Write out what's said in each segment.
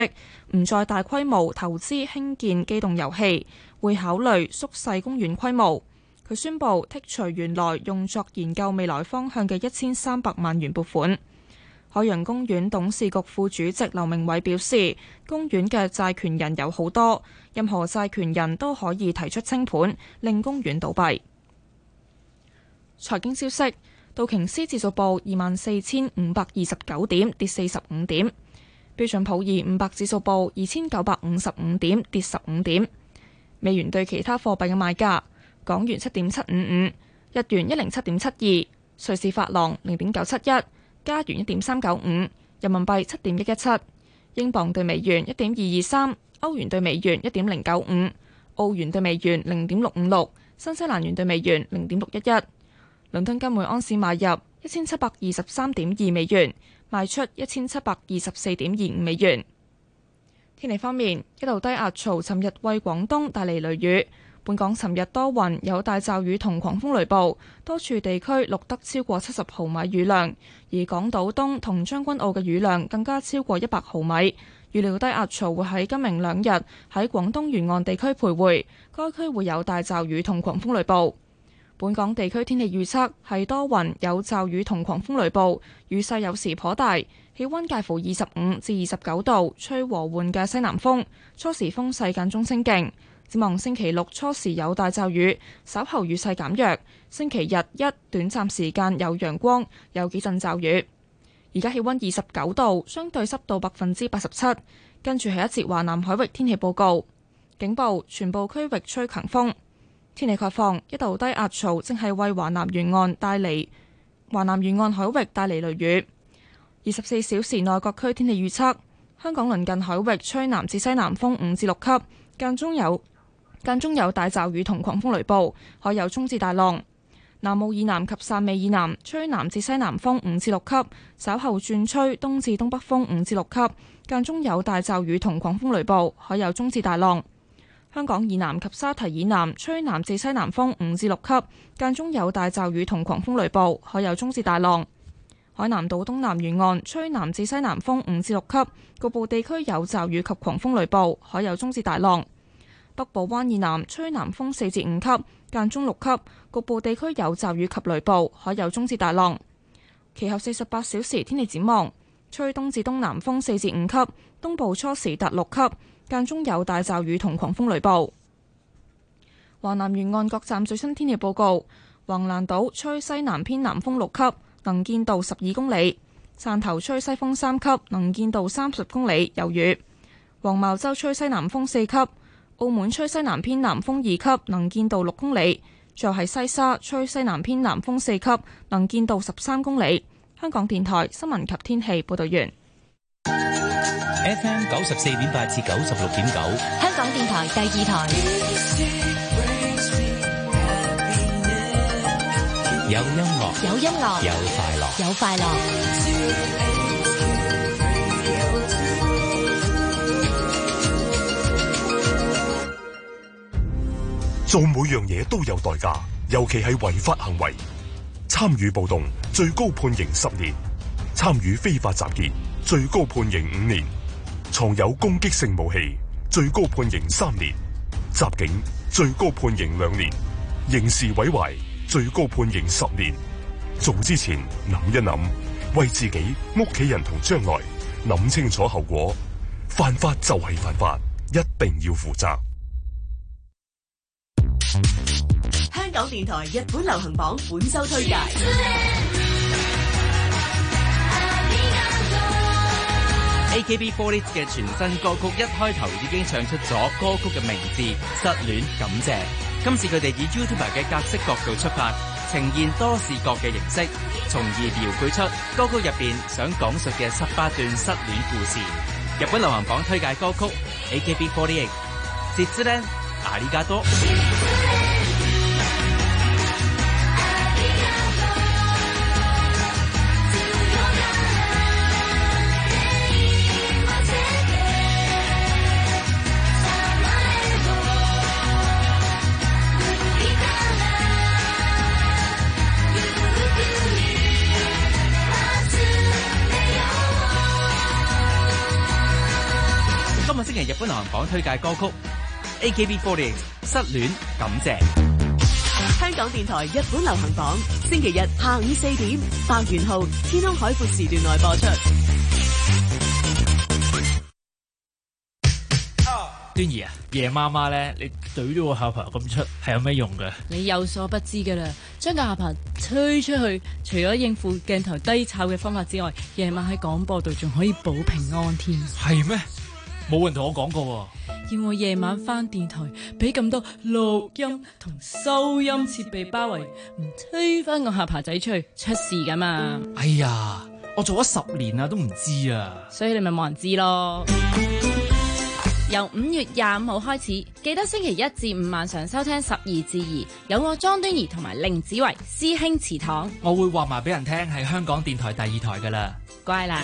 唔再大規模投資興建機動遊戲，會考慮縮細公園規模。佢宣布剔除原來用作研究未來方向嘅1300萬元撥款。海洋公園董事局副主席劉明偉表示，公園嘅債權人有好多，任何債權人都可以提出清盤，令公園倒閉。財經消息，道瓊斯指數報24,529點，跌45點；標準普爾500指數報2955點，跌15點。美元對其他貨幣嘅賣價：港元7.755，日元107.72，瑞士法郎0.971，加元1.395，人民幣7.117，英鎊對美元1.223，歐元對美元1.095，澳元對美元0.656，新西蘭元對美元0.611。倫敦金每盎司買入1723.2美元，賣出1724.25美元。天氣方面，一道低壓槽尋日為廣東帶嚟雷雨。本港尋日多雲，有大驟雨同狂風雷暴，多處地區錄得超過70毫米雨量，而港島東同將軍澳嘅雨量更加超過100毫米。預料低壓槽會喺今明兩日喺廣東沿岸地區徘徊，該區會有大驟雨同狂風雷暴。本港地區天氣預測係多雲，有驟雨同狂風雷暴，雨勢有時頗大，氣溫介乎25至29度，吹和緩嘅西南風，初時風勢間中清勁。展望星期六初時有大驟雨，稍後雨勢減弱。星期日短暫時間有陽光，有幾陣驟雨。而家氣溫29度，相對濕度87%。跟住係一節華南海域天氣報告，警報全部區域吹強風。天氣概況，一道低壓槽正係為華南沿岸海域帶嚟雷雨。24小時內各區天氣預測：香港鄰近海域吹南至西南風5至6級，間中有大驟雨同狂風雷暴，海有中至大浪。南澳以南及汕尾以南吹南至西南風5至6級，稍後轉吹東至東北風5至6級，間中有大驟雨同狂風雷暴，海有中至大浪。香港以南及沙堤以南吹南至西南風5至6級，間中有大驟雨同狂風雷暴，海有中至大浪。海南島東南沿岸吹南至西南風5至6級，局部地區有驟雨及狂風雷暴，海有中至大浪。北部灣以南吹南風4至5級，間中6級，局部地區有驟雨及雷暴，海有中至大浪。其後48小時天氣展望，吹東至東南風4至5級，東部初時達6級，間中有大驟雨同狂風雷暴。華南沿岸各站最新天氣報告：橫瀾島吹西南偏南風6級，能見度12公里；汕頭吹西風3級，能見度30公里，有雨；黃茅洲吹西南風4級；澳門吹西南偏南風2級，能見度6公里；最後係西沙吹西南偏南風4級，能見度13公里。香港電台新聞及天氣報道完。 FM 94.8至96.9， 香港電台第2台。 有音樂， 有音樂， 有快樂， 有快樂。 做每樣嘢都有代價，尤其係違法行為。參與暴動最高判刑10年，參與非法集結最高判刑5年，藏有攻擊性武器最高判刑3年，襲警最高判刑2年，刑事毀壞最高判刑10年。做之前諗一諗，為自己、屋企人同將來諗清楚後果。犯法就係犯法，一定要負責。 香港電台日本流行榜本周推介。 AKB48 嘅全新歌曲一開頭已經唱出咗歌曲嘅名字《失戀感謝》。今次佢哋以 YouTuber 嘅格式角度出發，呈現多視角嘅形式，從而描繪出歌曲入邊想講述嘅18段失戀故事。日本流行榜推介歌曲 AKB48 節呢ありがとう。 個星期日本流行榜推介歌曲 AKB48 失戀感謝。 香港電台日本流行榜，星期日下午4點，百元號天空海闊時段內播出。 端兒啊，夜媽媽咧，你懟咗個下巴咁出，係有咩用㗎？ 你有所不知㗎啦，將個下巴推出去，除咗應付鏡頭低炒嘅方法之外，夜晚喺廣播度仲可以保平安添。 係咩？冇人同我講過喎。 要我夜晚返電台，俾咁多錄音同收音設備包圍，唔推返個下巴仔出去，出事㗎嘛？ 哎呀，我做咗10年啦，都唔知啊。 所以你咪冇人知咯。由5月25號開始，記得星期1至5晚上收聽12至2，有我莊端儀同埋凌子維師兄祠堂。 我會話埋俾人聽，係香港電台第2台噶啦。 乖啦。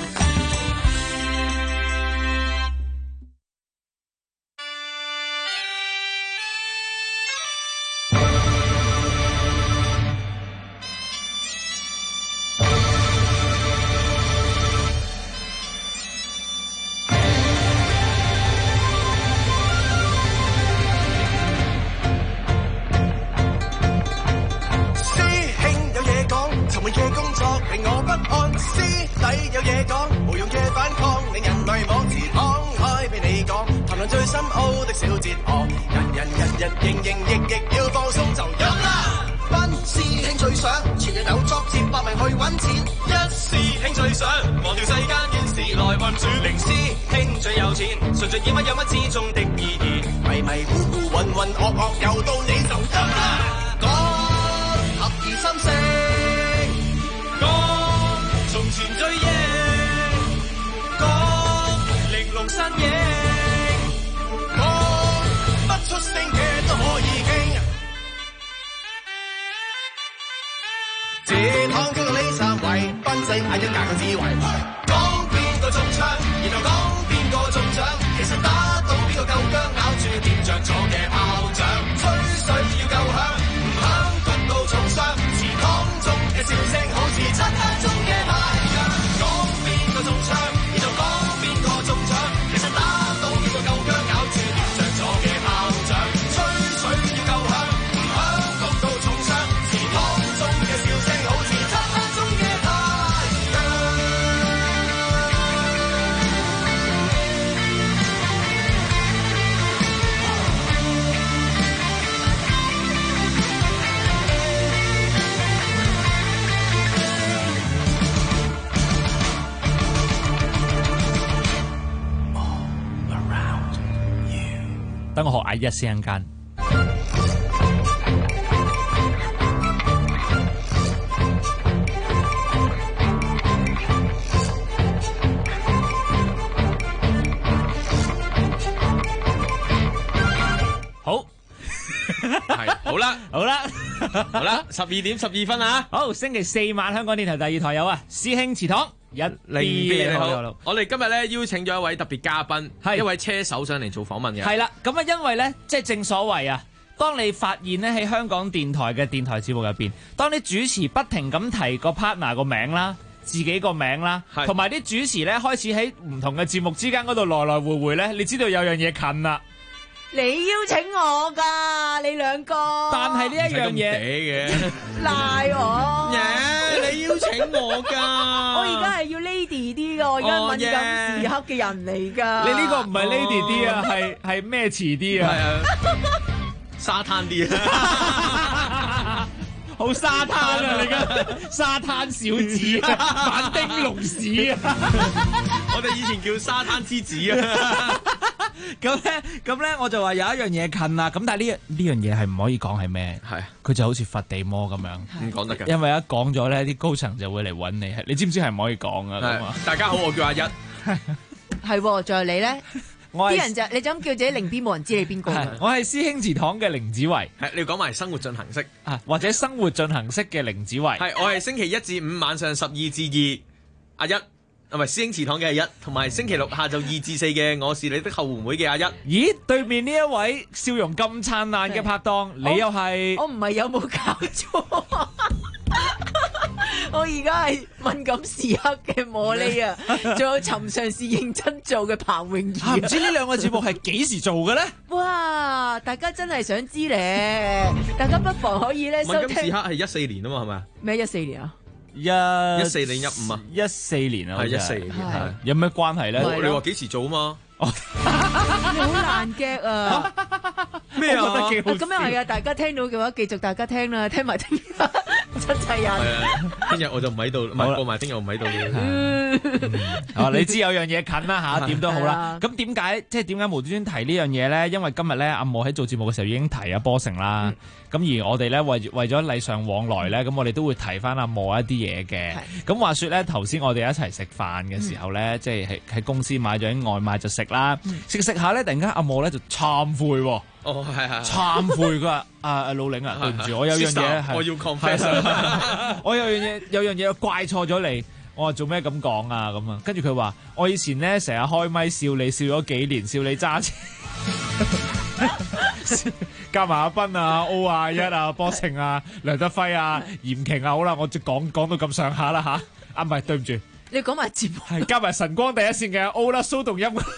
等我學嗌一聲間。好， 係好啦， 好啦， 好啦，12點12分啊！ 好，星期4晚香港電台第2台有啊，師兄祠堂。 你好，我哋今日咧邀請咗一位特別嘉賓，係一位車手上嚟做訪問嘅。 係啦，咁啊，因為咧，即係正所謂啊，當你發現咧喺香港電台嘅電台節目入邊，當啲主持不停咁提個 partner 個名啦，自己個名啦，同埋啲主持咧開始喺唔同嘅節目之間嗰度來來回回咧，你知道有樣嘢近啦。 你邀請我㗎，你兩個。 但係呢一樣嘢賴我。 你邀請我㗎。 我而家係要 lady 啲㗎，我而家係敏感時刻嘅人嚟㗎。 你呢個唔係 lady 啲啊，係咩詞啲啊？ 沙灘啲啊。 好沙灘啊！你嘅沙灘小子啊，反丁龍士啊！ 我哋以前叫沙灘之子啊！ 咁咧，我就話有一樣嘢近啦。咁但係呢樣嘢係唔可以講係咩？係佢就好似佛地魔咁樣， 唔講得㗎。 因為一講咗咧，啲高層就會嚟揾你。你知唔知係唔可以講啊？咁啊！ 大家好，我叫阿一。 係喎，仲有你咧？啲人就你就咁叫自己零邊，冇人知你邊個。 我係師兄祠堂嘅凌子維。 係你要講埋生活進行式啊，或者生活進行式嘅凌子維。 係我係星期1至5晚上12至2，阿一，唔係師兄祠堂嘅阿一，同埋星期6下晝2至4嘅我是你的後援會嘅阿一。 咦，對面呢一位笑容咁燦爛嘅拍檔，你又係？ 我唔係有冇搞錯？ 我而家係敏感時刻嘅茉莉啊，仲有尋常事認真做嘅彭詠儀啊。 唔知呢兩個節目係幾時做嘅咧？ 哇！大家真係想知咧，大家不妨可以咧收聽。 敏感時刻係14年啊嘛，係咪啊？ 咩14年啊 ？14定15啊 ？14年啊， 係14年。係有咩關係咧？ 你話幾時做啊嘛？ 你好爛腳啊！ 咩啊？ 咁樣係啊！大家聽到嘅話，繼續大家聽啦，聽埋聽日真係人。 聽日我就唔喺度，唔係過埋聽日我唔喺度嘅。 你知有樣嘢近啦嚇，點都好啦。咁點解無端端提呢樣嘢咧？因為今日咧阿莫喺做節目嘅時候已經提阿波成啦。咁而我哋咧為咗禮尚往來咧，咁我哋都會提翻阿莫一啲嘢嘅。咁話說咧，頭先我哋一齊食飯嘅時候咧，即係喺公司買咗啲外賣就食啦。食下咧，突然間阿莫咧就懺悔喎。 係懺悔佢話老領啊，對唔住，我有樣嘢我要 confess， 我有樣嘢怪錯咗你。我話做咩咁講啊？咁啊，跟住佢話我以前咧成日開咪笑你，笑咗幾年，笑你揸車。加埋阿斌啊、O 啊、一啊、波成啊、梁德輝啊、嚴瓊啊，好啦，我講到咁上下啦吓。唔係，對唔住， 你講埋節目係加埋晨光第一線嘅 O 啦，蘇動音樂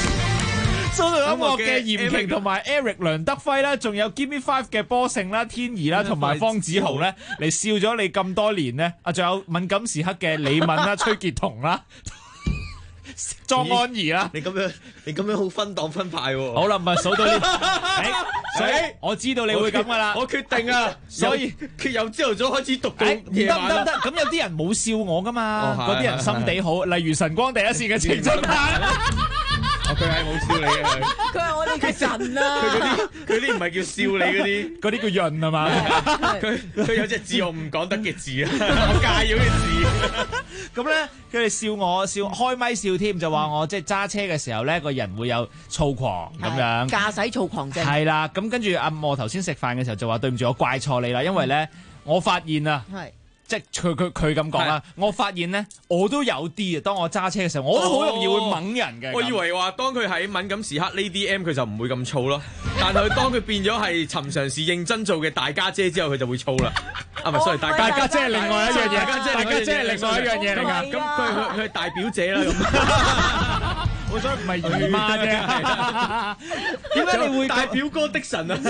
嘅嚴瓊同埋 Eric 梁德輝啦，仲有 Give Me Five 嘅波成啦、天怡啦，同埋方子豪咧嚟笑咗你咁多年咧。仲有敏感時刻嘅李敏啦、崔潔彤啦。莊安儀啦， 你咁樣好分黨分派喎。 好啦，唔係數到呢，所以我知道你會咁噶啦。 我決定啊，所以佢由朝頭早開始讀到夜晚啦。 得，咁有啲人冇笑我噶嘛，嗰啲人心地好，例如晨光第一線嘅程振泰。 佢係冇笑你嘅佢係我哋嘅神啊！ 佢啲唔係叫笑你嗰啲叫潤係嘛？ 佢有隻字我唔講得嘅字啊，我介咗嘅字。 咁咧，佢哋笑我開咪笑添，就話我即係揸車嘅時候咧，個人會有躁狂咁樣。 駕駛躁狂症。 係啦，咁跟住阿莫頭先食飯嘅時候就話對唔住，我怪錯你啦，因為咧我發現啊。即係佢咁講啦，我發現咧我都有啲啊。當我揸車嘅時候，我都好容易會掹人嘅。 我以為話當佢喺敏感時刻呢啲 M 佢就唔會咁燥咯，但係當佢變咗係尋常事認真做嘅大家姐之後，佢就會燥啦。唔係，sorry，大家姐係另外一樣嘢，大家姐係另外一樣嘢嚟㗎。咁佢係大表姐啦咁。 我想唔係姨媽啫。點解你會大表哥的神啊？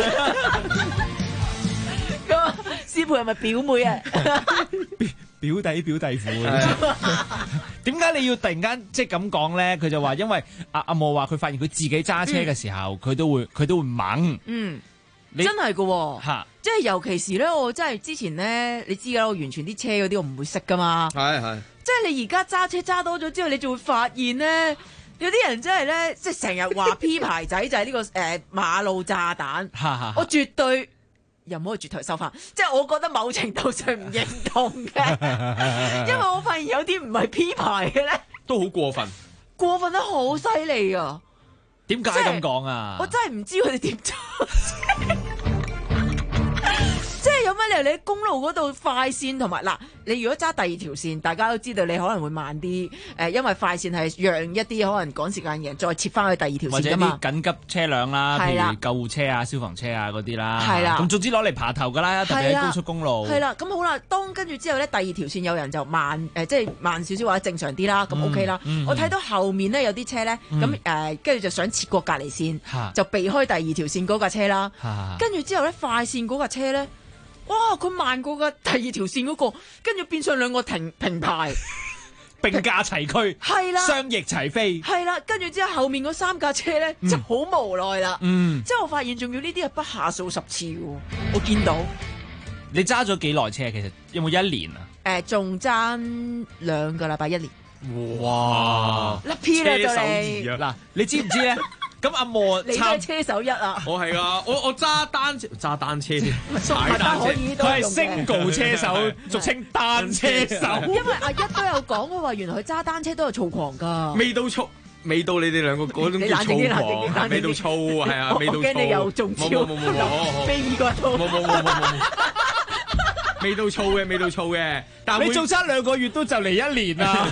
咁師傅係咪表妹啊？ 表弟夫。點解你要突然間即係咁講咧？佢就話因為阿莫話佢發現佢自己揸車嘅時候，佢都會猛。 真係噶嚇， 即係尤其是咧，我真係之前咧，你知㗎啦，我完全啲車嗰啲我唔會識噶嘛。 係。即係你而家揸車揸多咗之後，你就會發現咧，有啲人真係咧，即係成日話 P 牌仔就係呢個馬路炸彈。我絕對。又唔可以絕對收翻，即係我覺得某程度上唔認同嘅，因為我發現有啲唔係 P 牌嘅咧， 都好過分， 過分得好犀利啊！ 點解咁講啊？ 我真係唔知佢哋點做。即係有乜理由你喺公路嗰度快線同埋嗱，你如果揸第二條線，大家都知道你可能會慢啲，因為快線係讓一啲可能趕時間嘅人再切翻去第二條線㗎嘛。 或者啲緊急車輛啦，譬如救護車啊、消防車啊嗰啲啦。 係啦。咁總之攞嚟爬頭㗎啦，特別喺高速公路。 係啦，咁好啦，當跟住之後咧，第二條線有人就慢即係慢少少或者正常啲啦，咁 OK 啦。我睇到後面咧有啲車咧，咁跟住就想切過隔離線，就避開第二條線嗰架車啦。跟住之後咧，快線嗰架車咧。哇！佢慢過嘅第二條線嗰個，跟住變相兩個平排， 並駕齊驅， 係啦， 雙翼齊飛， 係啦。跟住之後後面嗰3架車咧就好無奈啦。即係我發現仲要呢啲係不下數10次喎。我見到你揸咗幾耐車？其實有冇1年啊？ 仲爭2個禮拜1年。 哇！ 甩 P 啦就你嗱，你知唔知咧？咁阿莫你都係車手1啊！ 我係啊，我揸單車添， 踩單車， 佢係 single 車手，俗稱單車手。 因為阿一都有講過話，原來佢揸單車都有躁狂㗎。 未到你哋兩個嗰種叫躁狂，未到躁係啊，未到躁。 我驚你又中招，飛二個套。 冇。未到躁嘅，但你做差2個月都就嚟1年啦。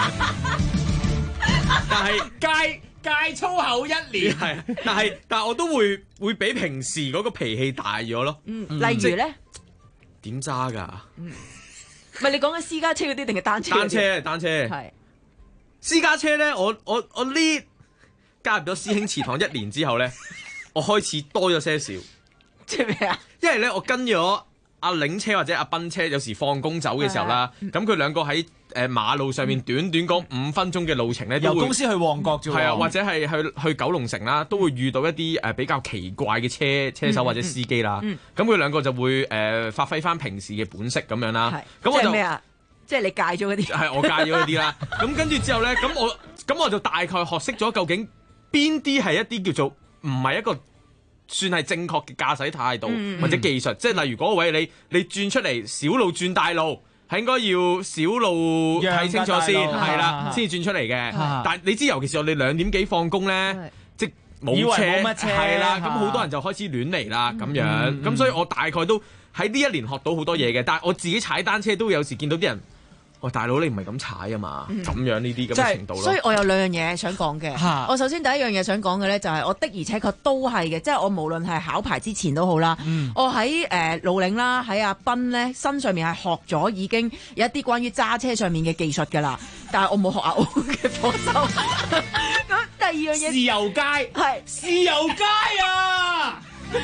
但係戒粗口1年， 但係我都會比平時嗰個脾氣大咗咯。 例如咧， 點揸㗎？ 唔係你講緊私家車嗰啲定係單車？ 單車係私家車咧，我呢加入咗師兄祠堂1年之後咧，我開始多咗些少。 即係咩啊？ 因為咧，我跟咗阿領車或者阿賓車，有時放工走嘅時候啦，咁佢兩個喺馬路上面短嗰5分鐘嘅路程咧， 由公司去旺角啫喎， 係啊，或者係去九龍城啦，都會遇到一啲比較奇怪嘅車手或者司機啦。咁佢兩個就會發揮翻平時嘅本色咁樣啦。咁我就咩啊？ 即係你戒咗嗰啲？係我戒咗嗰啲啦。咁跟住之後咧，咁我就大概學識咗究竟邊啲係一啲叫做唔係一個算係正確嘅駕駛態度或者技術。即係例如嗰位你轉出嚟小路轉大路，係應該要小路睇清楚先，係啦，先至轉出嚟嘅。但係你知，尤其是我哋2點幾放工咧，即係冇車，係啦，咁好多人就開始亂嚟啦咁樣。咁所以我大概都喺呢1年學到好多嘢嘅。但係我自己踩單車都會有時見到啲人。喂，大佬你唔係咁踩啊嘛，咁樣呢啲咁嘅程度咯。 所以我有2樣嘢想講嘅。我首先第一樣嘢想講嘅咧，就係我的而且確都係嘅，即係我無論係考牌之前都好啦，我喺路領啦，喺阿斌咧身上面係學咗已經有一啲關於揸車上面嘅技術㗎啦，但係我冇學阿 O 嘅放手。咁第二樣嘢， 豉油街係豉油街啊！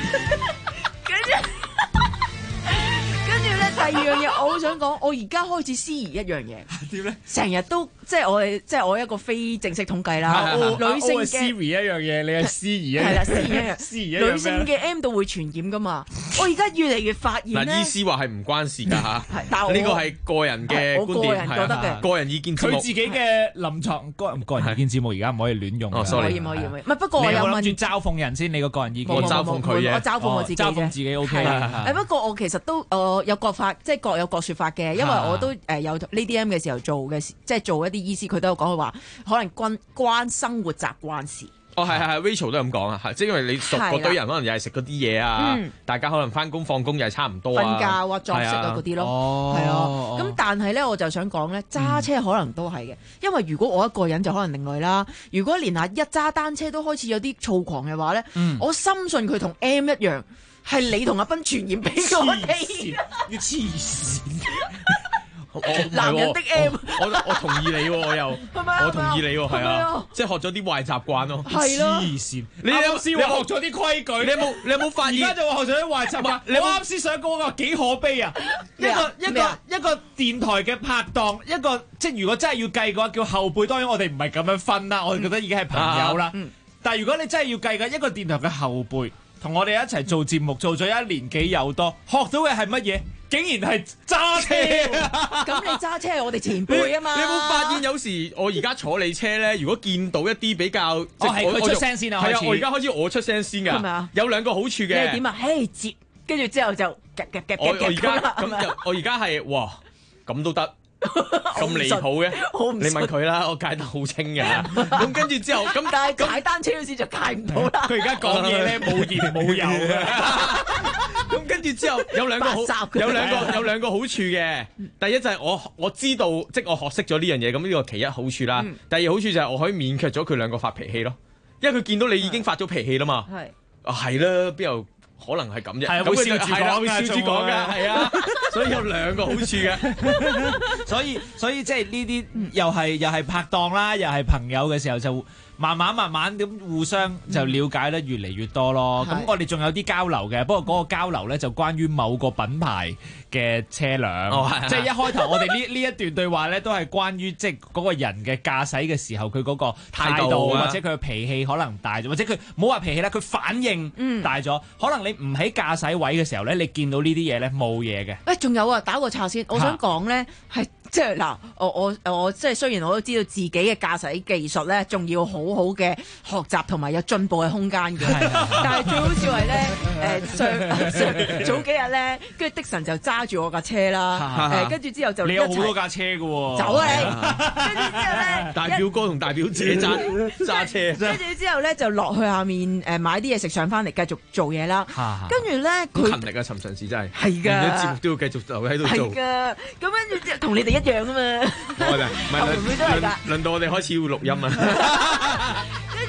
跟住咧，第二樣嘢我好想講，我而家開始思疑一樣嘢。 點咧？ 成日都即係我一個非正式統計啦。女性嘅 Siri 一樣嘢，你係司儀一樣。 係啦，司儀一樣。女性嘅 M 度會傳染噶嘛？我而家越嚟越發現咧。 嗱，醫師話係唔關事㗎嚇。 但係呢個係個人嘅觀點， 我個人覺得嘅個人意見節目。 佢自己嘅臨床個人意見節目而家唔可以亂用。 可以。唔係不過我有問住嘲諷人先，你個個人意見。 我嘲諷佢嘅。 我嘲諷我自己啫。 嘲諷自己 OK。 不過我其實都有各法，即係各有各説法嘅，因為我都有呢啲 M 嘅時候做嘅，即係做一啲醫師，佢都有講佢話，可能關生活習慣事。 係 Rachel 都係咁講啊，即係因為你熟嗰堆人，可能又係食嗰啲嘢啊，大家可能翻工放工又係差唔多啊， 瞓覺啊、作息啊嗰啲咯，係啊。咁但係咧，我就想講咧，揸車可能都係嘅，因為如果我一個人就可能另類啦。如果連一揸單車都開始有啲躁狂嘅話咧，我深信佢同 M 一樣，係你同阿斌傳染俾我哋。 要黐線！ 男人的 M， 我同意你喎，我同意你喎，係啊，即係學咗啲壞習慣咯， 係咯， 黐線！你啱先話學咗啲規矩， 你有冇發現？ 而家就話學咗啲壞習慣。我啱先想講個幾可悲啊！一個電台嘅拍檔，一個即係如果真係要計嘅話，叫後輩。當然我哋唔係咁樣分啦，我哋覺得已經係朋友啦。但係如果你真係要計嘅，一個電台嘅後輩同我哋一齊做節目，做咗1年幾有多，學到嘅係乜嘢？竟然係揸車， 咁你揸車係我哋前輩啊嘛！ 你有冇發現有時我而家坐你車咧？如果見到一啲比較， 係佢出聲先啊！ 係啊，我而家開始我出聲先㗎，係咪啊？有2個好處嘅。 你係點啊？嘿，接，跟住之後就夾我而家係哇，咁都得。咁離譜嘅，你問佢啦，我戒得好清嘅。咁跟住之後，咁但係踩單車嗰時就戒唔到啦。 佢而家講嘢咧冇鹽冇油嘅。 咁跟住之後有兩個好處嘅。第一就係我知道，即係我學識咗呢樣嘢，咁呢個其一好處啦。第二好處就係我可以免卻咗佢2個發脾氣咯，因為佢見到你已經發咗脾氣啦嘛。係啦，邊有可能係咁啫？ 係會笑住講會笑住講㗎，係啊。所以有2個好處嘅， 所以即係呢啲又係拍檔啦，又係朋友嘅時候，就慢慢咁互相就了解得越嚟越多咯。咁我哋仲有啲交流嘅，不過嗰個交流咧就關於某個品牌嘅車輛，即係一開頭我哋呢一段對話咧都係關於即係嗰個人嘅駕駛嘅時候，佢嗰個態度或者佢嘅脾氣可能大咗，或者佢唔好話脾氣啦，佢反應大咗。可能你唔喺駕駛位嘅時候咧，你見到呢啲嘢咧冇嘢嘅。 仲有啊，打個岔先，我想講咧係即係嗱，我即係雖然我都知道自己嘅駕駛技術咧，仲要好好嘅學習同埋有進步嘅空間嘅，但係最好笑係咧上早幾日咧，跟住的神就揸住我架車啦，跟住之後就你有好多架車嘅喎， 走啊你！跟住之後咧， 大表哥同大表姐揸車， 跟住之後咧就落去下面買啲嘢食上翻嚟繼續做嘢啦，跟住咧佢勤力啊，尋常時真係係㗎， 節目都要繼續留喺度做。 係㗎，咁跟住同你哋一樣啊嘛。 輪到我哋開始要錄音啊！ 跟住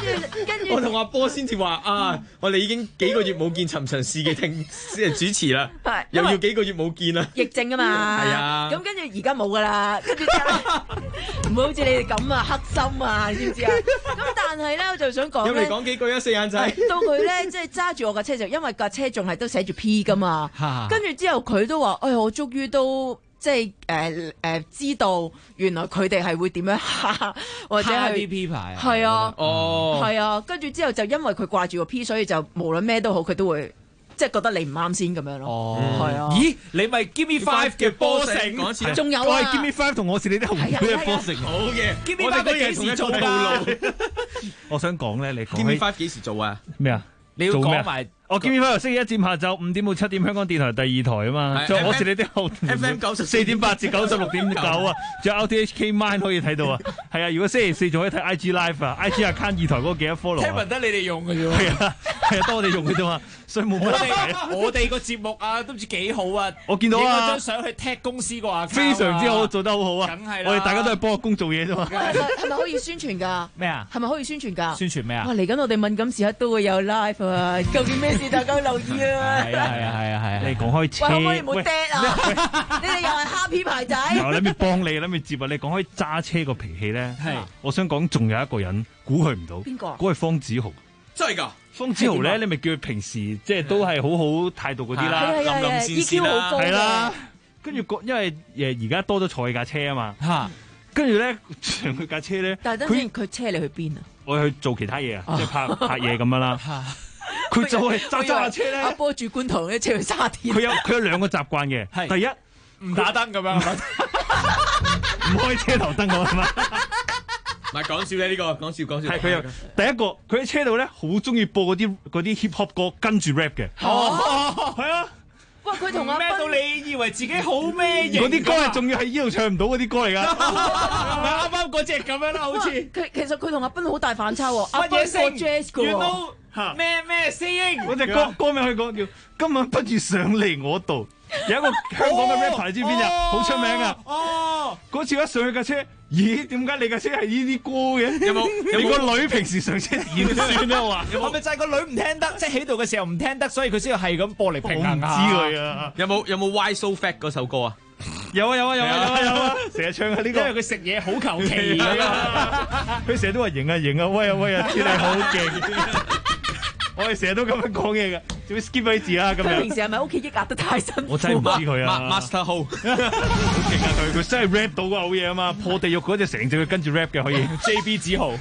我同阿波先至話啊，我哋已經幾個月冇見尋常試嘅主持啦，又要幾個月冇見啦， 疫症啊嘛。係啊。咁跟住而家冇噶啦，跟住唔會好似你哋咁啊黑心啊，你知唔知啊？咁但係咧，我就想講咧， 有冇講幾句啊？四眼仔。 到佢咧，即係揸住我架車就因為架車仲係都寫住 P 噶嘛，跟住之後佢都話：我終於都。即係知道原來佢哋係會點樣蝦或者係啲 P 牌係啊， 哦， 係啊，跟住之後就因為佢掛住個 P，所以就無論咩都好，佢都會即係覺得你唔啱先咁樣咯。 哦， 係啊。 咦，你咪 Give Me Five 嘅波成， 仲有啊， 我係 Give Me Five 同我是你的紅妹嘅波成。 好嘅 ，Give Me Five 幾時做㗎？ 我想講咧，你 Give Me Five 幾時做啊？ 咩啊？ 你要講埋。 我 Give Me Five 星期一至下晝5點到7點，香港電台第2台啊嘛。仲有我是你的後 FM 4.8至96.9啊，仲有 RTHK Mine 可以睇到啊。係啊，如果星期四仲可以睇 IG Live 啊 ，IG account 2台嗰個記得 follow 啊。 聽聞得你哋用嘅啫喎。 係啊，多我哋用嘅啫嘛，所以冇乜嘢。 我哋個節目啊，都唔知幾好啊。 我見到啊， 影張相去踢公司個 account 非常之好，做得好好啊。 梗係啦， 我哋大家都係幫個工做嘢啫嘛。 係咪可以宣傳㗎？ 咩啊？ 係咪可以宣傳㗎？ 宣傳咩啊？ 哇！嚟緊我哋敏感時刻都會有 live 啊！究竟咩事？大家留意啊！ 係啊！ 你講開車， 喂，可唔可以唔好嗲啊？你哋又係蝦 P 牌仔。 我諗住幫你，諗住接啊！你講開揸車個脾氣咧， 係， 我想講仲有一個人估佢唔到， 邊個？ 嗰係方子豪。 真係㗎？ 方子豪咧，你咪叫佢平時即係都係好好態度嗰啲啦， 林林線線啦， 係啦。跟住因為而家多咗坐佢架車啊嘛，嚇。跟住咧上佢架車咧， 但係等陣佢車你去邊啊？ 我去做其他嘢啊，即係拍嘢咁樣啦。佢就係揸架車咧， 阿波住觀塘咧，車去沙田。 佢有2個習慣嘅，第一唔打燈咁樣， 唔開車頭燈咁係嘛？ 唔係講笑咧，呢個講笑。 係佢有第一個，佢喺車度咧好中意播嗰啲 hip hop 歌，跟住 rap 嘅。 哦， 係啊。 喂，佢同阿咩到你以為自己好咩型？ 嗰啲歌係仲要喺呢度唱唔到嗰啲歌嚟㗎。 啱啱嗰隻咁樣啦，好似。 其實佢同阿斌好大反差喎。 乜嘢聲 jazz 㗎喎？ 咩聲？ 嗰隻歌名可以講叫今晚不如上嚟我度。有一個香港嘅 rapper 你知唔知啊？好出名啊！ 哦， 嗰次一上去架車，咦？點解你架車係呢啲歌嘅？ 有冇你個女平時上車點算啊？話係咪就係個女唔聽得，即係喺度嘅時候唔聽得，所以佢先要係咁播嚟平衡啊？ 我唔知佢啊！ 有冇 Why So Fat 嗰首歌啊？ 有啊！成日唱啊呢個， 因為佢食嘢好求其啊！ 佢成日都話型啊，威啊，知你好勁。我哋成日都咁樣講嘢㗎，仲要 skip 啲字啦咁樣。 佢平時係咪屋企抑壓得太辛苦？ 我真係唔知佢啊。 Master Ho 好勁啊！佢真係 rap 到個好嘢啊嘛！破地獄嗰隻成隻佢跟住 rap 嘅可以。 JB 子豪。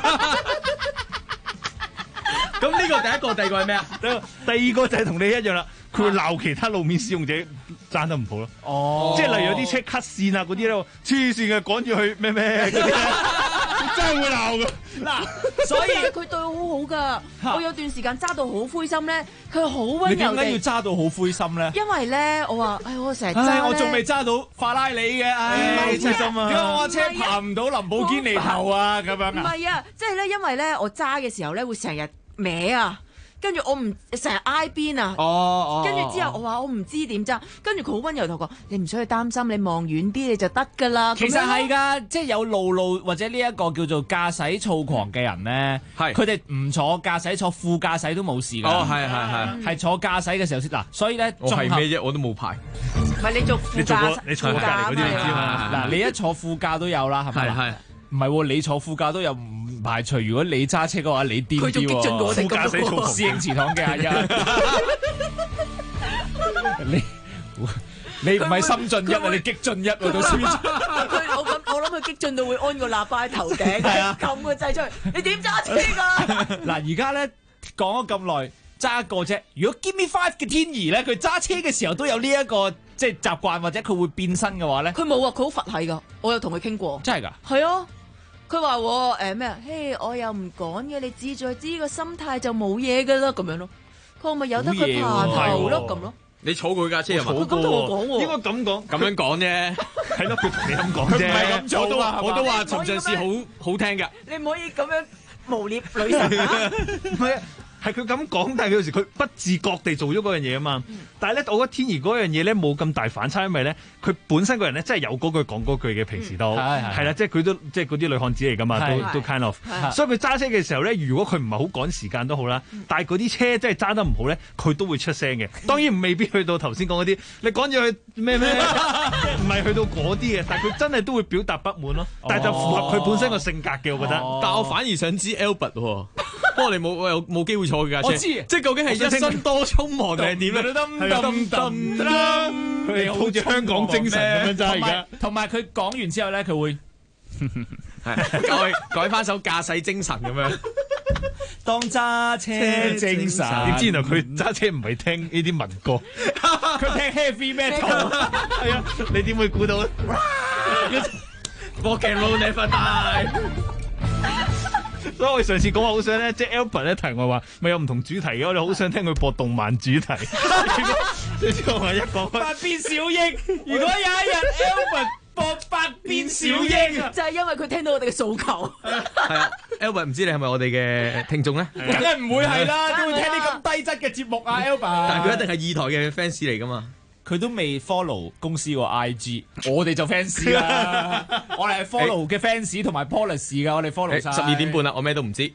咁呢個第一個，第二個係咩啊？ 第二個就係同你一樣啦，佢會鬧其他路面使用者爭得唔好咯。 哦， 即係例如有啲車 cut 線啊嗰啲咧，黐線嘅趕住去咩嗰啲咧，真係會鬧㗎。 嗱，所以佢對我好好噶。我有段時間揸到好灰心咧，佢好溫柔地。 你點解要揸到好灰心咧？ 因為咧，我話，我成日揸咧， 我仲未揸到法拉利嘅，灰心啊！點解我車爬唔到林寶堅尼頭啊？咁樣啊？ 唔係啊，即係咧，因為咧，我揸嘅時候咧，會成日歪啊。跟住我唔成日挨邊啊，跟住之後我話我唔知點揸，跟住佢好溫柔同我講，你唔需要擔心，你望遠啲你就得㗎啦。 其實係㗎，即係有路或者呢一個叫做駕駛躁狂嘅人咧，佢哋唔坐駕駛，坐副駕駛都冇事㗎。 哦，係坐駕駛嘅時候先嗱，所以咧， 我係咩啫？我都冇牌。 唔係你做副駕， 你坐隔離嗰啲你知嘛？ 嗱，你一坐副駕都有啦，係咪？係。唔係喎，你坐副駕都有，唔排除如果你揸車嘅話，你癲啲喎。 佢仲激進過我哋副駕駛操師兄祠堂嘅阿欣，你唔係心進一啊，你激進一喎，到時我諗佢激進到會安個喇叭喺頭頂，撳個掣出去。你點揸車㗎？ 嗱，而家咧講咗咁耐，揸一個啫。如果 Give Me Five 嘅天怡咧，佢揸車嘅時候都有呢一個即係習慣，或者佢會變身嘅話咧， 佢冇啊，佢好佛系㗎。我有同佢傾過， 真係㗎， 係啊。佢話咩啊？嘿，我又唔趕嘅，你自在知個心態就冇嘢㗎啦，咁樣咯。佢話咪由得佢爬頭咯，咁咯。 你坐佢架車又冇？ 佢咁同我講喎， 應該咁講， 咁樣講啫。 係咯，佢同你咁講啫。 唔係咁做啊！ 我都話尋常事好聽㗎。 你唔可以咁樣誣蔑女神啊！ 唔係啊， 係佢咁講，但係佢有時佢不自覺地做咗嗰樣嘢啊嘛。但係咧，我覺得天怡嗰樣嘢咧冇咁大反差，因為咧佢本身個人咧真係有嗰句講嗰句嘅，平時都係啦，即係佢都即係嗰啲女漢子嚟噶嘛，都 kind of。所以佢揸車嘅時候咧，如果佢唔係好趕時間都好啦，但係嗰啲車真係揸得唔好咧，佢都會出聲嘅。當然未必去到頭先講嗰啲，你趕住去咩，唔係去到嗰啲嘅，但係佢真係都會表達不滿咯。但係就符合佢本身個性格嘅，我覺得。 但我反而想知 Albert 喎。不過你冇機會坐佢架車， 我知， 即係究竟係一身多匆忙定係點咧？ 佢好似香港精神咁樣揸而家。 同埋佢講完之後咧，佢會改翻首駕駛精神咁樣。 當揸車精神， 點知原來佢揸車唔係聽呢啲民歌， 佢聽 heavy metal。 係啊，你點會估到咧 ？Rock and roll never die。 所以我上次講話好想咧，即係 Albert 咧提我話，咪有唔同主題嘅，我哋好想聽佢播動漫主題。你知我話一講百變小櫻，如果有一日 Albert 播百變小櫻， 就係因為佢聽到我哋嘅訴求。 係啊 ，Albert 唔知你係咪我哋嘅聽眾咧？ 梗係唔會係啦，點會聽啲咁低質嘅節目啊 ，Albert？ 但係佢一定係二台嘅 fans 嚟噶嘛。 佢都未 follow 公司個 IG， 我哋就 fans 啦。我哋係 follow 嘅 fans 同埋 policy 噶，我哋 follow 晒。 12點半啦，我咩都唔知。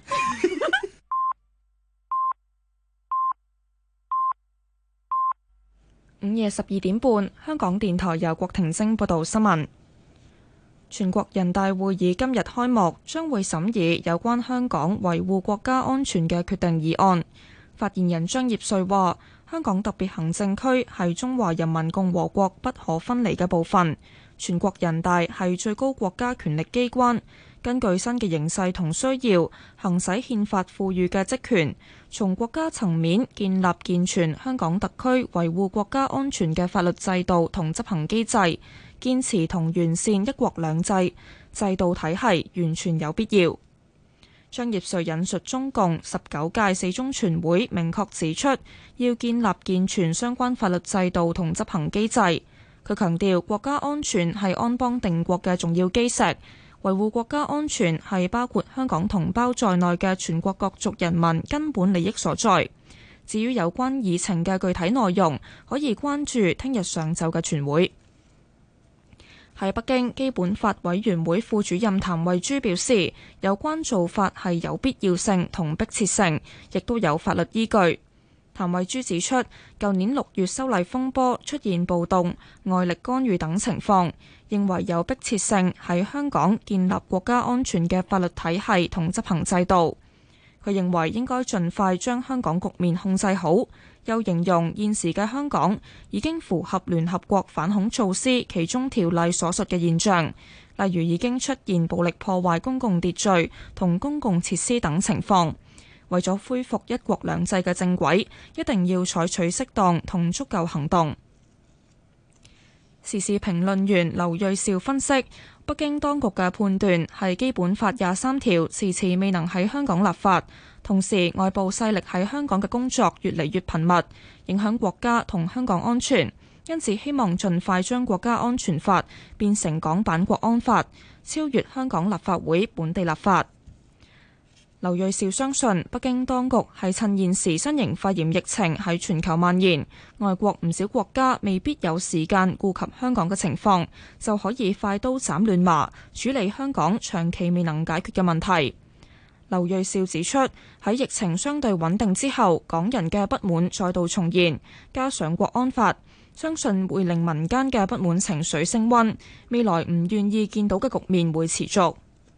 午夜12點半，香港電台由郭婷晶報道新聞。全國人大會議今日開幕，將會審議有關香港維護國家安全嘅決定議案。發言人張業遂話：香港特別行政區係中華人民共和國不可分離嘅部分，全國人大係最高國家權力機關，根據新嘅形勢同需要，行使憲法賦予嘅職權，從國家層面建立健全香港特區維護國家安全嘅法律制度同執行機制，堅持同完善一國兩制制度體系，完全有必要。張業遂引述中共19屆四中全會明確指出，要建立健全相關法律制度同執行機制。佢強調，國家安全係安邦定國嘅重要基石，維護國家安全係包括香港同胞在內嘅全國各族人民根本利益所在。至於有關議程嘅具體內容，可以關注聽日上晝嘅全會。喺北京，基本法委員會副主任譚惠珠表示，有關做法係有必要性同迫切性，亦都有法律依據。譚惠珠指出，舊年6月修例風波出現暴動、外力干預等情況，認為有迫切性喺香港建立國家安全嘅法律體系同執行制度。佢認為應該盡快將香港局面控制好，又形容現時嘅香港已經符合聯合國反恐措施其中條例所述嘅現象，例如已經出現暴力破壞公共秩序同公共設施等情況。為咗恢復一國兩制嘅正軌，一定要採取適當同足夠行動。時事評論員劉銳紹分析，北京當局嘅判斷係基本法23條遲遲未能喺香港立法，同時外部勢力喺香港嘅工作越嚟越頻密，影響國家同香港安全，因此希望盡快將國家安全法變成港版國安法，超越香港立法會本地立法。劉銳紹相信北京當局係趁現時新型肺炎疫情喺全球蔓延，外國唔少國家未必有時間顧及香港嘅情況，就可以快刀斬亂麻處理香港長期未能解決嘅問題。劉銳紹指出，喺疫情相對穩定之後，港人嘅不滿再度重現，加上國安法，相信會令民間嘅不滿情緒升溫，未來唔願意見到嘅局面會持續。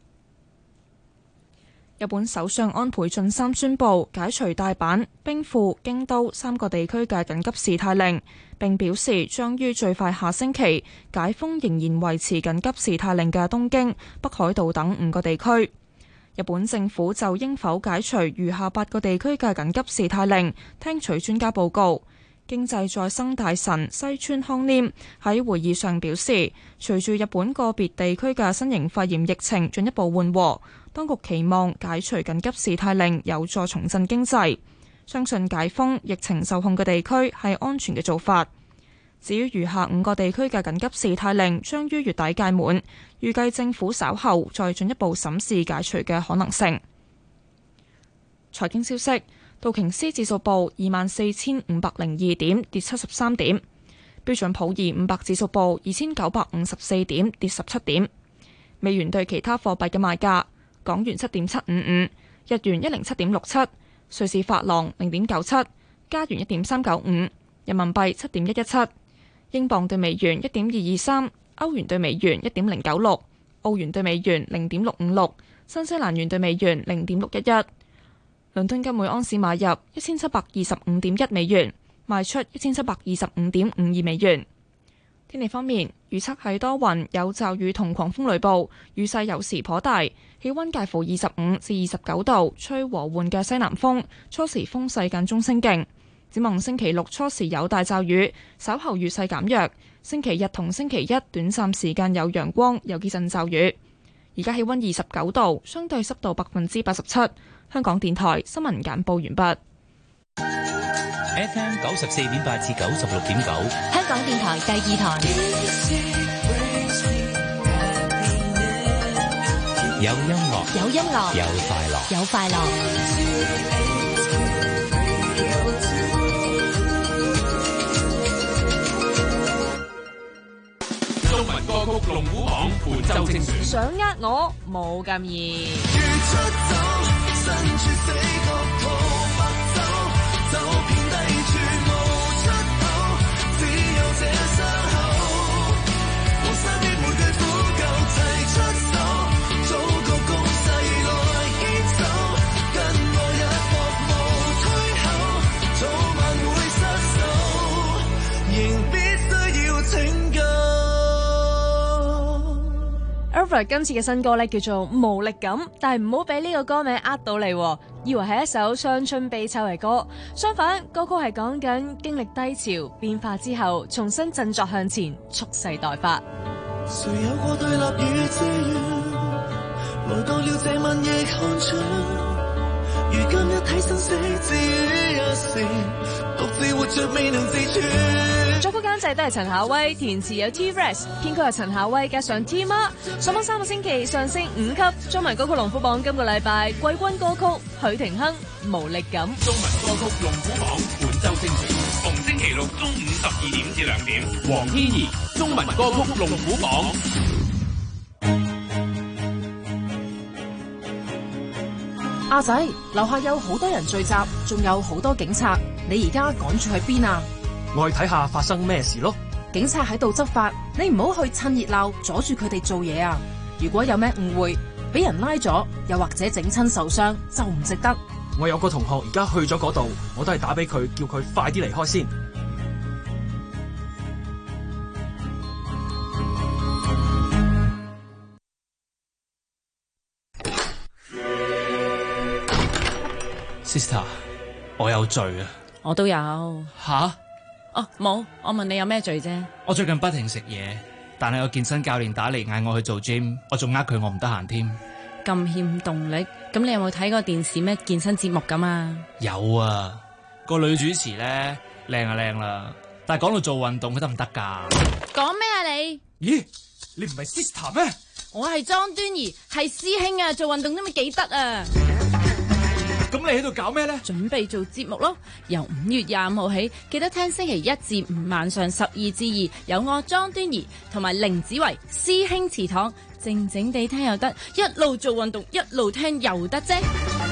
日本首相安倍晉三宣布解除大阪、兵庫、京都3個地區嘅緊急事態令，並表示將於最快下星期解封仍然維持緊急事態令嘅東京、北海道等5個地區。日本政府就應否解除餘下8個地區嘅緊急事態令，聽取專家報告。經濟再生大臣西村康稔喺會議上表示，隨住日本個別地區嘅新型肺炎疫情進一步緩和，當局期望解除緊急事態令有助重振經濟，相信解封疫情受控嘅地區係安全嘅做法。至於餘下5個地區嘅緊急事態令將於月底屆滿，預計政府稍後再進一步審視解除嘅可能性。 財經消息，道瓊斯指數報24,502點，跌73點；標準普爾500指數報2,954點，跌17點。美元對其他貨幣嘅賣價：港元7.755，日元107.67，瑞士法郎0.97，加元1.395，人民幣7.117，英鎊對美元1.223，歐元對美元1.096，澳元對美元0.656，新西蘭元對美元0.611。倫敦金每盎司買入1725.1美元，賣出1725.52美元。天氣方面，預測係多雲，有驟雨同狂風雷暴，雨勢有時頗大，氣溫介乎25至29度，吹和緩嘅西南風，初時風勢間中清勁。展望星期六初時有大驟雨，稍後雨勢減弱。星期日同星期一短暫時間有陽光，有幾陣驟雨。而家氣溫29度，相對濕度87%。香港電台新聞簡報完畢。 FM 94.8至96.9， 香港電台第二台。 有音樂， 有音樂， 有快樂， 有快樂。 中文歌曲龍虎榜本周精選， 想呃我冇咁易。今次嘅新歌咧叫做《無力感》，但係唔好俾呢個歌名呃到你，以為係一首傷春悲秋嘅歌。相反，歌曲係講緊經歷低潮變化之後，重新振作向前，蓄勢待發。 誰有過對立與自怨，來到了這晚亦看出，如今一體生死置於一線，獨自活着未能自處。 作曲監製都係陳夏威，填詞有 T-Rex， 編曲係陳夏威加上 T 媽。上榜3個星期上升5級。中文歌曲龍虎榜今個禮拜季軍歌曲許廷鏗《無力感》。 中文歌曲龍虎榜本周精選，逢星期六中午12點至2點。黃天怡中文歌曲龍虎榜。 阿仔，樓下有好多人聚集，仲有好多警察，你而家趕住去邊啊？ 我去睇下發生咩事咯。 警察喺度執法，你唔好去趁熱鬧阻住佢哋做嘢啊！如果有咩誤會，俾人拉咗，又或者整親受傷，就唔值得。 我有個同學而家去咗嗰度，我都係打俾佢，叫佢快啲離開先。Sister， 我有罪啊！ 我都有。 吓？ 哦，冇，我問你有咩罪啫？ 我最近不停食嘢，但係個健身教練打嚟嗌我去做 gym， 我仲呃佢我唔得閒添。 咁欠動力，咁你有冇睇過電視咩健身節目咁啊？ 有啊，個女主持咧靚啊靚啦，但係講到做運動佢得唔得㗎？ 講咩啊你？ 咦，你唔係 sister 咩？ 我係莊端儀，係師兄啊，做運動都咪幾得啊！ 咁你喺度搞咩咧？ 準備做節目咯，由5月25號起，記得聽星期1至5晚上12至2，有我莊端儀同埋凌子維師兄祠堂，靜靜地聽又得，一路做運動一路聽又得啫。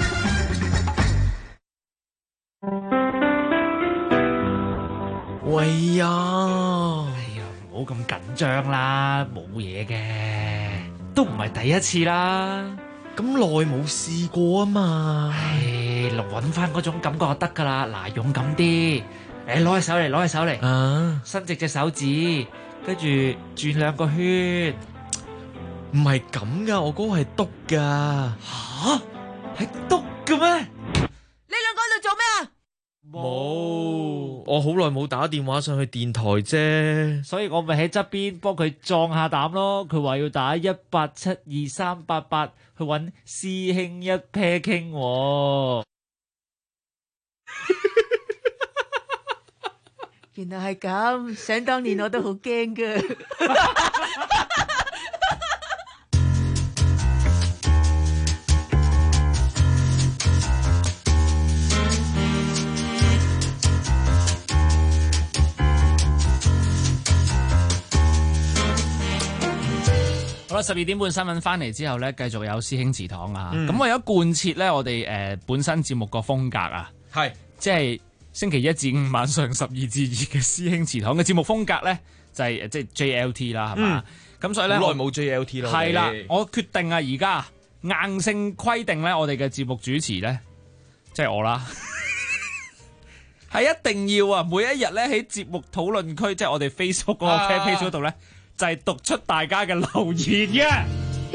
喂呀， 唔好咁緊張啦，冇嘢嘅，都唔係第一次啦。 咁耐冇試過啊嘛， 揾翻嗰種感覺就得噶啦。嗱，勇敢啲，攞起手嚟，攞起手嚟，伸直隻手指，跟住轉2個圈。 唔係咁噶，我嗰個係篤噶。 吓？係篤嘅咩？ 你兩個喺度做咩啊？ 冇，我好耐冇打電話上去電台啫， 所以我咪喺側邊幫佢壯下膽咯。佢話要打1872388去揾師兄一 pair 傾。 原來係咁，想當年我都好驚噶。 好啦，12點半新聞翻嚟之後咧，繼續有師兄祠堂啊。咁為咗貫徹咧，我哋本身節目個風格啊， 係即係星期一至五晚上12至2嘅師兄祠堂嘅節目風格咧，就係即係 JLT 啦，係嘛？咁所以咧， 好耐冇 JLT 咯。 係啦，我決定啊，而家硬性規定咧，我哋嘅節目主持咧，即係我啦。係一定要啊！每一日咧喺節目討論區，即係我哋 Facebook 嗰個 page 嗰度咧，就係讀出大家嘅留言嘅，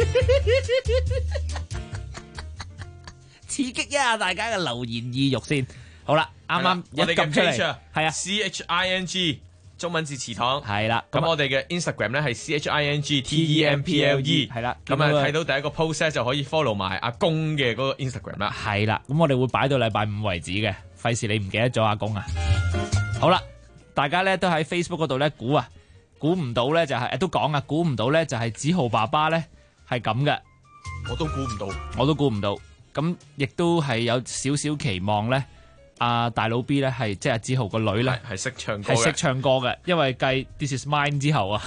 刺激一下大家嘅留言意欲先。好啦，啱啱一撳出嚟，係啊 CHING 中文字祠堂係啦。 咁我哋嘅 Instagram 咧係 CHINGTEMPLE 係啦。 咁啊睇到第一個 post 咧就可以 follow 埋阿公嘅嗰個 Instagram 啦。 係啦，咁我哋會擺到禮拜5為止嘅。費事你唔記得咗阿公啊！好啦，大家咧都喺 Facebook 嗰度咧估啊，估唔到咧就係都講啊，估唔到咧就係梓豪爸爸咧係咁嘅， 我都估唔到， 我都估唔到。咁亦都係有少少期望咧，阿大佬 B 咧係即係阿梓豪個女咧係識唱歌， 係識唱歌嘅，因為繼 This Is Mine 之後啊，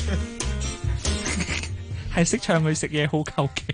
係識唱佢食嘢好求其。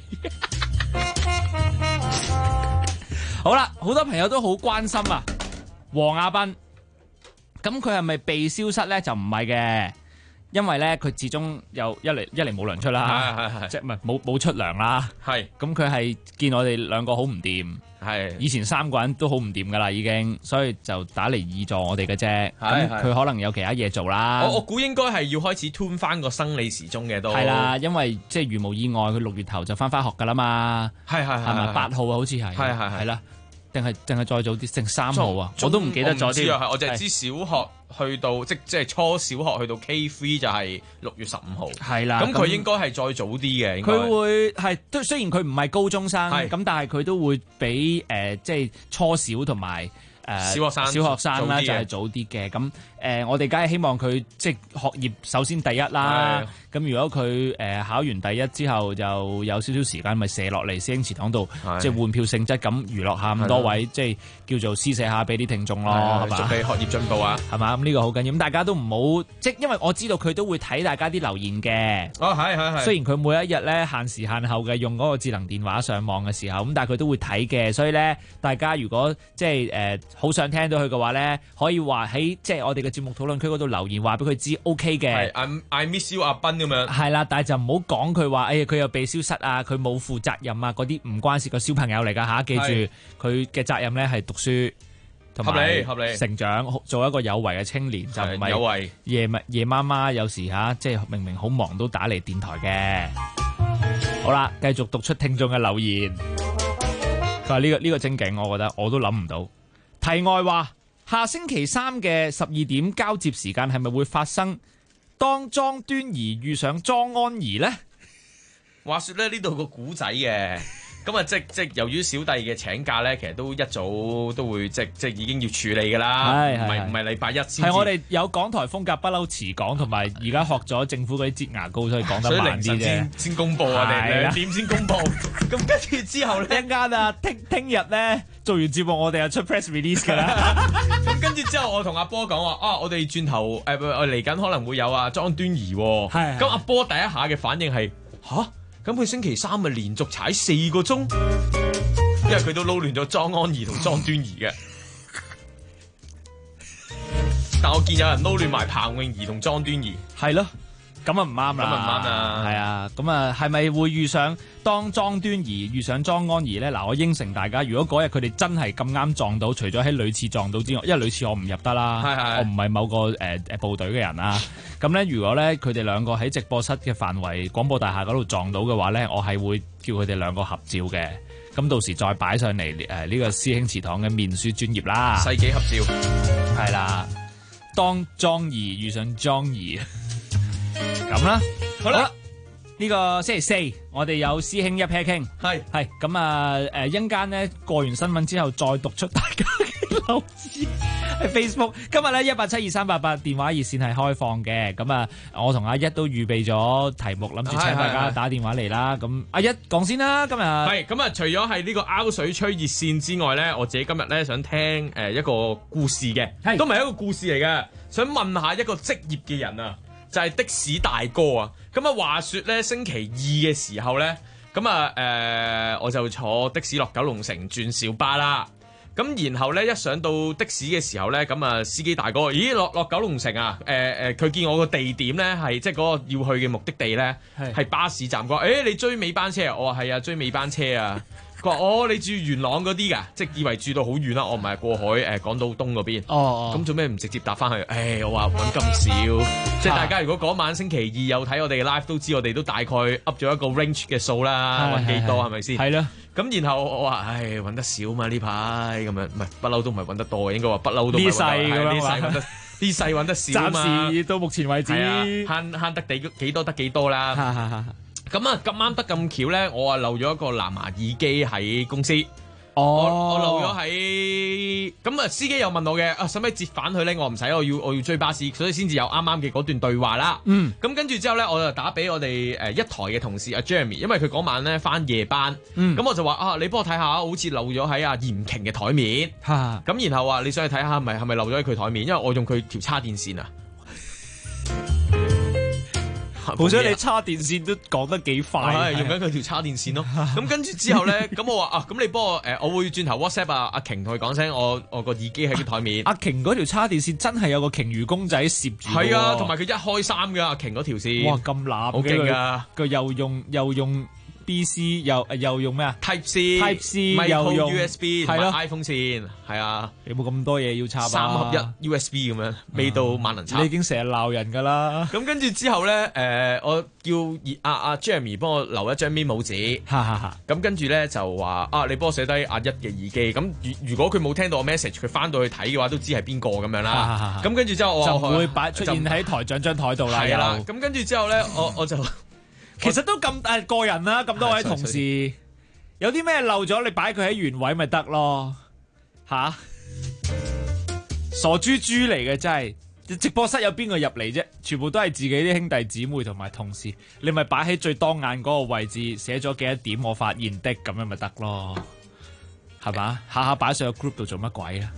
好啦，好多朋友都好關心啊，黃亞斌，咁佢係咪被消失咧？就唔係嘅，因為咧佢始終又一嚟冇糧出啦，即係唔係冇出糧啦， 係咁佢係見我哋兩個好唔掂， 係以前3個人都好唔掂噶啦已經，所以就打嚟協助我哋嘅啫。咁佢可能有其他嘢做啦。 我估應該係要開始 tune 翻個生理時鐘嘅都係啦，因為即係如無意外，佢6月頭就翻學噶啦嘛，係咪8號啊？好似係係啦。定係再早啲，定3號啊？我都唔記得咗添。 我就係知小學去到即係初小學去到 K3 就係6月15號。係啦，咁佢應該係再早啲嘅。 佢會係都雖然佢唔係高中生，咁但係佢都會比即係初小同埋小學生啦，就係早啲嘅。咁我哋梗係希望佢即係學業首先第一啦。咁如果佢考完第一之後，就有少少時間，咪射落嚟師兄祠堂度，即係換票性質咁娛樂下咁多位，即係叫做施捨下俾啲聽眾咯，係嘛？ 祝你學業進步啊， 係嘛？咁呢個好緊要。咁大家都唔好即因為我知道佢都會睇大家啲留言嘅。 哦，係。 雖然佢每一日咧限時限後嘅用嗰個智能電話上網嘅時候，咁但係佢都會睇嘅。所以咧，大家如果即係好想聽到佢嘅話咧，可以話喺即係我哋嘅節目討論區嗰度留言話俾佢知 OK 嘅。 I miss you 阿斌咁樣。 係啦，但係就唔好講佢話，佢又被消失啊，佢冇負責任啊，嗰啲唔關事，個小朋友嚟㗎嚇，記住佢嘅責任咧係讀書同埋成長，做一個有為嘅青年，就唔係有為夜媽媽有時嚇，即係明明好忙都打嚟電台嘅。好啦，繼續讀出聽眾嘅留言。佢話呢個精警，我覺得我都諗唔到。題外話，下星期3嘅12點交接時間係咪會發生？當莊端儀遇上莊安儀呢？ 話說咧呢度個古仔嘅，咁啊即由於小弟嘅請假咧，其實都一早都會即已經要處理㗎啦，唔係禮拜一先。係我哋有港台風格不嬲遲講，同埋而家學咗政府嗰啲擠牙膏，所以講得慢啲啫。 所以凌晨先公佈我哋2點先公佈，咁跟住之後咧， 一陣間啊，聽日咧做完節目，我哋就出 press release 㗎啦。 咁跟住之後，我同阿波講話我哋轉頭嚟緊可能會有莊端儀喎。咁阿波第一下嘅反應係吓？咁佢星期3咪連續踩4個鐘，因為佢都撈亂咗莊安儀同莊端儀嘅。但我見有人撈亂埋彭詠儀同莊端儀， 係咯，咁啊唔啱啦， 咁啊唔啱啦， 係啊，咁啊係咪會遇上當莊端儀遇上莊安儀咧？嗱，我應承大家，如果嗰日佢哋真係咁啱撞到，除咗喺女廁撞到之外，因為女廁我唔入得啦，我唔係某個部隊嘅人啊。咁咧，如果咧佢哋兩個喺直播室嘅範圍廣播大廈嗰度撞到嘅話咧，我係會叫佢哋兩個合照嘅。咁到時再擺上嚟呢個師兄祠堂嘅面書專頁啦。 世紀合照， 係啦。當莊儀遇上莊儀，咁啦，好啦。呢個星期4，我哋有師兄一 pair 傾，係咁啊！一陣間咧過完新聞之後，再讀出大家嘅留言喺 Facebook。今日咧1872388電話熱線係開放嘅，咁啊，我同阿一都預備咗題目，諗住請大家打電話嚟啦。咁阿一講先啦，今日係咁啊！除咗係呢個拗水吹熱線之外咧，我自己今日咧想聽一個故事嘅，都唔係一個故事嚟嘅，想問下一個職業嘅人啊。 就係的士大哥啊。咁啊話說咧，星期二嘅時候咧，咁啊我就坐的士落九龍城轉小巴啦。咁然後咧一上到的士嘅時候咧，咁啊司機大哥，咦落九龍城啊？佢見我個地點咧係即係嗰個要去嘅目的地咧係巴士站，佢話你追尾班車啊？我話係啊，追尾班車啊。佢話你住元朗嗰啲㗎，即係以為住到好遠啦。我唔係過海港島東嗰邊。咁做咩唔直接搭翻去？我話揾咁少，即係大家如果嗰晚星期二有睇我哋嘅 live 都知，我哋都大概 up 咗一個 range 嘅數啦，揾幾多係咪先？係啦。咁然後我話揾得少嘛呢排咁樣，唔係不嬲都唔係揾得多嘅，應該話不嬲都唔係呢世揾得少啊嘛。 暫時到目前為止慳得幾多得幾多啦。咁啊咁啱得咁巧咧，我啊漏咗一個藍牙耳機喺公司。我漏咗喺咁啊！司機又問我嘅使唔使折返去咧？我唔使，我要追巴士，所以先至有啱啱嘅嗰段對話啦。咁跟住之後咧，我就打俾我哋一台嘅同事阿 Jeremy， 因為佢嗰晚咧返夜班。咁我就話你幫我睇下，好似漏咗喺阿嚴瓊嘅台面。咁然後話你想去睇下，係咪漏咗喺佢台面？因為我用佢條叉電線啊。 好彩你叉電線都講得幾快， 用緊佢條叉電線咯。咁跟住之後咧，咁我話咁你幫我我會轉頭 WhatsApp 阿瓊同佢講聲，我個耳機喺佢台面。阿瓊嗰條叉電線真係有個鯨魚公仔攝住。 係啊，同埋佢一開三㗎，阿瓊嗰條線。 哇，咁攬好勁㗎！ 佢又用 BC 又用咩啊 ？Type C 又用 USB 同埋 iPhone 線，係啊， 有冇咁多嘢要插 ？3合1 USB 咁樣，未到萬能插。 你已經成日鬧人㗎啦。 咁跟住之後咧，我叫阿 Jeremy 幫我留一張 memo 紙。咁跟住咧就話你幫我寫低阿一嘅耳機。咁如果佢冇聽到我 message， 佢翻到去睇嘅話，都知係邊個咁樣啦。咁跟住之後我就會出現喺台長張台度啦。 係啦。咁跟住之後咧，我就。 其實都咁個人啦，咁多位同事，有啲咩漏咗，你擺佢喺原位咪得咯，傻豬豬嚟嘅真係，直播室有邊個入嚟啫？全部都係自己啲兄弟姊妹同埋同事，你咪擺喺最當眼嗰個位置，寫咗幾多點我發現的，咁樣咪得咯，係嘛？下下擺上個 group 度做乜鬼啊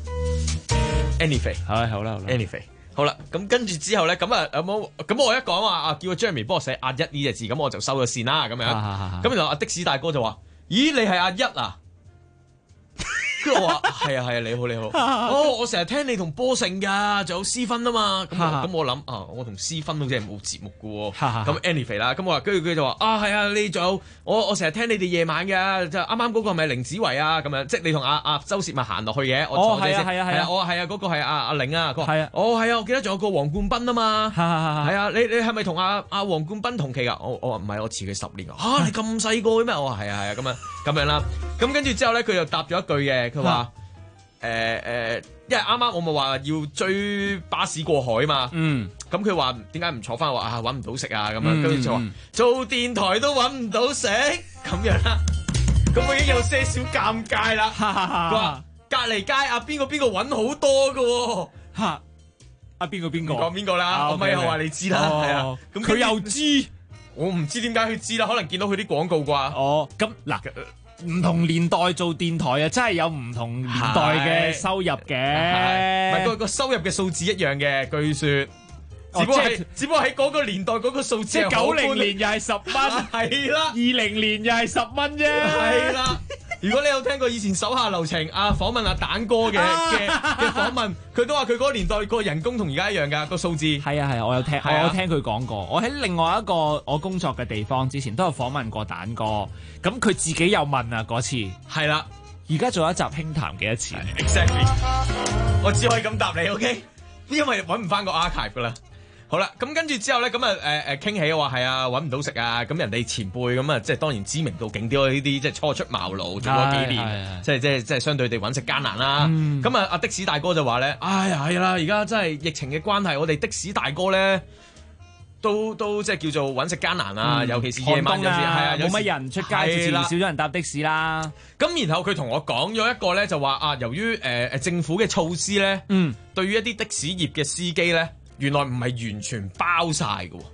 ？Anyway， 好啦 ，Anyway。好啦，咁跟住之後咧，咁有冇？咁我一講話叫個 Jeremy 幫我寫阿一呢隻字，咁我就收咗線啦，咁樣。咁然後阿的士大哥就話：咦，你係阿一啊？跟住我話：係啊，你好。我成日聽你同波勝㗎，仲有私芬啊嘛。咁我諗我同私芬好似係冇節目㗎喎。咁 anyway 啦，咁我話跟住佢就話：係啊，你仲有我成日聽你哋夜晚㗎，就啱啱嗰個係咪凌子維啊？咁樣即係你同阿周涉咪行落去嘅。 係啊， 我話係啊，嗰個係阿玲啊。佢話係啊，係啊，我記得仲有個黃冠斌啊嘛。係啊，你係咪同阿黃冠斌同期㗎？我話唔係，我遲佢10年㗎。你咁細個嘅咩？我話係啊，咁樣啦。咁跟住之後咧，佢就答咗一句嘅。佢話因為啱啱我咪話要追巴士過海嘛，咁佢話點解唔坐翻？話揾唔到食啊咁樣，跟住就話做電台都揾唔到食咁樣啦，咁我已經有些少尷尬啦。佢話隔離街邊個揾好多㗎喎， 邊個？ 唔講邊個啦，我咪話你知啦，係啊，咁佢又知， 我唔知點解佢知啦，可能見到佢啲廣告啩。 咁嗱。唔同年代做電台啊，真係有唔同年代嘅收入嘅， 唔係個收入嘅數字一樣嘅，據說。只不過喺嗰個年代嗰個數字， 即係90年又係10蚊， 係啦 ，20年又係10蚊啫， 係啦。如果你有聽過以前手下留情訪問阿蛋哥嘅訪問，佢都話佢嗰個年代個人工同而家一樣㗎，個數字。係啊，我有聽佢講過。我喺另外一個我工作嘅地方之前都有訪問過蛋哥，咁佢自己有問啊嗰次。係啦，而家做一集輕談幾多錢 ？Exactly， 我只可以咁答你 ，OK？ 因為揾唔翻個 archive 㗎啦。好啦，咁跟住之後咧，咁傾起話係啊，揾唔到食啊，咁人哋前輩咁啊，即係當然知名度勁啲呢啲即係初出茅廬做咗幾年，即係相對地揾食艱難啦。咁阿的士大哥就話咧，哎呀係啦，而家真係疫情嘅關係，我哋的士大哥咧都即係叫做揾食艱難啊，尤其是夜晚有時係啊， 冇乜人出街，少咗人搭的士啦。 咁然後佢同我講咗一個咧，就話由於政府嘅措施咧，對於一啲的士業嘅司機咧。原來唔係完全包晒嘅，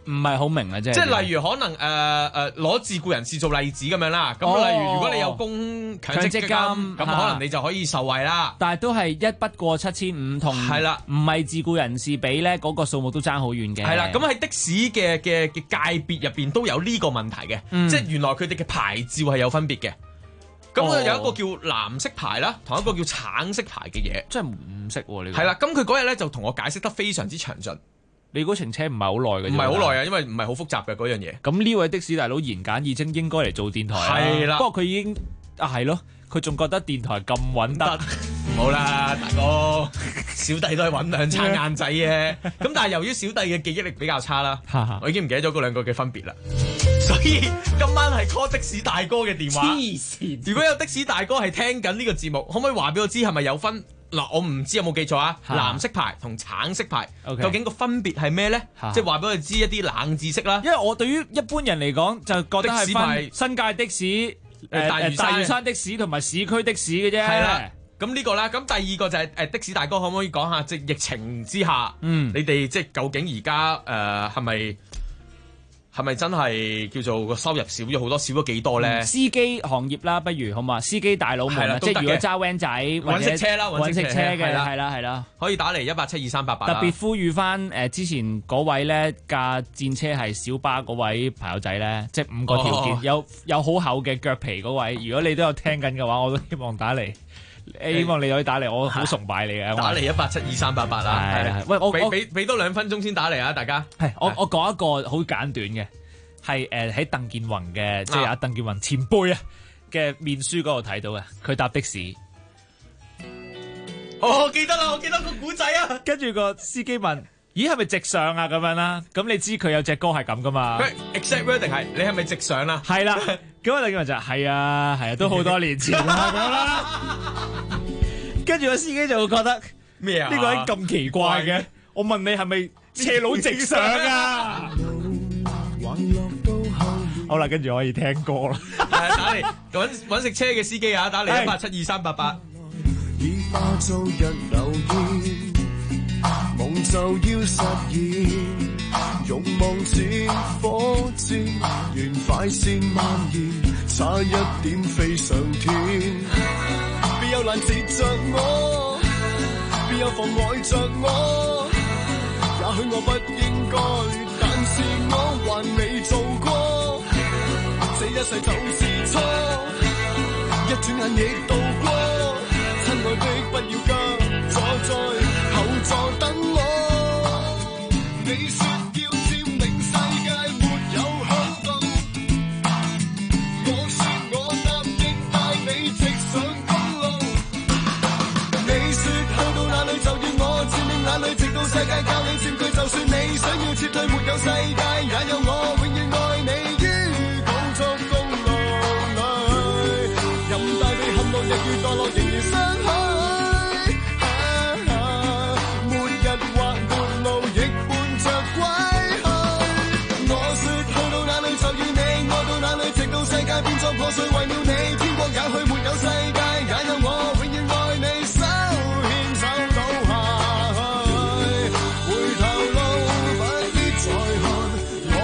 唔係好明啊，即係例如可能攞自僱人士做例子咁樣啦。咁例如如果你有供強積金，咁可能你就可以受惠啦。 但係都係一筆過7500同係啦，唔係自僱人士比咧，嗰個數目都爭好遠嘅。 係啦，咁喺的士嘅界別入邊都有呢個問題嘅，即係原來佢哋嘅牌照係有分別嘅。咁有一個叫藍色牌啦，同一個叫橙色牌嘅嘢， 真係唔識喎呢個。 係啦，咁佢嗰日咧就同我解釋得非常之詳盡。 你嗰程車唔係好耐嘅， 唔係好耐啊，因為唔係好複雜嘅嗰樣嘢。 咁呢位的士大佬言簡意清，應該嚟做電台啦。 係啦， 不過佢已經係咯，佢仲覺得電台咁穩得。 好啦，大哥，小弟都係揾兩餐晏仔嘅。咁但係由於小弟嘅記憶力比較差啦，我已經唔記得咗嗰兩個嘅分別啦。所以今晚係 call 的士大哥嘅電話。 黐線！ 如果有的士大哥係聽緊呢個節目，可唔可以話俾我知係咪有分？嗱，我唔知有冇記錯啊！藍色牌同橙色牌，究竟個分別係咩咧？即係話俾我哋知一啲冷知識啦。 因為我對於一般人嚟講，就覺得係分新界的士、大嶼山的士同埋市區的士嘅啫。 係啦，咁呢個啦，咁第二個就係的士大哥，可唔可以講下即係疫情之下，你哋即係究竟而家係咪真係叫做個收入少咗好多，少咗幾多咧？ 司機行業啦，不如好嘛？司機大佬們啦，即係如果揸 van 仔揾食車啦， 揾食車嘅係啦， 可以打嚟1872388。 特別呼籲翻之前嗰位咧架戰車係小巴嗰位朋友仔咧，即係5個條件，有好厚嘅腳皮嗰位。如果你都有聽緊嘅話，我都希望打嚟。希望你可以打嚟，我好崇拜你嘅。 打嚟1872388啦。係，喂，我俾多2分鐘先打嚟啊！大家係我講一個好簡短嘅，係喺鄧健泓嘅，即係阿鄧健泓前輩啊嘅面書嗰度睇到嘅，佢搭的士。 我記得啦，我記得個古仔啊。 跟住個司機問：咦，係咪直上啊？咁樣啦，咁你知佢有隻歌係咁噶嘛？ 佢 exact word 定係你係咪直上啊？ 係啦，咁我哋今日就係啊，都好多年前啦咁啦。跟住個司機就會覺得咩啊？ 呢個人咁奇怪嘅，我問你係咪斜路直上啊？好啦，跟住可以聽歌啦。 打嚟揾食車嘅司機啊，打嚟1872388。 已化做日流煙，夢就要實現，慾望似火箭，沿快線蔓延，差一點飛上天。別有攔截着我，別有妨礙着我。也許我不應該，但是我還未做過。這一世就是錯，一轉眼亦度過。親愛的，不要急，坐在後座等我。你說要佔領世界，沒有響動。我說我答應帶你直上公路。你說去到哪裏就要我佔領哪裏，直到世界教你佔據。就算你想要撤退，沒有世界，也有我永遠愛你於高速公路裏。任大地陷落，日月墮落，仍然相許。末日或末路，亦伴着歸去。我說去到哪裏就與你愛到哪裏，直到世界變作破碎。為了你，天國也許沒有世界，也有我永遠愛你。手牽手倒下去，回頭路不必再看。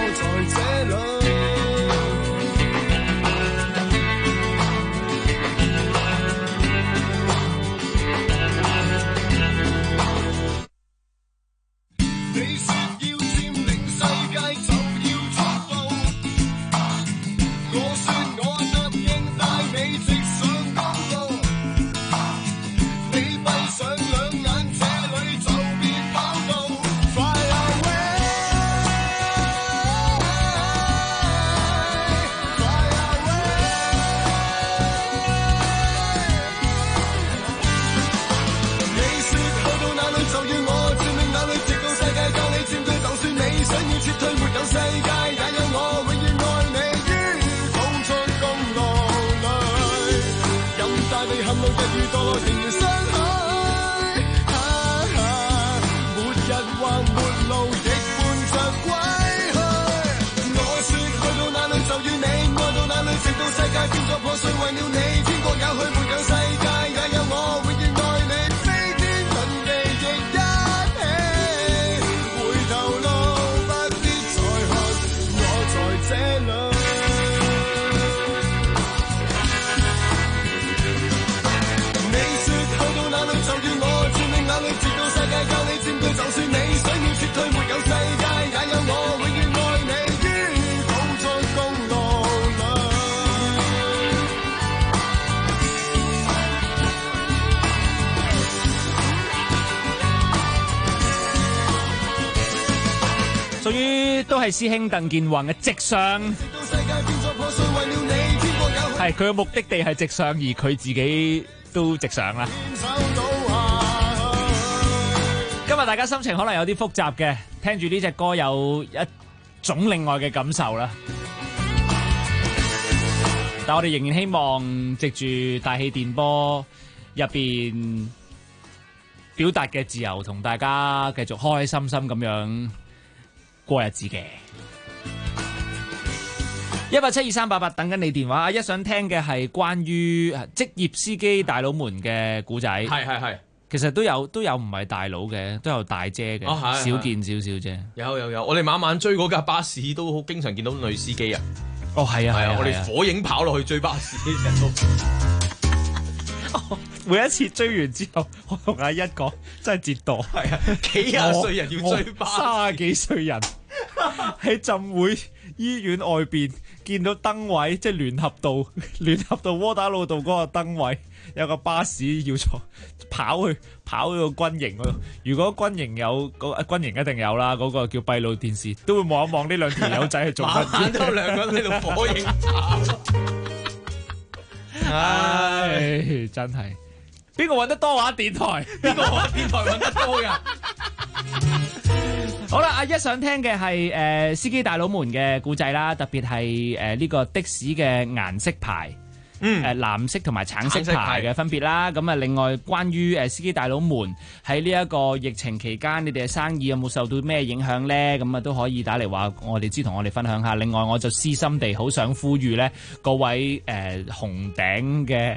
屬於都係師兄鄧健泓嘅直上，係佢嘅目的地係直上，而佢自己都直上啦。今日大家心情可能有啲複雜嘅，聽住呢隻歌有一種另外嘅感受啦。但我哋仍然希望藉住大氣電波入邊表達嘅自由，同大家繼續開開心心咁樣過日子嘅。1872388等緊你電話，一想聽嘅係關於職業司機大佬們嘅故仔。係。其實都有唔係大佬嘅，都有大姐嘅，少見少少啫。 有，我哋晚晚追嗰架巴士都好經常見到女司機啊。 哦，係啊， 我哋火影跑落去追巴士都。 每一次追完之後，我同阿一講真係折墮。 係啊，幾廿歲人要追巴士 ，30幾歲人喺浸會醫院外邊見到燈位，即係聯合道窩打老道嗰個燈位有個巴士要坐，跑去個軍營嗰度。如果軍營有軍營一定有啦，嗰個叫閉路電視，都會望一望呢兩條友仔去做乜嘢。 都兩個喺度火影跑。 唉，真係邊個揾得多話電台？ 邊個話電台揾得多㗎？ 好啦，阿一想聽嘅係司機大佬們嘅故仔啦，特別係呢個的士嘅顏色牌，藍色同埋橙色牌嘅分別啦。咁啊，另外關於司機大佬們喺呢一個疫情期間，你哋嘅生意有冇受到咩影響咧？咁啊都可以打嚟話我哋知，同我哋分享下。另外，我就私心地好想呼籲咧，各位紅頂嘅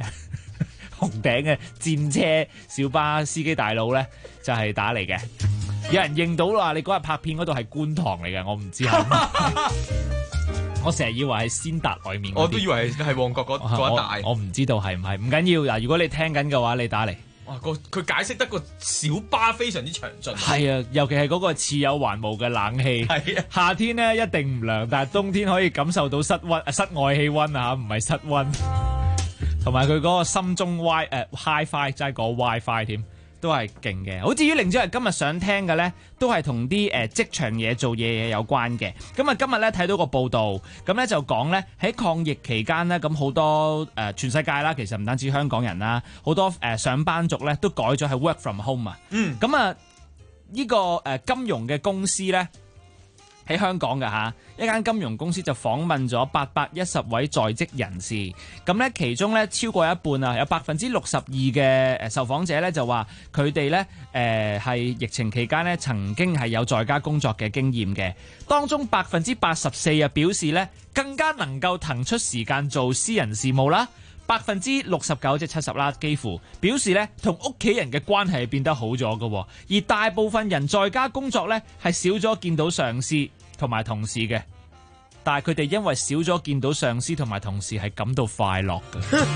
戰車小巴司機大佬咧，就係打嚟嘅。有人認到啦，你嗰日拍片嗰度係觀塘嚟嘅，我唔知係。我成日以為係先達外面， 我都以為係旺角嗰一帶。 我唔知道係唔係，唔緊要嗱。如果你聽緊嘅話，你打嚟。 哇！佢解釋得個小巴非常之詳盡。 係啊，尤其係嗰個似有還無嘅冷氣。係啊，夏天咧一定唔涼，但係冬天可以感受到室外氣溫啊，唔係室溫。同埋佢嗰個心中 HiFi 即係個 WiFi 添。都係勁嘅。好，至於凌姐今日想聽嘅呢，都係同啲職場嘢做嘢有關嘅。咁啊，今日呢睇到個報道，咁呢就講呢喺抗疫期間呢，咁好多全世界啦，其實唔單止香港人啦，好多上班族呢都改咗係 work from home 啊。咁啊，呢個金融嘅公司呢，喺香港嘅嚇，一間金融公司就訪問咗810位在職人士，咁咧其中咧超過一半啊，有62%嘅受訪者咧就話佢哋咧係疫情期間咧曾經係有在家工作嘅經驗嘅，當中84%表示咧更加能夠騰出時間做私人事務啦。69%即70%啦，幾乎表示咧同屋企人嘅關係變得好咗嘅，而大部分人在家工作咧係少咗見到上司同埋同事嘅，但係佢哋因為少咗見到上司同埋同事係感到快樂嘅。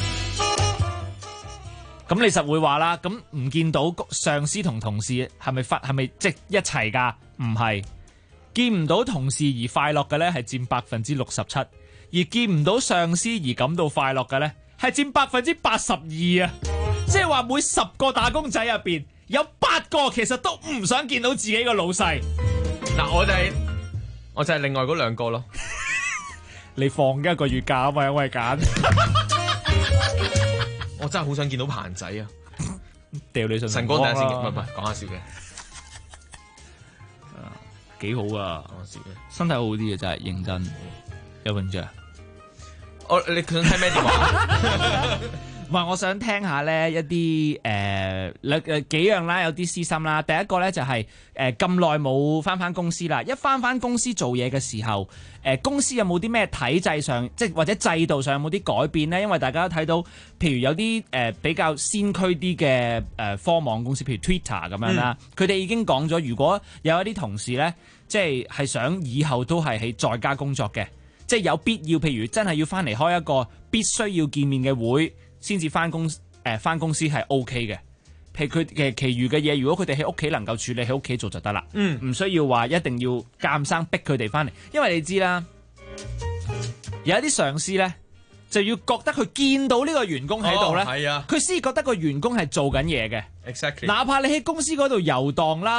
咁你實會話啦，咁唔見到上司同同事係咪即一齊㗎？唔係，見唔到同事而快樂嘅咧係佔67%。而見唔到上司而感到快樂嘅呢，係佔82%啊！即係話每10個打工仔入邊，有8個其實都唔想見到自己個老細。 嗱，我就係另外嗰2個咯。 你放1個月假啊嘛，我係揀。 我真係好想見到彭仔啊！ 掉你上晨光第一先，唔係講下笑嘅。 幾好啊！ 講下笑嘅， 身體好啲嘅真係認真。有冇印象？ 你想聽咩電話？ 唔係，我想聽下咧一啲幾樣啦，有啲私心啦。第一個咧就係咁耐冇翻公司啦，一翻公司做嘢嘅時候，公司有冇啲咩體制上，即係或者制度上有冇啲改變咧？因為大家都睇到，譬如有啲比較先驅啲嘅科網公司，譬如 Twitter 咁樣啦，佢哋已經講咗，如果有一啲同事咧，即係想以後都係喺在家工作嘅。即係有必要，譬如真係要翻嚟開一個必須要見面嘅會，先至翻公司係 OK 嘅。譬如佢嘅其餘嘅嘢，如果佢哋喺屋企能夠處理，喺屋企做就得啦。唔需要話一定要監生逼佢哋翻嚟，因為你知啦，有一啲上司咧就要覺得佢見到呢個員工喺度咧，佢先覺得個員工係做緊嘢嘅。 Exactly. 哪怕你喺公司嗰度遊蕩啦。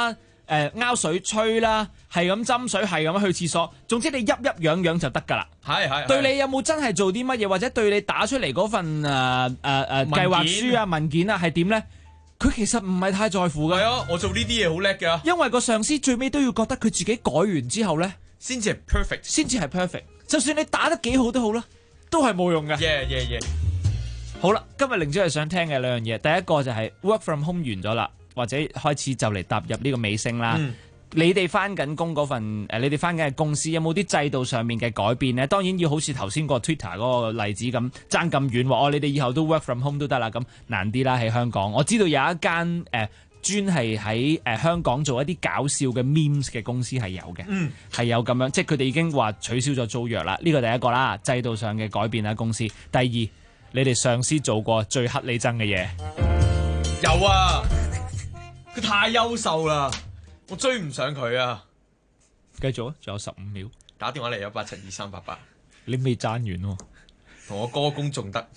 拗水吹啦，係咁斟水，係咁去廁所，總之你鬱鬱癢癢就得㗎啦。 係對你有冇真係做啲乜嘢，或者對你打出嚟嗰份計劃書啊文件啊係點咧？佢其實唔係太在乎㗎。 係啊，我做呢啲嘢好叻㗎。 因為個上司最尾都要覺得佢自己改完之後咧， 先至係 perfect， 先至係 perfect。就算你打得幾好都好啦，都係冇用嘅。好啦，今日凌姐係想聽嘅兩樣嘢，第一個就係 work from home 完咗啦，或者開始就嚟踏入呢個尾聲啦。你哋翻緊工嗰份你哋翻緊嘅公司有冇啲制度上面嘅改變呢？當然要好似頭先個 Twitter 嗰個例子咁爭咁遠喎。你哋以後都 work from home 都得啦，咁難啲啦喺香港。我知道有一間專係喺香港做一啲搞笑嘅 memes 嘅公司係有嘅，係有咁樣，即係佢哋已經話取消咗租約啦。呢個第一個啦，制度上嘅改變啦，公司。第二，你哋上司做過最乞你憎嘅嘢？ 有啊，佢太優秀啦，我追唔上佢啊！ 繼續啊，仲有15秒， 打電話嚟1872388， 你未爭完喎， 同我歌功頌德。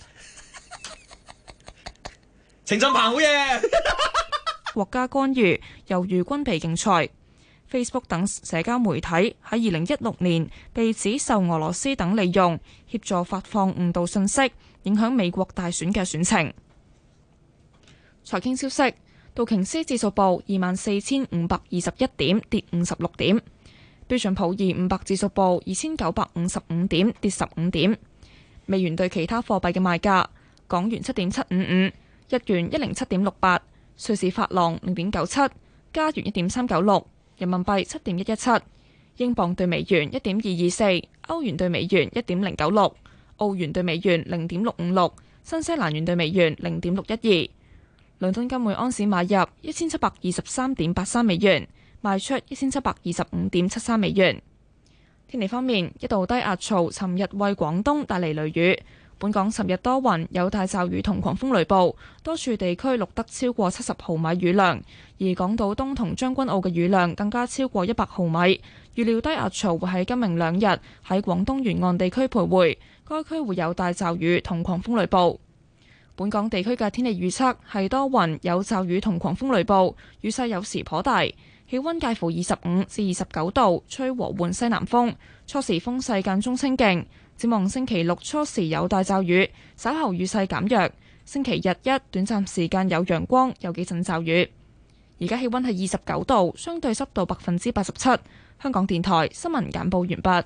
程振鵬好嘢！ 國家干預，猶如軍備競賽。Facebook 等社交媒體喺2016年被指受俄羅斯等利用，協助發放誤導信息，影響美國大選嘅選情。財經消息，道瓊斯指數報24,521點，跌56點；標準普爾500指數報2,955點，跌15點。美元對其他貨幣嘅賣價：港元7.755，日元107.68，瑞士法郎0.97，加元1.396，人民幣7.117，英鎊對美元1.224，歐元對美元1.096，澳元對美元0.656，新西蘭元對美元0.612。倫敦金每安士買入1723.83美元，賣出1725.73美元。天氣方面，一道低壓槽尋日為廣東帶嚟雷雨。本港尋日多雲，有大驟雨同狂風雷暴，多處地區錄得超過70毫米雨量，而港島東同將軍澳嘅雨量更加超過100毫米。預料低壓槽會喺今明兩日喺廣東沿岸地區徘徊，該區會有大驟雨同狂風雷暴。本港地區嘅天氣預測係多雲，有驟雨同狂風雷暴，雨勢有時頗大，氣溫介乎25至29度，吹和緩西南風，初時風勢間中清勁。展望星期六初時有大驟雨，稍後雨勢減弱。星期日一短暫時間有陽光，有幾陣驟雨。而家氣溫係29度，相對濕度87%。香港電台新聞簡報完畢。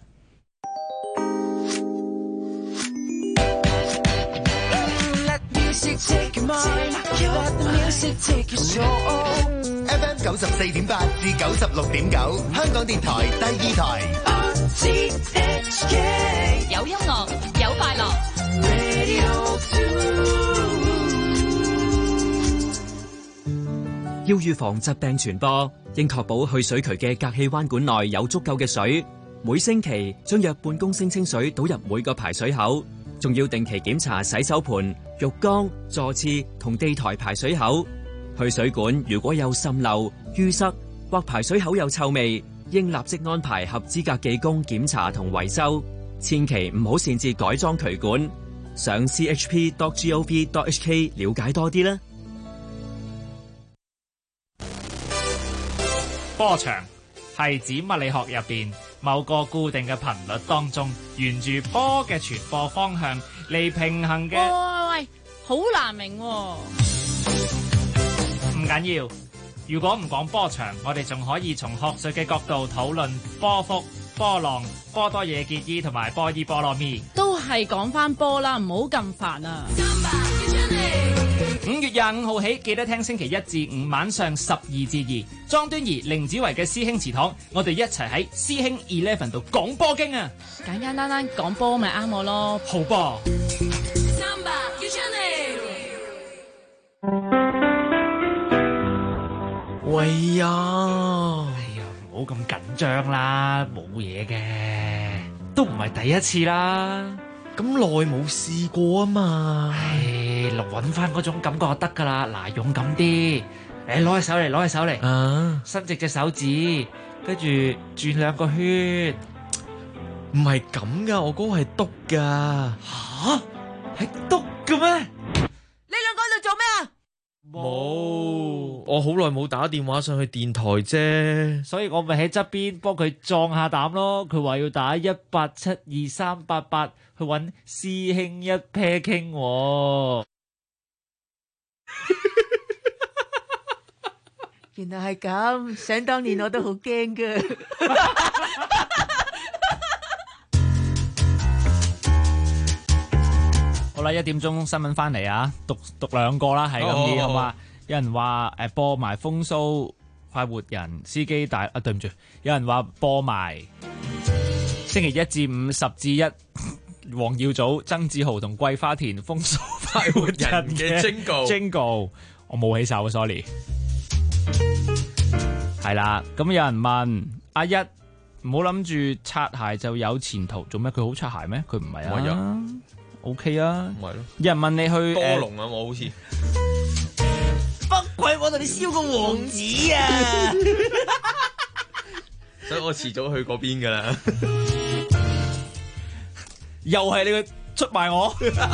FM 94.8至96.9，香港電台第二台。 有音樂，有快樂。 要預防疾病傳播，應確保去水渠嘅隔氣彎管內有足夠嘅水。每星期將約半公升清水倒入每個排水口，仲要定期檢查洗手盆、浴缸、座廁同地台排水口。去水管如果有滲漏、淤塞或排水口有臭味，應立即安排合資格技工檢查同維修。千祈唔好擅自改裝渠管。上 chp.gov.hk 了解多啲啦。 波長係指物理學入邊某個固定嘅頻率當中，沿住波嘅傳播方向嚟平衡嘅。 喂，好難明喎。 唔緊要，如果唔講波長，我哋仲可以從學術嘅角度討論波幅、波浪、波多野結衣同埋波伊波羅蜜。 都係講翻波啦，唔好咁煩啊 ！5月25號起，記得聽星期1至5晚上12至2，莊端儀、凌子維嘅師兄祠堂，我哋一齊喺師兄 Eleven 度講波經啊！ 簡簡單單講波咪啱我咯， 好波！ 喂呀！ 唔好咁緊張啦，冇嘢嘅，都唔係第一次啦。 咁耐冇試過啊嘛， 揾翻嗰種感覺就得噶啦。嗱，勇敢啲，攞起手嚟，攞起手嚟，伸直隻手指，跟住轉2個圈。 唔係咁噶，我嗰個係篤噶。 吓？係篤嘅咩？ 你兩個喺度做咩啊？ 冇，我好耐冇打電話上去電台啫， 所以我咪喺側邊幫佢壯下膽咯。佢話要打1872388去揾師兄一 pair 傾喎。 原來係咁，想當年我都好驚㗎。 好啦，1點鐘新聞翻嚟啊，讀兩個啦，係咁意好嘛？有人話播埋風騷快活人司機大對唔住，有人話播埋星期1至5 10至1黃耀祖、曾志豪同桂花田風騷快活人嘅 Jingle， 我冇起手 ，sorry。係啦，咁有人問阿一唔好諗住擦鞋就有前途，做咩？佢好擦鞋咩？佢唔係啊。OK 啊， 咪咯。 有人問你去多龍啊，我好似不愧我同你燒個王子啊！ 所以我遲早去嗰邊噶啦。 又係你去出賣我。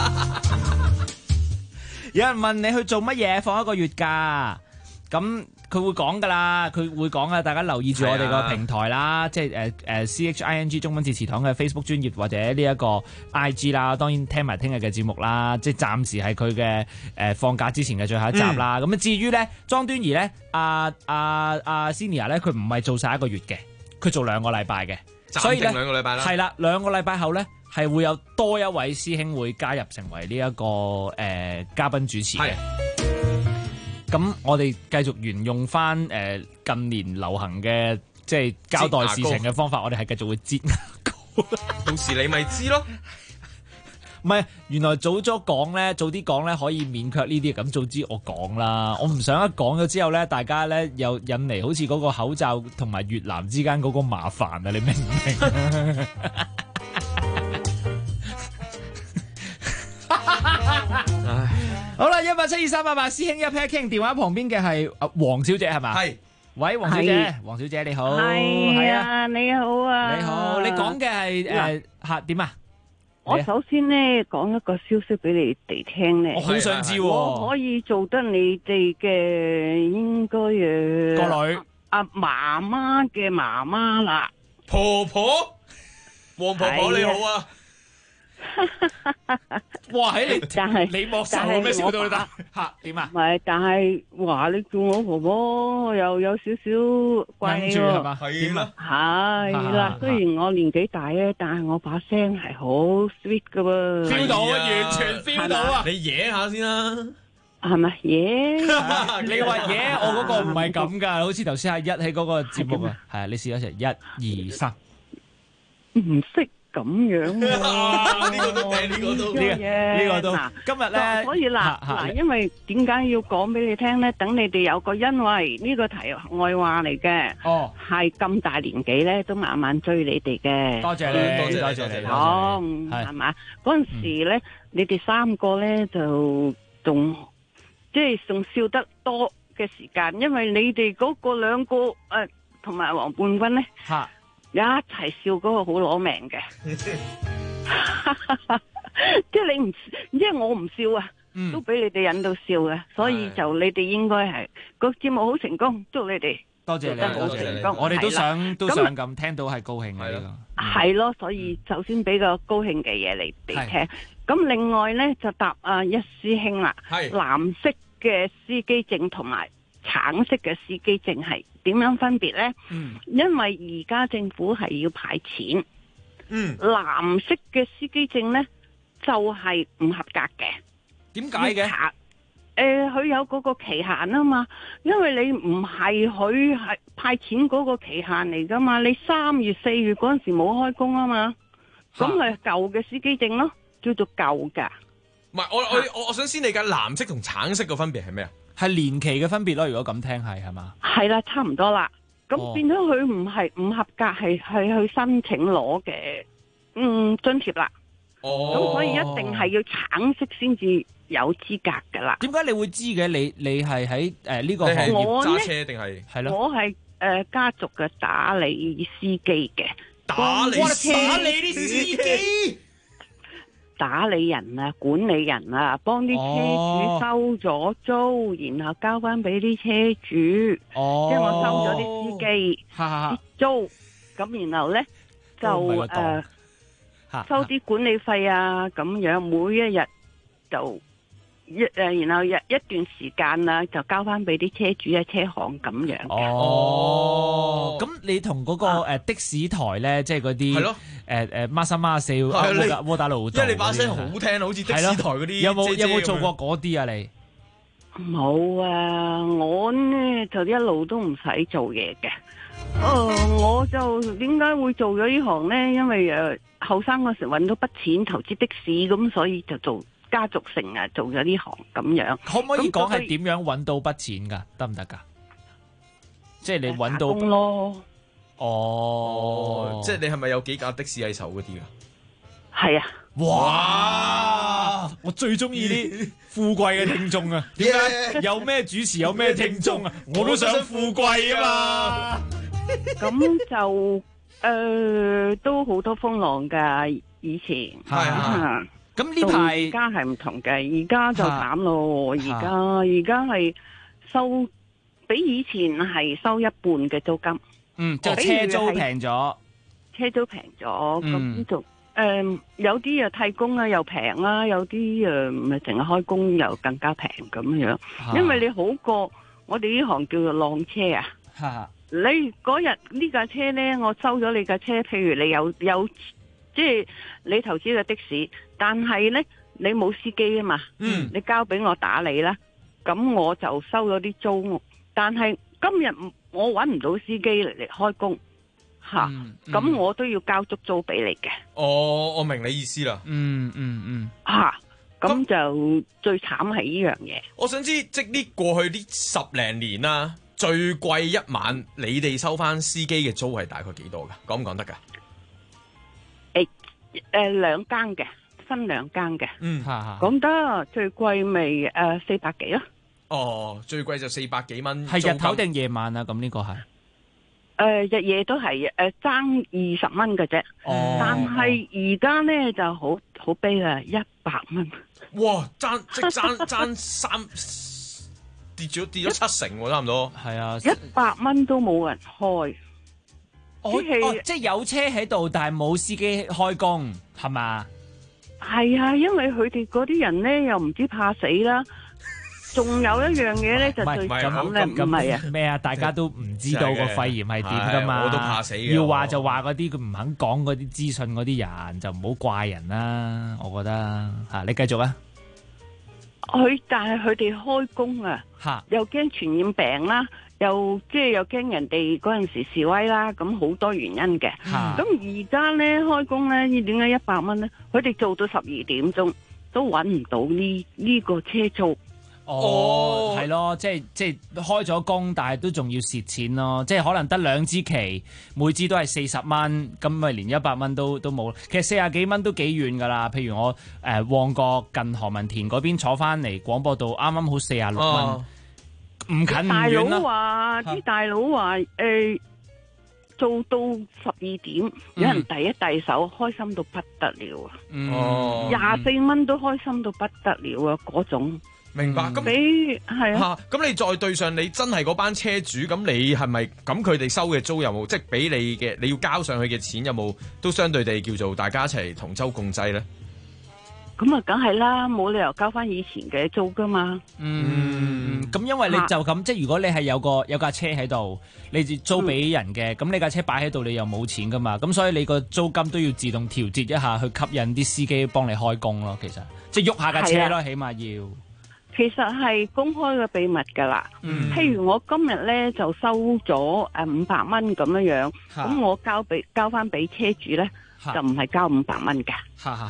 有人問你去做乜嘢？放1個月假，咁佢會講噶啦，佢會講啊！大家留意住我哋個平台啦，即係CHING 中文字詞堂嘅 Facebook 專頁或者呢一個 IG 啦，當然聽埋聽日嘅節目啦，即係暫時係佢嘅放假之前嘅最後一集啦。咁至於咧莊端儀咧，阿 Senior 咧，佢唔係做晒1個月嘅，佢做2個禮拜嘅，所以咧 2個禮拜啦， 係啦，2個禮拜後咧係會有多一位師兄會加入成為呢一個嘉賓主持嘅。咁我哋繼續沿用翻近年流行嘅即係交代事情嘅方法，我哋係繼續會擠牙膏。 到時你咪知咯。 唔係，原來早啲講咧可以免卻呢啲，咁早知我講啦。我唔想一講咗之後咧，大家咧又引嚟好似嗰個口罩同埋越南之間嗰個麻煩啊！你明唔明？好啦，1872388師兄一 pair 傾，電話旁邊嘅係黃小姐係嘛？係，喂，黃小姐，黃小姐你好， 係啊，你好啊， 你好，你講嘅係點啊？ 我首先咧講一個消息俾你哋聽咧， 我好想知喎， 我可以做得你哋嘅應該個女阿媽媽嘅媽媽啦， 婆婆，黃婆婆你好啊！ 哇！喺你但係你莫受咩笑到你得嚇點啊？ 唔係，但係話你叫我婆婆又有少少怪喎， 係嘛？點啊？ 係啦，雖然我年紀大咧，但係我把聲係好 sweet 噶噃 ，feel 到啊，完全 feel 到啊！ 你野下先啦， 係咪野？ 你話野，我嗰個唔係咁噶，好似頭先阿一喺嗰個節目啊，係啊，你試一試1、2、3， 唔識。咁樣喎， 呢個都今日咧，所以嗱，因為點解要講俾你聽咧？等你哋有個因為呢個題外話嚟嘅，係咁大年紀咧都慢慢追你哋嘅。 多謝你，多謝你， 係嘛？嗰陣時咧，你哋3個咧就仲即係仲笑得多嘅時間，因為你哋嗰個2個同埋黃冠軍咧。一齊笑嗰個好攞命嘅，即係你唔，即係我唔笑啊，都俾你哋引到笑嘅，所以就你哋應該係個節目好成功，祝你哋多謝你，好成功，我哋都想咁聽到係高興嘅呢個， 係咯，所以首先俾個高興嘅嘢你哋聽，咁另外咧就答一師兄啦，藍色嘅司機證同埋橙色嘅司機證係點樣分別呢？因為而家政府係要派錢，藍色嘅司機證呢就係唔合格嘅。 點解嘅？ 佢有嗰個期限啊嘛，因為你唔係佢係派錢嗰個期限嚟噶嘛，你3月4月嗰陣時冇開工啊嘛，咁係舊嘅司機證咯，叫做舊噶。 唔係，我想先理解藍色同橙色嘅分別係咩啊？ 係年期嘅分別咯，如果咁聽係嘛？ 係啦，差唔多啦。咁變咗佢唔合格，係去申請攞嘅津貼啦。咁所以一定係要橙色先至有資格噶啦。 點解你會知嘅？你係喺呢個行業揸車定係咯？ 我係家族嘅打理司機嘅。 打理啲司機。 打理人啊、管理人啊，幫啲車主收咗租，然後交翻俾啲車主。即係我收咗啲司機啲租，咁然後咧就收啲管理費啊，咁樣每一日就然後一段時間啦，就交翻俾啲車主啊、車行咁樣。 咁你同嗰個的士台咧，即係嗰啲係咯孖三孖四窩打老道， 因為你把聲好聽，好似的士台嗰啲。 有冇做過嗰啲啊？你冇啊！我呢就一路都唔使做嘢嘅。我就點解會做咗呢行呢？因為後生嗰時揾到筆錢投資的士，咁所以就做家族成啊，做咗呢行咁樣。 可唔可以講係點樣揾到筆錢㗎？得唔得㗎？即係你揾到工咯。 即係你係咪有幾架的士喺手嗰啲啊？ 係啊！ 哇！我最中意啲富貴嘅聽眾啊！點解有咩主持有咩聽眾啊？我都想富貴啊嘛！ 咁就都好多風浪噶，以前係啊。咁呢排而家係唔同嘅，而家就慘咯。而家係收比以前係收一半嘅租金。 就車租平咗， 車租平咗，咁就有啲替工啊又平啦，有啲唔係淨係開工又更加平咁樣。因為你好過我哋呢行叫做浪車啊。你嗰日呢架車呢，我收咗你架車，譬如你有即係你投資嘅的士，但係呢，你冇司機啊嘛，你交俾我打理啦，咁我就收咗啲租，但係今日我揾唔到司機嚟開工咁我都要交足租俾你嘅。 我明你意思啦。 咁就最慘係呢樣嘢。 我想知即呢過去呢10零年啦，最貴一晚你哋收翻司機嘅租係大概幾多噶？講唔講得噶？ 兩間嘅，分兩間嘅。講得最貴咪400幾咯。 最貴就400幾蚊。 係日頭定夜晚啊？咁呢個係日夜都係爭20蚊嘅啫。但係而家咧就好悲啦，100蚊。 哇！爭跌咗7成喎，差唔多。 係啊 ，100蚊都冇人開。 即係有車喺度，但係冇司機開工，係嘛？ 係啊，因為佢哋嗰啲人咧又唔知怕死啦。仲有一樣嘢咧就最慘咧，唔係啊咩啊？大家都唔知道個肺炎係點噶嘛？ 我都怕死嘅。 要話就話嗰啲佢唔肯講嗰啲資訊嗰啲人，就唔好怪人啦。我覺得你繼續啊。 但係佢哋開工啊，又驚傳染病啦，又驚人哋嗰陣時示威啦，咁好多原因嘅。咁而家咧開工咧，點解100蚊咧？佢哋做到12點鐘都揾唔到呢個車租。 係咯，即係開咗工，但係都仲要蝕錢咯。即係可能得2支旗，每支都係40蚊，咁咪連100蚊都冇。其實40幾蚊都幾遠噶啦。譬如我旺角近何文田嗰邊坐翻嚟廣播道，啱啱好46蚊，唔近唔遠啦。 啲大佬話做到12點，有人第一第手，開心到不得了啊！24蚊都開心到不得了啊！嗰種。 明白，咁係啊， 咁你再對上你真係嗰班車主，咁你係咪咁佢哋收嘅租有冇，即係俾你嘅你要交上去嘅錢有冇都相對地叫做大家一齊同舟共濟咧？ 咁啊，梗係啦，冇理由交翻以前嘅租噶嘛。 咁因為你就咁，即係如果你係有架車喺度，你租俾人嘅，咁你架車擺喺度，你又冇錢噶嘛，咁所以你個租金都要自動調節一下，去吸引啲司機幫你開工咯。其實即係喐下架車咯，起碼要。 其實係公開嘅秘密㗎啦。譬如我今日咧就收咗500蚊咁樣，咁我交翻俾車主咧就唔係交500蚊㗎。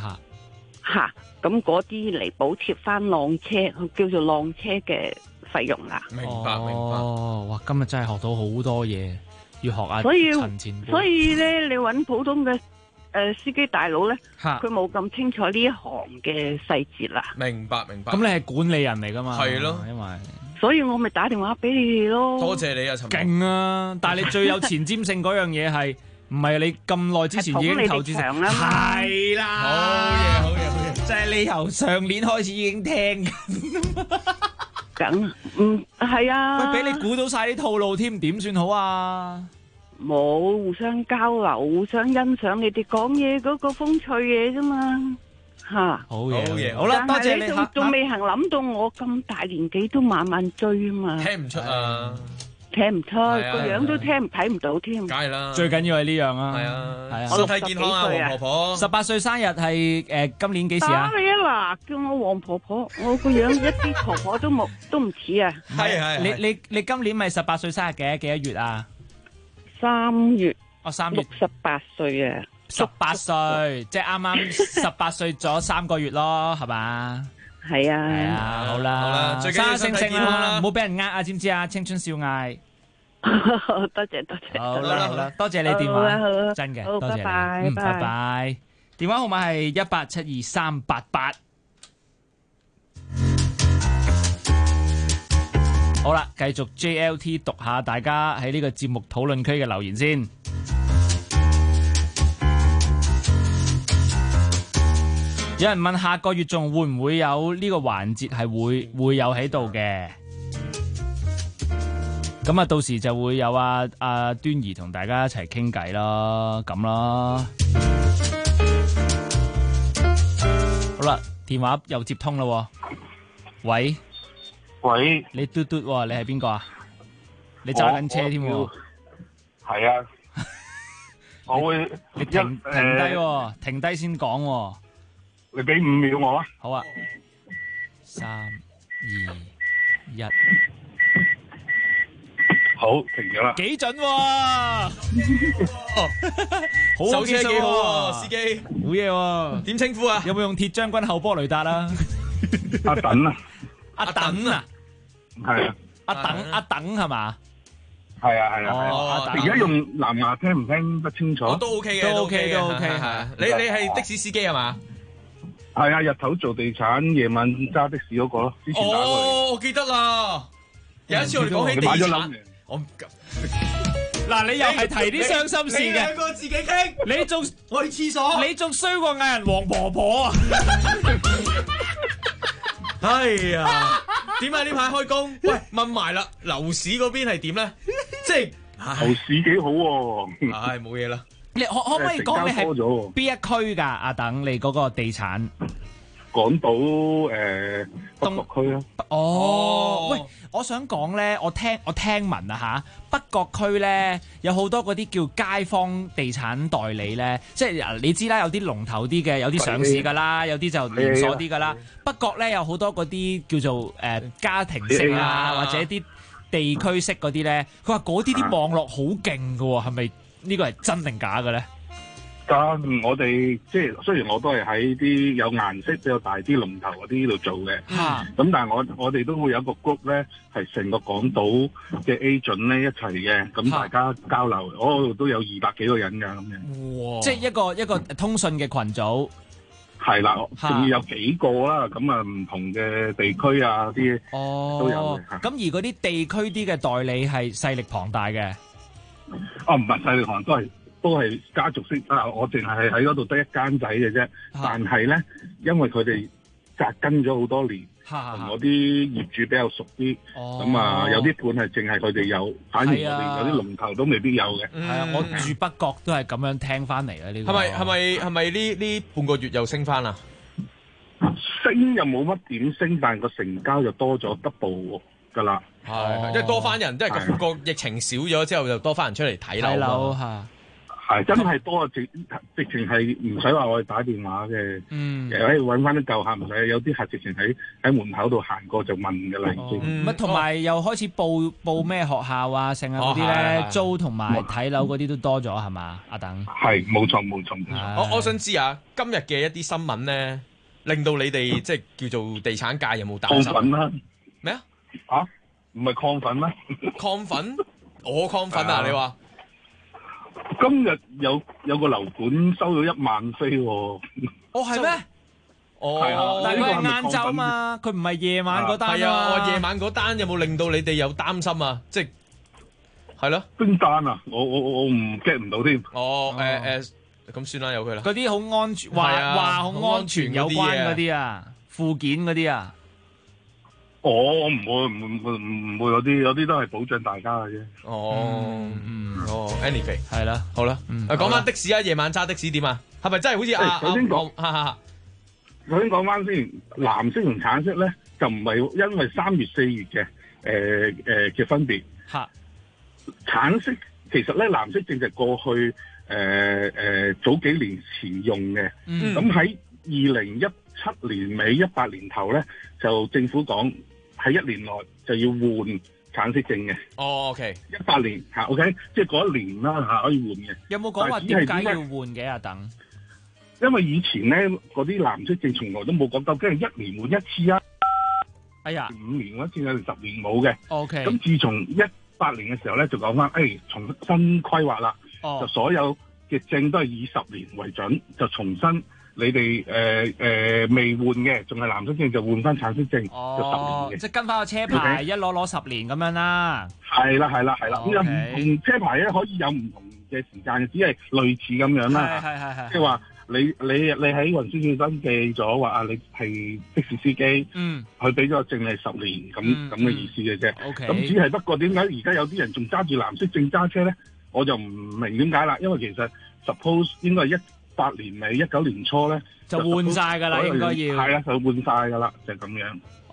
咁嗰啲嚟補貼翻浪車，叫做浪車嘅費用啦。 明白。 哇！今日真係學到好多嘢，要學下陳前輩。 所以咧，你揾普通嘅司機大佬咧，佢冇咁清楚呢一行嘅細節啦。 明白。 咁你係管理人嚟噶嘛？ 係咯， 因為所以我咪打電話俾你哋咯。 多謝你啊，陳。 勁啊！但係你最有前瞻性嗰樣嘢係唔係你咁耐之前已經投資？ 係啦。 好嘢。 即係你由上年開始已經聽緊，係啊。 喂，俾你估到晒啲套路添，點算好啊？ 冇互相交流，互相欣賞你哋講嘢嗰個風趣嘢啫嘛，吓。 好嘢，好啦，多謝你。 仲未行諗到我咁大年紀都慢慢追啊嘛。 聽唔出啊？ 聽唔出，個樣都睇唔到添。 梗係啦， 最緊要係呢樣啊。 係啊， 係啊， 身體健康啊，黃婆婆。 18歲生日係今年幾時啊？ 打你啊嗱，叫我黃婆婆，我個樣一啲婆婆都冇，都唔似啊。 係，你今年咪18歲生日嘅？幾多月啊 ？3月。 哦，3月。 18歲啊 ！18歲，即係啱啱18歲咗3個月咯，係嘛？ 係啊， 係啊，好啦， 最緊要身體健康啦， 唔好俾人呃啊，知唔知啊？青春少艾。 多謝。 好啦，多謝你電話，真嘅，多謝你，拜拜。電話號碼係1872388。好啦，繼續 JLT 讀下大家喺呢個節目討論區嘅留言先。有人問下個月仲會唔會有呢個環節係會有喺度嘅？咁啊，到時就會有阿端儀同大家一齊傾偈咯，咁咯。好啦，電話又接通啦。喂，你嘟嘟，你係邊個啊？你揸緊車添？ 係啊，我會你停低先講。 你俾5秒我啊！ 好啊，3、2、1， 好，停咗啦。 幾準喎！好手車幾好喎，司機。 好嘢喎！ 點稱呼啊？ 有冇用鐵將軍後波雷達啊？ 阿等啊！ 阿等啊！ 係啊！ 阿等係嘛？ 係啊！而家用藍牙聽唔聽得清楚？ 都 OK 嘅，都 OK 係啊！你係的士司機係嘛？ 係啊，日頭做地產，夜晚揸的士嗰個咯。之前打過嚟。 我記得啦。有一次我哋講起地產，我唔敢。 嗱，你又係提啲傷心事嘅。 你兩個自己傾。 你仲我去廁所。 你仲衰過嗌人黃婆婆啊！ 哎呀，點解呢排開工？喂，問埋啦，樓市嗰邊係點咧？即係樓市幾好喎。 唉，冇嘢啦。 你可唔可以講你係邊一區㗎？阿等你嗰個地產， 港島北角區啊。 哦，喂，我想講咧，我聽聞啊嚇，北角區咧有好多嗰啲叫街坊地產代理咧，即係你知啦，有啲龍頭啲嘅，有啲上市㗎啦，有啲就連鎖啲㗎啦。北角咧有好多嗰啲叫做家庭式啊，或者啲地區式嗰啲咧，佢話嗰啲網絡好勁㗎喎，係咪？呢個係真定假嘅咧？ 但我哋即係雖然我都係喺啲有顏色比較大啲龍頭嗰啲度做嘅，咁但係我哋都會有一個 group 咧，係成個港島嘅 agent 咧一齊嘅，咁大家交流，嗰度都有200幾個人㗎咁樣。 哇！即係一個通訊嘅群組。 係啦，仲要有幾個啦，咁啊唔同嘅地區啊啲都有嘅。 咁而嗰啲地區啲嘅代理係勢力龐大嘅。 唔係勢力行，都係家族式啊！我淨係喺嗰度得一間仔嘅啫。但係咧，因為佢哋紮根咗好多年，同我啲業主比較熟啲，咁啊有啲盤係淨係佢哋有，反而我哋有啲龍頭都未必有嘅。 係啊，我住北角都係咁樣聽翻嚟啊！呢個係咪呢半個月又升翻啊？ 升又冇乜點升，但係個成交就多咗 double 㗎啦。 係，即係多翻人，即係個疫情少咗之後，就多翻人出嚟睇樓嚇。 係真係多啊！直情係唔使話我哋打電話嘅，可以揾翻啲舊客，唔使有啲客直情喺門口度行過就問嘅啦。 乜同埋又開始報咩學校啊，成啊嗰啲咧租同埋睇樓嗰啲都多咗係嘛？阿等係冇錯。 我想知啊，今日嘅一啲新聞咧，令到你哋即係叫做地產界有冇擔心？ 亢奮啦！ 咩啊？ 嚇？唔係亢奮咩？ 亢奮？我亢奮啊！你話？ 今日有個樓盤收咗1萬飛喎。 哦，係咩？ 哦， 但係佢係晏晝嘛，佢唔係夜晚嗰單啊。係啊， 夜晚嗰單有冇令到你哋有擔心啊？即係咯。 邊單啊？我唔 get 唔到添。 咁算啦，由佢啦。 嗰啲好安全，話好安全有關嗰啲啊，附件嗰啲啊。 我唔會嗰啲，有啲都係保障大家嘅啫。 anyway 係啦， 好啦，講翻的士啊，夜晚揸的士點啊？係咪真係好似首先講翻先，藍色同橙色咧就唔係因為3月4月嘅分別。橙色其實咧藍色證就過去早幾年前用嘅，咁喺2017年尾18年頭咧就政府講喺1年內就要換橙色證嘅。 OK。 18年OK， 即係嗰1年啦可以換嘅。 有冇講話點解要換嘅啊？等？ 因為以前咧嗰啲藍色證從來都冇講究竟係1年換一次啊。 哎呀 ，5年換一次定10年冇嘅。 OK。 咁自從18年嘅時候咧，就講翻，重新規劃啦，就所有嘅證都係以10年為準，就重新你哋未換嘅，仲係藍色證就換翻橙色證，就10年嘅。 即係跟翻個車牌，一攞10年咁樣啦。 係啦。咁有唔同車牌咧，可以有唔同嘅時間，只係類似咁樣啦。係。即係話你喺運輸署登記咗話你係的士司機，佢俾咗個證你10年咁嘅意思嘅啫。咁只係不過點解而家有啲人仲揸住藍色證揸車咧？我就唔明點解啦。因為其實 suppose 應該係18年尾19年初咧就換曬㗎啦，應該要係啦，就換曬㗎啦，就咁樣。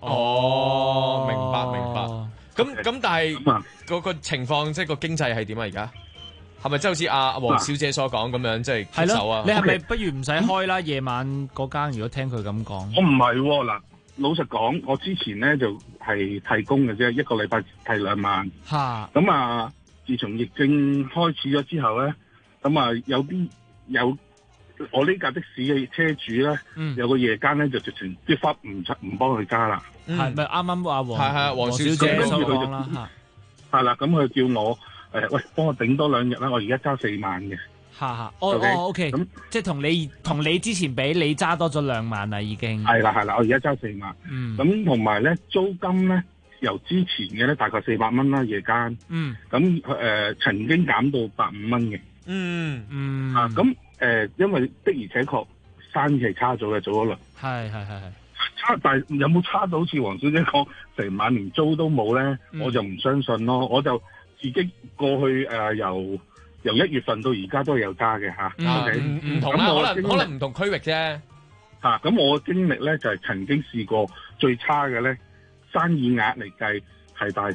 明白。咁但係個情況即係個經濟係點啊？而家？係咪即係好似阿黃小姐所講咁樣，即係棘手啊？ 你係咪不如唔使開啦？夜晚嗰間，如果聽佢咁講， 我唔係喎。嗱，老實講，我之前咧就係替工嘅啫，一個禮拜替2萬。咁啊，自從疫症開始咗之後咧，咁啊有我呢架的士嘅車主咧，有個夜間咧就直情啲忽唔幫佢加啦。 係咪啱啱阿黃小姐所講啦？ 係啦，咁佢叫我。喂，幫我頂多2日啦！我而家揸4萬嘅。 OK。咁即係同你之前比，你揸多咗2萬啦，已經。 係啦，我而家揸4萬。咁同埋咧，租金咧由之前嘅咧大概400蚊啦，夜間。咁曾經減到150蚊嘅。咁因為的而且確生意係差咗嘅，早一輪。係。差，但係有冇差到好似黃小姐講成晚連租都冇咧？我就唔相信咯，我就。自己過去由1月份到而家都係有加嘅嚇， 唔同啦，可能唔同區域啫。 咁我經歷咧就係曾經試過最差嘅咧，生意額嚟計係大概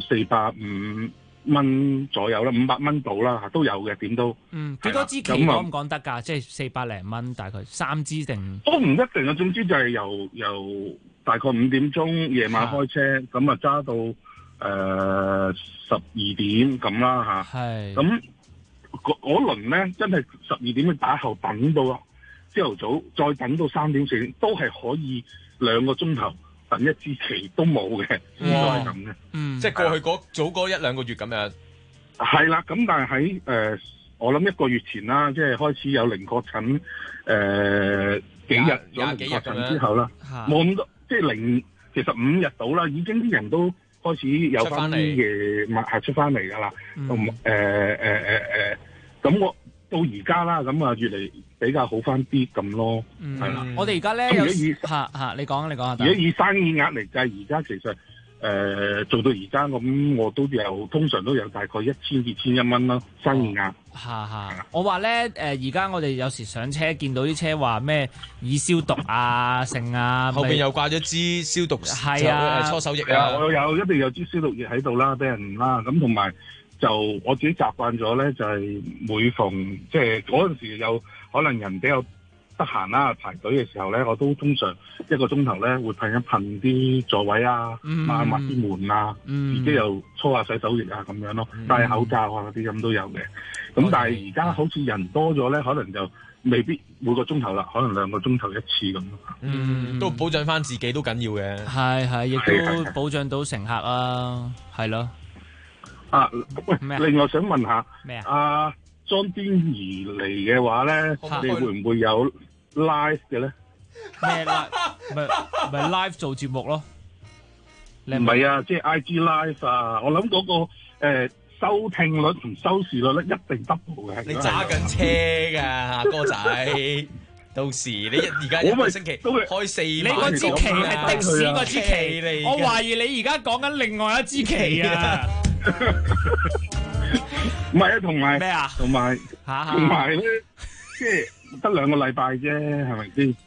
450蚊左右啦，500蚊到啦都有嘅，點都。 幾多支旗講唔講得㗎？即係400零蚊，大概3支定？ 都唔一定啊，總之就係由大概5點鐘夜晚開車，咁啊揸到。12點咁啦嚇，咁嗰輪咧真係12點去打後等到朝頭早，再等到3點4點，都係可以2個鐘頭等一支旗都冇嘅，應該係咁嘅。 即係過去早嗰1-2個月咁樣。 係啦，咁但係喺我諗1個月前啦，即係開始有零確診，幾日有零確診之後啦，冇咁多，即係其實5日到啦，已經啲人都。開始有翻啲嘢物係出翻嚟㗎啦，咁我到而家啦，咁啊越嚟比較好翻啲咁咯，係啦。 我哋而家咧，如果你講下。 如果以生意額嚟計，而家其實做到而家咁，我都通常都有大概1000-2000蚊啦，生意額。 我話咧而家我哋有時上車見到啲車話咩已消毒啊、剩啊， 後邊又掛咗支消毒搓手液啊，我一定有支消毒液喺度啦，俾人啦。咁同埋就我自己習慣咗咧，就係每逢即係嗰陣時有可能人比較得閒啦，排隊嘅時候咧，我都通常1個鐘頭咧會噴一噴啲座位啊，抹一抹啲門啊，自己又搓下洗手液啊咁樣咯，戴口罩啊嗰啲咁都有嘅。咁但係而家好似人多咗咧，可能就未必每個鐘頭啦，可能2個鐘頭一次咁咯。 都保障翻自己都緊要嘅。 係，亦都保障到乘客啊，係咯。 喂，另外想問下咩啊？ 阿莊端儀嚟嘅話咧，你會唔會有 live 嘅咧？ 咩 live？咪 live 做節目咯。 唔係啊，即係 IG live 啊！我諗嗰個收聽率同收視率咧一定 double 嘅。 你揸緊車㗎，哥仔。到時你而家一個星期開4萬， 你嗰支旗係的士嗰支旗嚟，我懷疑你而家講緊另外一支旗啊！ 唔係啊，同埋咩啊？ 同埋咧，即係得2個禮拜啫，係咪先？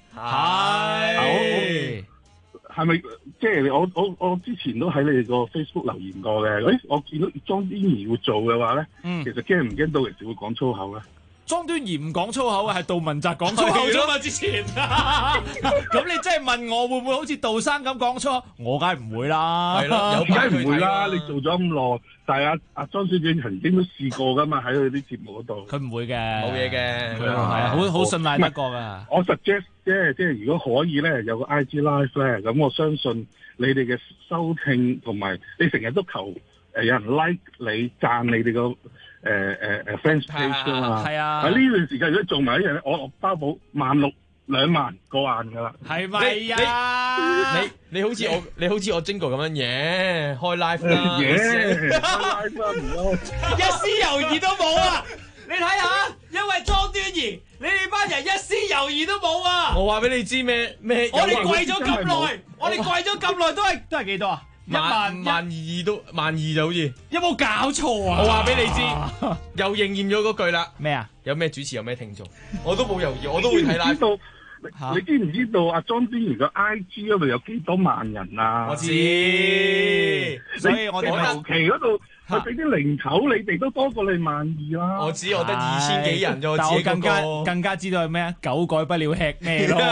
係咪即係我之前都喺你哋個 Facebook 留言過嘅？誒，我見到莊天儀會做嘅話咧，其實驚唔驚到時會講粗口咧？ 莊端儀唔講粗口嘅係杜汶澤講粗口啫嘛，之前。咁你真係問我會唔會好似杜生咁講粗口？我梗係唔會啦。 係咯，梗係唔會啦。你做咗咁耐，但係阿莊小姐曾經都試過噶嘛，喺佢啲節目嗰度。 佢唔會嘅， 冇嘢嘅， 係啊，好信賴得過噶。 我 suggest 即係如果可以咧，有個 IG Live 咧，咁我相信你哋嘅收聽同埋你成日都求有人 like 你讚你哋個。fans page 㗎嘛，係啊！喺呢段時間如果做埋一樣咧，我包保16000、20000過萬㗎啦。 係咪啊？ 你好似我 Jingle 咁樣嘢，開 live 啦， 開 live 啦，唔該。 一絲猶豫都冇啊！你睇下，因為莊端儀，你哋班人一絲猶豫都冇啊！ 我話俾你知咩？ 我哋跪咗咁耐，都係幾多啊？12000 都12000就好似， 有冇搞錯啊？ 我話俾你知，又應驗咗嗰句啦。 咩啊？ 有咩主持有咩聽眾，我都冇猶豫，我都會睇啦。 你知唔知道阿莊端儀個 IG 嗰度有幾多萬人啊？ 我知， 所以我哋後期嗰度佢俾啲零頭，你哋都多過你12000啦。 我知，我得2000幾人啫， 但我更加知道係咩啊？狗改不了吃咩咯。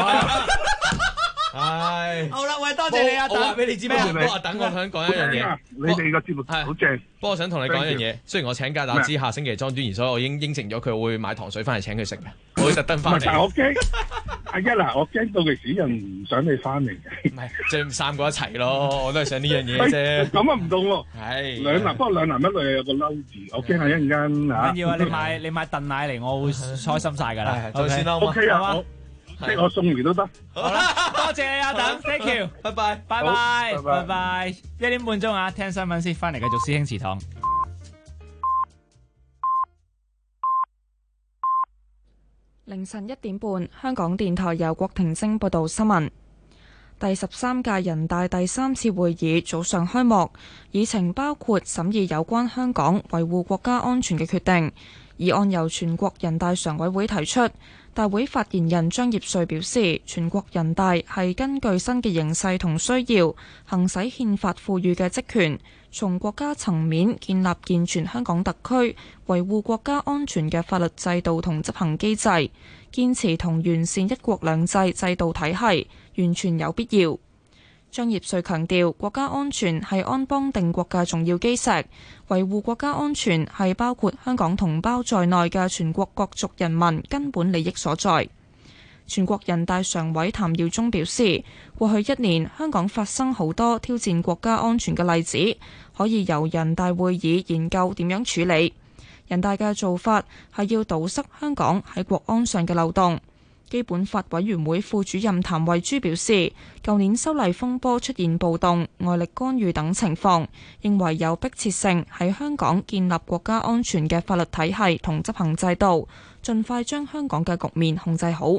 係， 好啦，喂，多謝你啊！ 我話俾你知咩？不過等我想講一樣嘢。 你哋個節目好正。 不過我想同你講一樣嘢，雖然我請假打知下星期莊端儀，所以我已經應承咗佢會買糖水翻嚟請佢食嘅，我會特登翻嚟。 但係我驚阿一嗱，我驚到時人唔想你翻嚟嘅。 唔係，即係3個一齊咯，我都係想呢樣嘢啫。 咁啊唔同喎。 係 2男，不過2男1女有個嬲字，我驚下一陣間嚇。 唔緊要啊！你買燉奶嚟，我會開心晒㗎啦。 就先啦 ，OK 啊，即係我送完都得。 好啦，多謝你啊，等 ，thank you， 拜拜， 拜拜，拜拜，1點半鐘啊，聽新聞先，翻嚟繼續師兄祠堂。 凌晨1點半，香港電台由郭婷晶報道新聞。第13屆人大第3次會議早上開幕，議程包括審議有關香港維護國家安全嘅決定。議案由全國人大常委會提出。大會發言人張業遂表示，全國人大係根據新嘅形勢同需要，行使憲法賦予嘅職權，從國家層面建立健全香港特區維護國家安全嘅法律制度同執行機制，堅持同完善一國兩制制度體系，完全有必要。張業遂強調，國家安全係安邦定國嘅重要基石，維護國家安全係包括香港同胞在內嘅全國各族人民根本利益所在。全國人大常委譚耀宗表示，過去1年香港發生好多挑戰國家安全嘅例子，可以由人大會議研究點樣處理。人大嘅做法係要堵塞香港喺國安上嘅漏洞。基本法委員會副主任譚慧珠表示，舊年修例風波出現暴動、外力干預等情況，認為有迫切性喺香港建立國家安全嘅法律體系同執行制度，盡快將香港嘅局面控制好。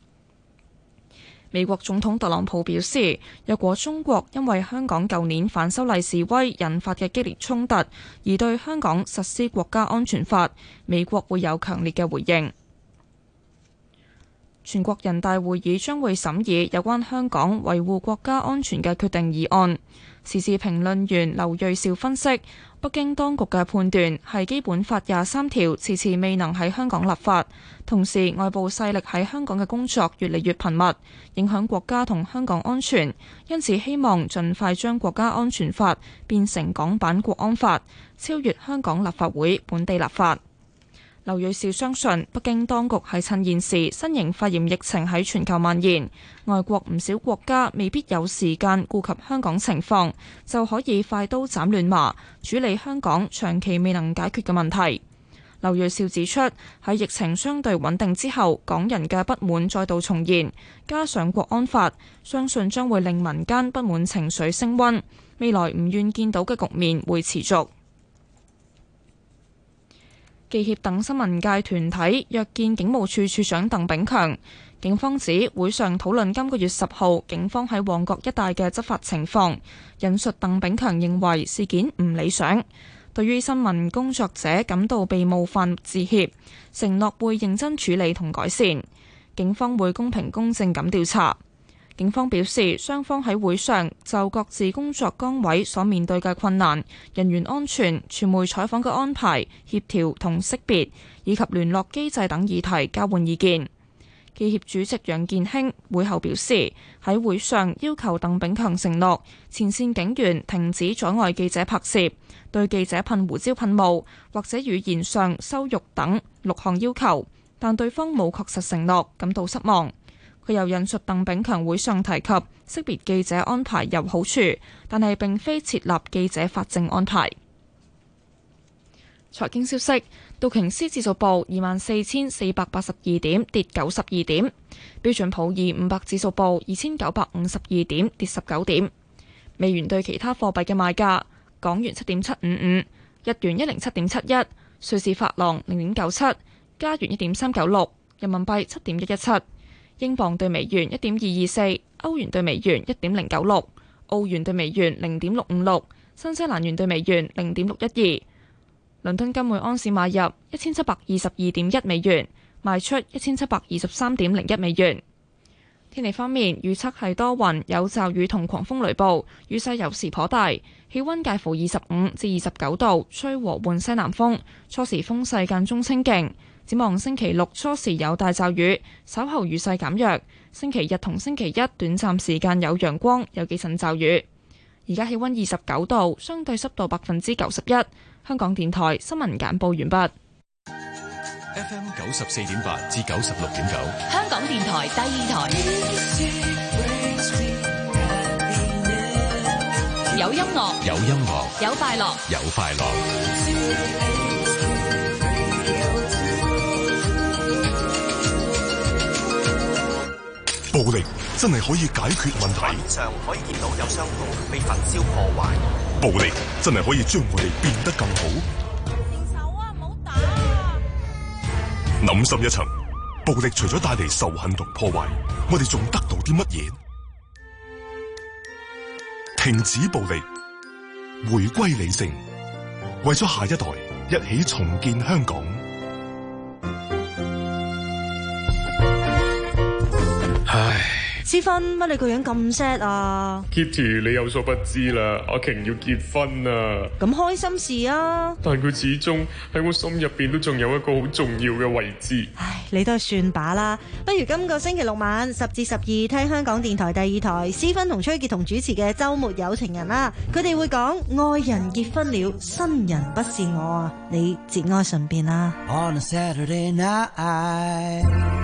美國總統特朗普表示，若果中國因為香港舊年反修例示威引發嘅激烈衝突而對香港實施國家安全法，美國會有強烈嘅回應。全國人大會議將會審議有關香港維護國家安全嘅決定議案。時事評論員劉銳紹分析，北京當局嘅判斷係基本法23條遲遲未能喺香港立法，同時外部勢力喺香港嘅工作越嚟越頻密，影響國家同香港安全，因此希望盡快將國家安全法變成港版國安法，超越香港立法會本地立法。劉銳紹相信，北京當局係趁現時新型肺炎疫情喺全球蔓延，外國唔少國家未必有時間顧及香港情況，就可以快刀斬亂麻，處理香港長期未能解決嘅問題。劉銳紹指出，喺疫情相對穩定之後，港人嘅不滿再度重現，加上國安法，相信將會令民間不滿情緒升溫，未來唔願見到嘅局面會持續。 記協等新聞界團體約見警務處處長鄧炳強。警方指會上討論今個月10號警方喺旺角一帶嘅執法情況，引述鄧炳強認為事件唔理想，對於新聞工作者感到被冒犯致歉，承諾會認真處理同改善，警方會公平公正咁調查。警方表示，雙方喺會上就各自工作崗位所面對嘅困難、人員安全、傳媒採訪嘅安排、協調同識別以及聯絡機制等議題交換意見。記協主席楊健興會後表示，喺會上要求鄧炳強承諾前線警員停止阻礙記者拍攝，對記者噴胡椒噴霧或者語言上羞辱等6項要求，但對方冇確實承諾，感到失望。佢又引述鄧炳強會上提及識別記者安排有好處，但係並非設立記者法證安排。財經消息，道瓊斯指數報24,482點，跌92點；標準普爾500指數報2,952點，跌19點。美元對其他貨幣嘅賣價：港元7.755，日元107.71，瑞士法郎0.97，加元1.396，人民幣7.117。英鎊對美元1.224，歐元對美元1.096，澳元對美元0.656，新西蘭元對美元0.612。倫敦金每安士買入1722.1美元，賣出1723.01美元。天氣方面，預測係多雲，有驟雨同狂風雷暴，雨勢有時頗大，氣溫介乎25至29度，吹和緩西南風，初時風勢間中清勁。展望星期六初時有大驟雨，稍後雨勢減弱。星期日同星期一短暫時間有陽光，有幾陣驟雨。而家氣溫29度，相對濕度91%。香港電台新聞簡報完畢。 FM 94.8至96.9， 香港電台第二台。有音樂， 有音樂， 有快樂， 有快樂。暴力真係可以解決問題。 面上可以見到有商鋪被焚燒破壞。 暴力真係可以將我哋變得更好。 停手啊！唔好打啊！ 諗深一層，暴力除咗帶嚟仇恨同破壞，我哋仲得到啲乜嘢？停止暴力，回歸理性，為咗下一代，一起重建香港。 唉，思芬，乜你個樣咁 sad 啊 ？Kitty， 你有所不知啦，阿瓊要結婚啊！ 咁開心事啊！ 但佢始終喺我心入邊都仲有一個好重要嘅位置。 唉，你都係算把啦，不如今個星期六晚10至12聽香港電台第二台，思芬同崔潔彤主持嘅週末有情人啦，佢哋會講愛人結婚了，新人不是我啊，你節哀順變啦。On a Saturday night。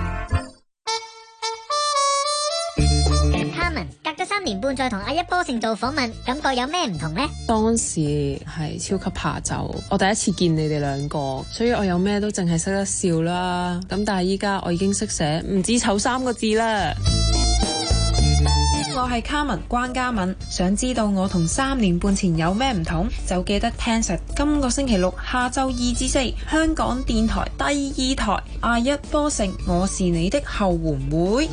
隔咗3年半再同阿一波成做訪問，感覺有咩唔同呢？ 當時係超級怕醜，我第一次見你哋兩個，所以我有咩都淨係識得笑啦。咁但係依家我已經識寫唔止醜3個字啦。 我係卡文關嘉敏，想知道我同3年半前有咩唔同，就記得聽實今個星期六下晝2至4，香港電台第二台阿一波成我是你的後援會。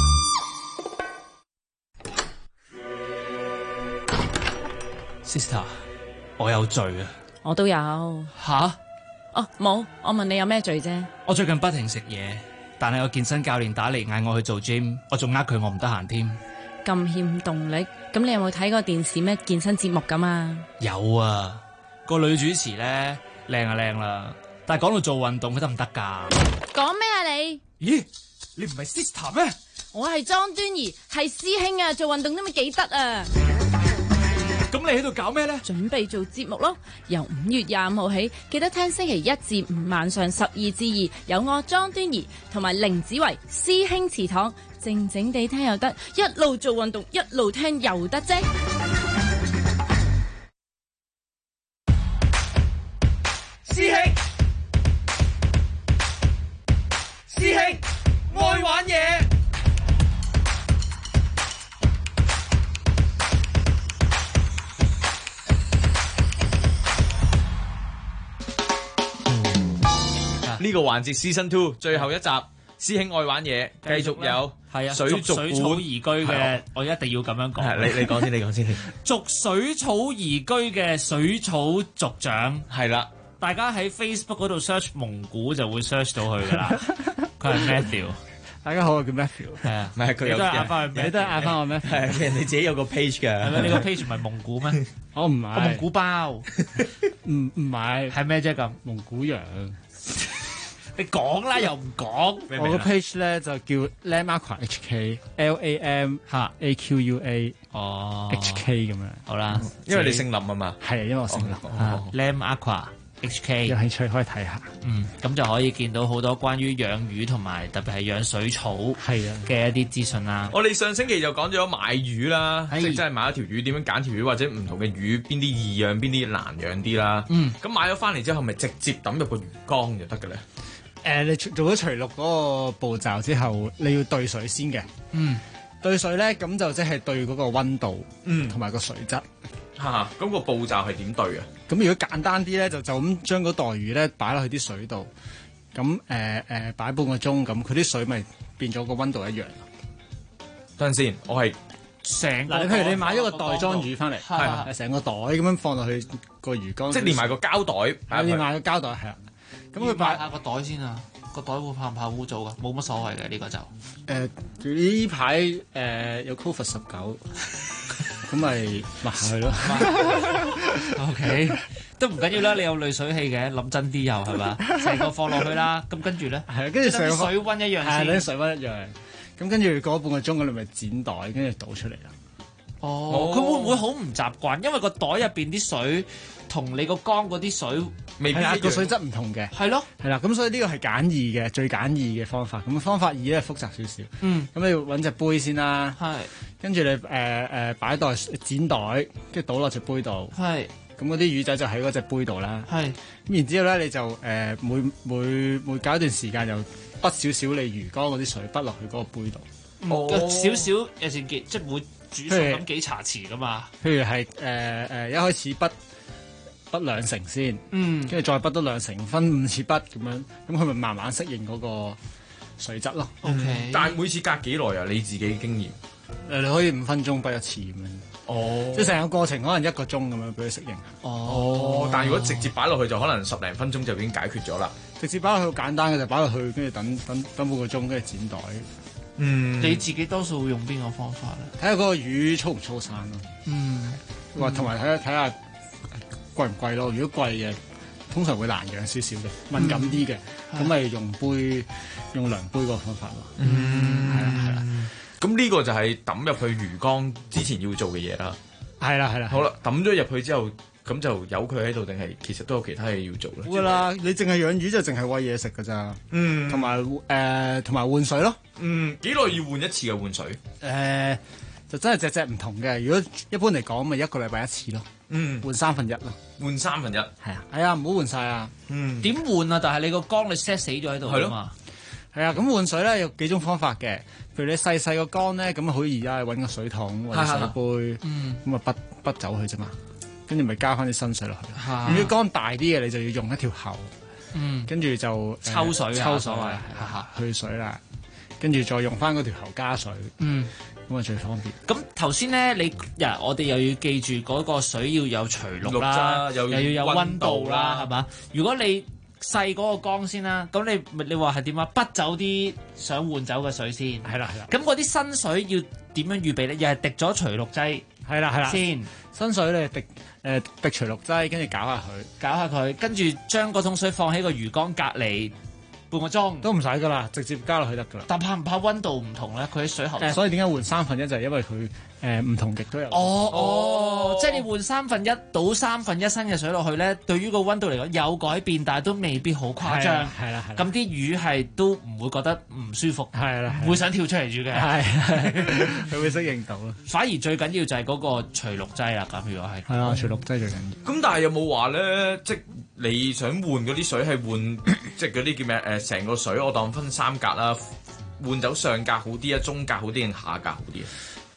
Sister， 我有罪啊！ 我都有。 吓？ 哦，冇。我問你有咩罪啫？ 我最近不停食嘢，但係我健身教練打嚟嗌我去做 gym， 我仲呃佢我唔得閒添。 咁欠動力，咁你有冇睇過電視咩健身節目㗎嘛？ 有啊，個女主持咧靚啊靚啦，但係講到做運動佢得唔得㗎？ 講咩啊你？ 咦，你唔係 Sister 咩？ 我係莊端儀，係師兄啊！做運動都咪幾得啊！ 咁你喺度搞咩呢？ 準備做節目咯，由5月25號起，記得聽星期1至5晚上12至2，有我莊端儀同埋凌子維師兄祠堂，靜靜地聽又得，一路做運動一路聽又得啫。 師兄，師兄，愛玩嘢。 呢個環節 Season 2最後一集，師兄愛玩嘢，繼續有水族水草宜居嘅，我一定要咁樣講。 你講先，你講先。 逐水草宜居嘅水草族長係啦， 大家喺 Facebook 嗰度 search 蒙古就會 search 到佢噶啦。佢係 Matthew。 大家好，我叫 Matthew。 係啊，唔係佢有你都係嗌翻我 Matthew。 係人哋自己有個 page 㗎。 係咪你個 page 唔係蒙古咩？ 我唔係。 蒙古包。 唔係。 係咩啫咁？ 蒙古羊。 你講啦，又唔講。 我個 page 咧就叫 Lam Aqua HK，LAM AQUA HK 咁樣。 好啦， 因為你姓林啊嘛。 係啊，因為我姓林。 Lam Aqua HK 有興趣可以睇下。 咁就可以見到好多關於養魚同埋特別係養水草嘅一啲資訊啦。 我哋上星期就講咗買魚啦，即係真係買一條魚點樣揀條魚，或者唔同嘅魚邊啲易養邊啲難養啲啦。咁買咗翻嚟之後，咪直接抌入個魚缸就得嘅咧？ 你做咗除氯嗰個步驟之後，你要對水先嘅。對水咧，咁就即係對嗰個溫度，同埋個水質。 咁個步驟係點對啊？ 咁如果簡單啲咧，就咁將嗰袋魚咧擺落去啲水度，咁擺半個鐘，咁佢啲水咪變咗個溫度一樣。 等陣先，我係成嗱，譬如你買咗個袋裝魚翻嚟，係成個袋咁樣放落去個魚缸， 即係連埋個膠袋， 連埋個膠袋係啦。咁佢擺下個袋先啊，個袋會怕唔怕污糟噶？冇乜所謂嘅呢個就。 呢排有 COVID-19，咁咪抹下去咯。 OK， 都唔緊要啦，你有濾水器嘅，諗真啲又係嘛？成個放落去啦，咁跟住咧， 係啊，跟住成個水溫一樣先， 係，水溫一樣。咁跟住過半個鐘，你咪剪袋，跟住倒出嚟啦。 佢會唔會好唔習慣？因為個袋入邊啲水同你個缸嗰啲水未必個水質唔同嘅。 係咯， 係啦，咁所以呢個係簡易嘅，最簡易嘅方法。咁方法二咧複雜少少。咁你要揾隻杯先啦。 係。跟住你擺袋剪袋，跟住倒落隻杯度。 係。 咁嗰啲魚仔就喺嗰隻杯度啦。 係。 咁然之後咧，你就每隔一段時間就筆少少你魚缸嗰啲水筆落去嗰個杯度。 少少有時即係會煮餸咁幾茶匙噶嘛。 譬如係一開始筆兩成先，跟住再筆多兩成，分5次筆咁樣，咁佢咪慢慢適應嗰個水質咯。 但係每次隔幾耐啊？你自己經驗？ 你可以5分鐘筆一次咁樣。即係成個過程可能1個鐘咁樣俾佢適應。 但係如果直接擺落去就可能10零分鐘就已經解決咗啦。 直接擺落去好簡單嘅，就擺落去跟住等半個鐘，跟住剪袋。 你自己多數會用邊個方法咧？ 睇下嗰個魚粗唔粗生咯。同埋睇下貴唔貴咯。如果貴嘅，通常會難養少少嘅，敏感啲嘅，咁咪用量杯個方法咯。係啦。 咁呢個就係抌入去魚缸之前要做嘅嘢啦。 係啦。 好啦，抌咗入去之後，咁就由佢喺度，定係其實都有其他嘢要做咧？ 會啦，你淨係養魚就淨係餵嘢食㗎咋。同埋換水咯。 幾耐要換一次嘅換水？ 就真係隻唔同嘅。如果一般嚟講，咪1個禮拜1次咯。換1/3咯。 換1/3。 係啊，唔好換晒啊。 點換啊？但係你個缸你 set 死咗喺度啊嘛。 係啊，咁換水咧有幾種方法嘅。譬如你細個缸咧，咁好易啊，揾個水桶或者水杯，咁啊筆走佢啫嘛。跟住咪加翻啲新水落去。如果缸大啲嘅，你就要用一條喉。跟住就抽水去水啦。跟住再用翻嗰條喉加水。咁啊最方便。 咁頭先咧，我哋又要記住嗰個水要有除氯啦，又要有溫度啦，係嘛？如果你細嗰個缸先啦，咁你話係點啊？筆走啲想換走嘅水先。 係啦。 咁嗰啲新水要點樣預備咧？又係滴咗除氯劑。 係啦。 先新水咧滴除氯劑，跟住攪下佢， 跟住將嗰桶水放喺個魚缸隔離半個鐘。 都唔使噶啦，直接加落去得噶啦。 但怕唔怕溫度唔同咧？佢喺水喉。 所以點解換1/3就係因為佢唔同極都有。 即係你換1/3倒1/3新嘅水落去咧，對於個溫度嚟講有改變，但係都未必好誇張。 係啦。 咁啲魚係都唔會覺得唔舒服。 係啦。 唔會想跳出嚟住嘅。 係。佢會適應到咯。 反而最緊要就係嗰個除氯劑啦。咁如果係。 係啊，除氯劑最緊要。 咁但係有冇話咧，即係你想換嗰啲水係換，即係嗰啲叫咩？成個水我當分3格啦，換走上格好啲啊，中格好啲定下格好啲啊？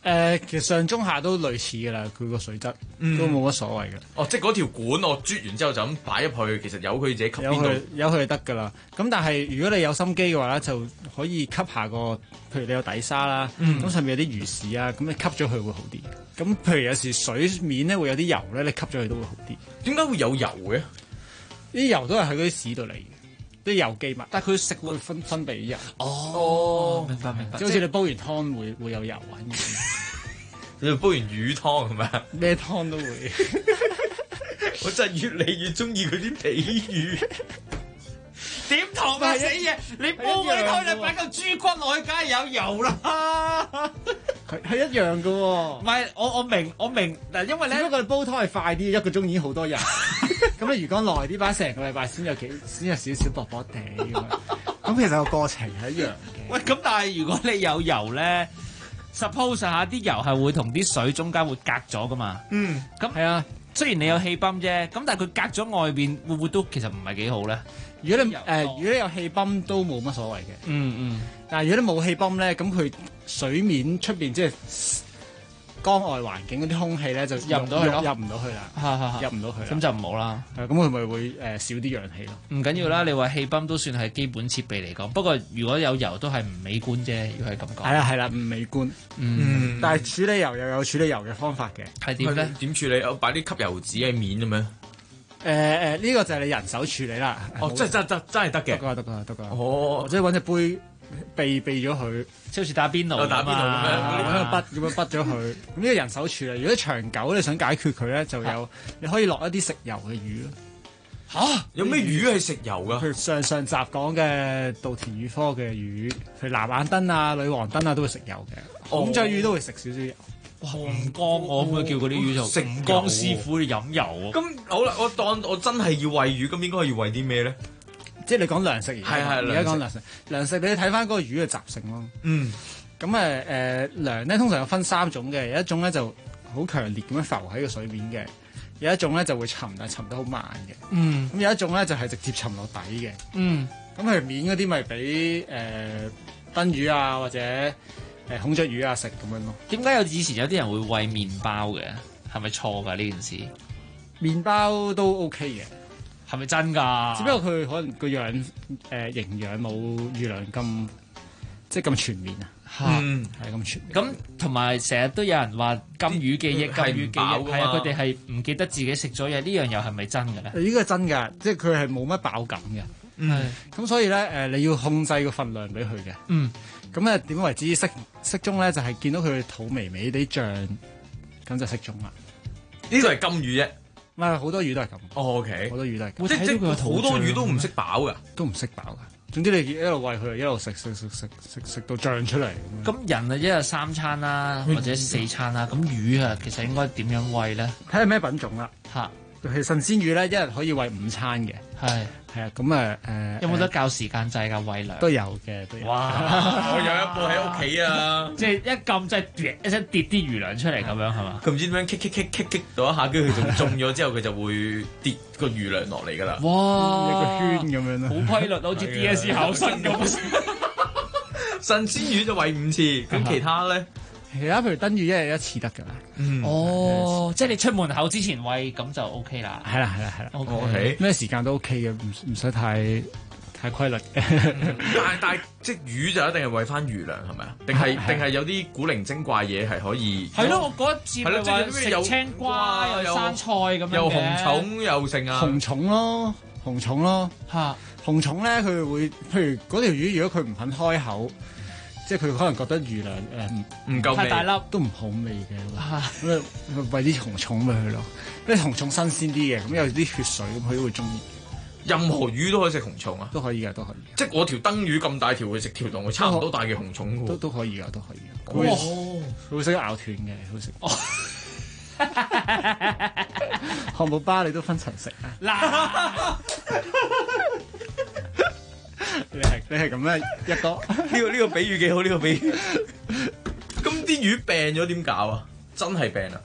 其實上中下都類似㗎啦，佢個水質都冇乜所謂嘅。 哦，即係嗰條管我啜完之後就咁擺入去，其實由佢自己吸邊度， 由佢就得㗎啦。咁但係如果你有心機嘅話咧，就可以吸下個，譬如你有底沙啦，咁上面有啲魚屎啊，咁你吸咗佢會好啲。咁譬如有時水面咧會有啲油咧，你吸咗佢都會好啲。 點解會有油嘅？ 啲油都係喺嗰啲屎度嚟嘅。啲油基物，但係佢食會分泌啲油。 哦，明白。 即係好似你煲完湯會有油啊！ 你煲完魚湯係咪啊？ 咩湯都會。 我真係越嚟越中意佢啲比喻。 點同啊死嘢！你煲嗰啲湯，你擺嚿豬骨落去，梗係有油啦。 係一樣嘅喎。 唔係，我明嗱，因為咧， 只不過你煲湯係快啲，1個鐘已經好多油。咁你魚缸耐啲，擺成個禮拜先有少少薄薄地咁。咁其實個過程係一樣嘅。 喂，咁但係如果你有油咧 ，suppose 下啲油係會同啲水中間會隔咗噶嘛？咁係啊。 雖然你有氣泵啫，咁但係佢隔咗外邊，會唔會都其實唔係幾好咧？ 如果你有氣泵都冇乜所謂嘅。但係如果你冇氣泵咧，咁佢水面出邊即係江外環境嗰啲空氣咧就入唔到去咯，入唔到去啦， 咁就唔好啦。 咁佢咪會少啲氧氣咯。 唔緊要啦，你話氣泵都算係基本設備嚟講，不過如果有油都係唔美觀啫。如果係咁講， 係啦，唔美觀。但係處理油又有處理油嘅方法嘅。 係點咧？ 點處理？我擺啲吸油紙喺面咁樣。 呢個就係你人手處理啦。 真係得嘅。 得㗎。或者揾隻杯避咗佢， 即好似打邊爐， 打邊爐咁樣， 揾個筆咁樣筆咗佢。咁呢個人手處理。如果長久你想解決佢咧，就有你可以落一啲食油嘅魚咯。 嚇！有咩魚係食油㗎？ 譬如上集講嘅稻田魚科嘅魚，譬如藍眼燈啊、女王燈啊，都會食油嘅。孔雀魚都會食少少油。 紅江我可唔可以叫嗰啲魚做食江師傅去飲油啊？ 咁好啦，我當我真係要餵魚，咁應該要餵啲咩咧？ 即係你講糧食而家講糧食，你睇翻嗰個魚嘅習性咯。咁糧咧通常有分3種嘅，有一種咧就好強烈咁樣浮喺個水面嘅，有一種咧就會沉，但係沉得好慢嘅。咁有一種咧就係直接沉落底嘅。咁佢面嗰啲咪俾燈魚啊或者孔雀魚啊食咁樣咯。 點解以前有啲人會餵麵包嘅？係咪錯㗎呢件事？ 麵包都 OK 嘅。 係咪真㗎？ 只不過佢可能個營養冇魚糧咁全面啊。係咁全面。咁同埋成日都有人話金魚記憶，係啊，佢哋係唔記得自己食咗嘢，呢樣又係咪真嘅咧？ 呢個係真㗎，即係佢係冇乜飽感嘅。咁所以咧你要控制個份量俾佢嘅。咁點為之適中咧？就係見到佢肚微微地脹，咁就適中啦。 呢個係金魚啫。 唔係好多魚都係咁。 OK， 好多魚都係咁。 即係好多魚都唔識飽㗎， 都唔識飽㗎。總之你一路餵佢，一路食到脹出嚟。 咁人啊，一日3餐啦，或者4餐啦。咁魚啊，其實應該點樣餵咧？ 睇下咩品種啦。其實神仙魚咧，一日可以餵5餐嘅。係啊，咁有冇得較時間制㗎餵糧？ 都有嘅，都有。 哇！我有一個喺屋企啊， 即係一撳就係一聲跌啲魚糧出嚟咁樣係嘛？ 佢唔知點樣棘到一下，跟住佢中咗之後，佢就會跌個魚糧落嚟㗎啦。 哇！ 一個圈咁樣咯， 好規律，好似 DSE 考生咁。 神仙魚就餵5次，咁其他咧？ 其他譬如燈魚一日1次得㗎啦。 即係你出門口之前餵咁就 OK 啦。 係啦。 OK， 咩時間都 OK 嘅，唔使太規律嘅。 但係即係魚就一定係餵翻魚糧係咪啊？定係有啲古靈精怪嘢係可以？ 係咯，我嗰一次咪話食青瓜又生菜咁樣嘅， 又紅蟲又剩啊！ 紅蟲咯嚇，紅蟲咧佢會譬如嗰條魚，如果佢唔肯開口。即係佢可能覺得魚糧唔夠味， 太大粒都唔好味嘅，咁餵啲紅蟲俾佢咯。因為紅蟲新鮮啲嘅，咁有啲血水咁，佢都會中意。 任何魚都可以食紅蟲啊？ 都可以嘅，都可以。 即係我條燈魚咁大條，佢食條同佢差唔多大嘅紅蟲都可以㗎，都可以嘅。佢會識咬斷嘅，好食。漢堡包你都分層食啊？嗱。你係咁樣一個呢個比喻幾好？呢個比喻咁啲魚病咗點搞啊？真係病啊！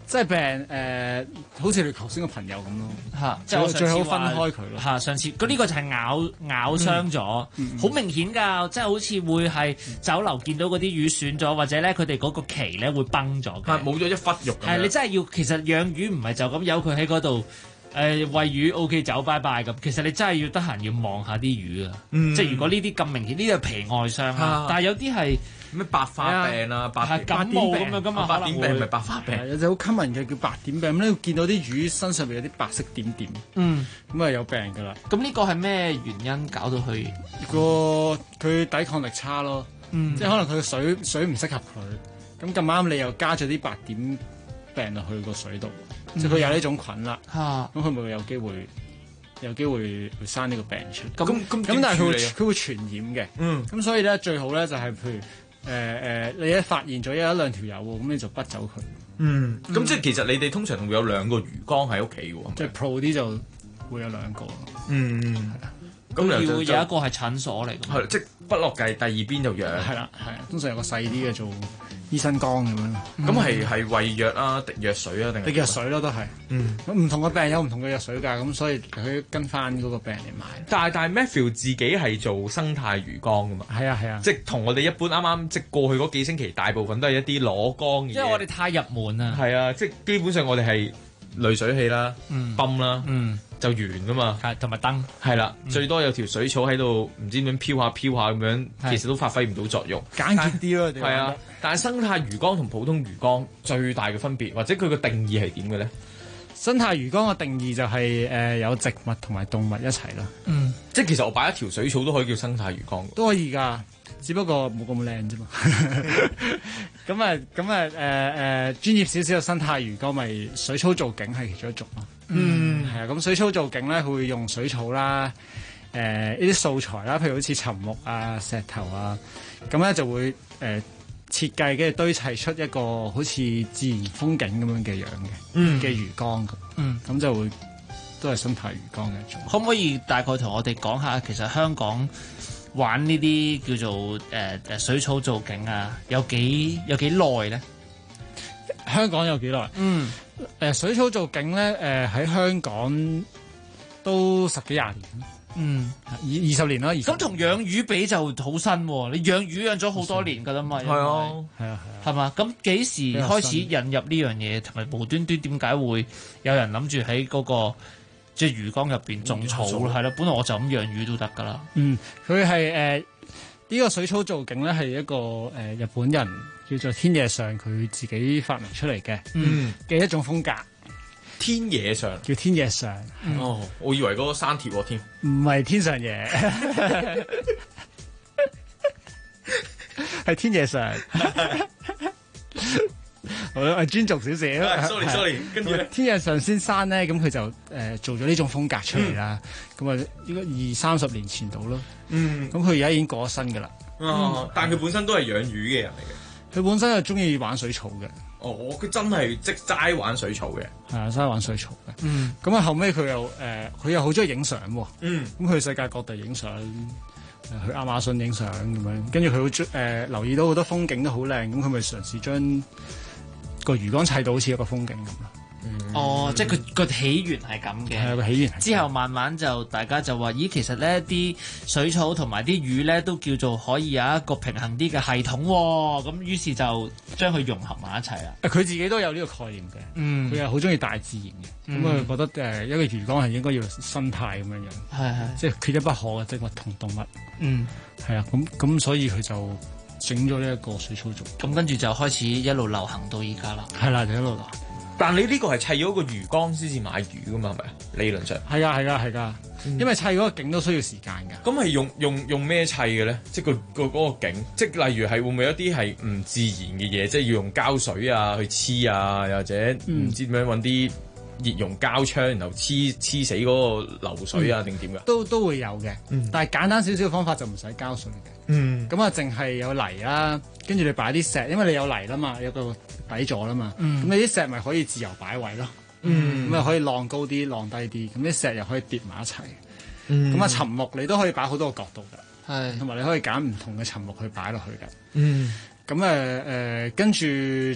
即係病好似你頭先個朋友咁咯嚇，即係最好分開佢咯嚇。上次呢個就係咬傷咗，好明顯㗎，即係好似會係酒樓見到嗰啲魚損咗，或者咧佢哋嗰個鰭咧會崩咗嘅， 冇咗一忽肉。 係你真係要，其實養魚唔係就咁由佢喺嗰度。餵魚 OK 走拜拜咁，其實你真係要得閒要望下啲魚啊！即係如果呢啲咁明顯，呢啲係皮外傷啊，但係有啲係咩白化病啊、 感冒咁樣噶嘛， 白點病唔係白化病， 有隻好 common 嘅叫白點病，咁你會見到啲魚身上面有啲白色點點，咁啊有病㗎啦。 咁呢個係咩原因搞到佢佢抵抗力差咯？即係可能佢水唔適合佢，咁咁啱你又加咗啲白點病落去個水度。即係佢有呢種菌啦，咁佢咪有機會會生呢個病出嚟。咁但係佢會傳染嘅。咁所以咧最好咧就係譬如你一發現咗有一兩條友喎，咁你就bắt走佢。 咁即係其實你哋通常會有兩個魚缸喺屋企嘅喎。 即係 pro 啲就會有兩個。 咁要有一個係診所嚟嘅。 係即係不落計，第二邊就養。 係啦，通常有個細啲嘅做醫生缸咁樣。 咁係餵藥啊、滴藥水啊定係？ 滴藥水咯，都係。咁唔同嘅病有唔同嘅藥水㗎，咁所以佢跟翻嗰個病嚟買。 但係 Matthew 自己係做生態魚缸㗎嘛？ 係啊， 即係同我哋一般啱啱即係過去嗰幾星期，大部分都係一啲裸缸嘅嘢。 因為我哋太入門啊。 係啊，即係基本上我哋係濾水器啦、泵啦。就完㗎嘛， 同埋燈係啦，最多有條水草喺度，唔知點樣飄下咁樣，其實都發揮唔到作用， 簡潔啲咯。 係啊，但係生態魚缸同普通魚缸最大嘅分別，或者佢個定義係點嘅咧？ 生態魚缸嘅定義就係有植物同埋動物一齊咯。 即係其實我擺一條水草都可以叫生態魚缸。 都可以㗎，只不過冇咁靚啫嘛。專業少少嘅生態魚缸咪水草造景係其中一種咯。係啊，咁水草造景咧，佢會用水草啦，呢啲素材啦，譬如好似沉木啊、石頭啊，咁咧就會設計跟住堆砌出一個好似自然風景咁樣嘅樣嘅魚缸咁就會都係生態魚缸嘅一種。 可唔可以大概同我哋講下，其實香港玩呢啲叫做水草造景啊，有幾耐咧？ 香港有幾耐？水草造景咧，喺香港都10幾20年，20年啦。 咁同養魚比就好新喎，你養魚養咗好多年㗎啦嘛。 係啊， 係嘛？咁幾時開始引入呢樣嘢，同埋無端端點解會有人諗住喺嗰個即係魚缸入邊種草咧？係啦，本來我就咁養魚都得㗎啦。 佢係呢個水草造景咧，係一個日本人叫做天野上佢自己發明出嚟嘅一種風格。 天野上叫天野上。 我以為嗰個山鐵添。 唔係天上野，係天野上。我尊重少少。 sorry， 跟住咧， 天野上先生咧，咁佢就做咗呢種風格出嚟啦。咁啊，應該20-30年前到咯。咁佢而家已經過咗身㗎啦。 但佢本身都係養魚嘅人嚟嘅。 佢本身係中意玩水草嘅。 佢真係即齋玩水草嘅。 係啊，齋玩水草嘅。咁啊，後尾佢又好中意影相喎。咁去世界各地影相，去亞馬遜影相咁樣。跟住佢好留意到好多風景都好靚，咁佢咪嘗試將個魚缸砌到好似一個風景咁咯。 即係佢個起源係咁嘅。 係個起源。 之後慢慢就大家就話，咦，其實咧啲水草同埋啲魚咧都叫做可以有一個平衡啲嘅系統喎。咁於是就將佢融合埋一齊啦。 佢自己都有呢個概念嘅。佢又好中意大自然嘅。咁佢覺得一個魚缸係應該要生態咁樣樣。係。即係缺一不可嘅植物同動物。係啊，咁所以佢就整咗呢一個水草造。 咁跟住就開始一路流行到而家啦。 係啦，就一路流行。 但你呢個係砌咗個魚缸先至買魚噶嘛？係咪？理論上係㗎，因為砌嗰個景都需要時間㗎。 咁係用咩砌嘅咧？即係嗰個景，即係例如係會唔會有啲係唔自然嘅嘢，即係要用膠水啊去黐啊，又或者唔知點樣揾啲熱熔膠槍，然後黐死嗰個流水啊，定點㗎？都會有嘅，但係簡單少少嘅方法就唔使膠水嘅。咁啊，淨係有泥啦，跟住你擺啲石，因為你有泥啦嘛，有個底座啦嘛，咁你啲石咪可以自由擺位咯。咁啊可以浪高啲、浪低啲，咁啲石又可以疊埋一齊。咁啊沉木你都可以擺好多個角度㗎，同埋你可以揀唔同嘅沉木去擺落去㗎。咁跟住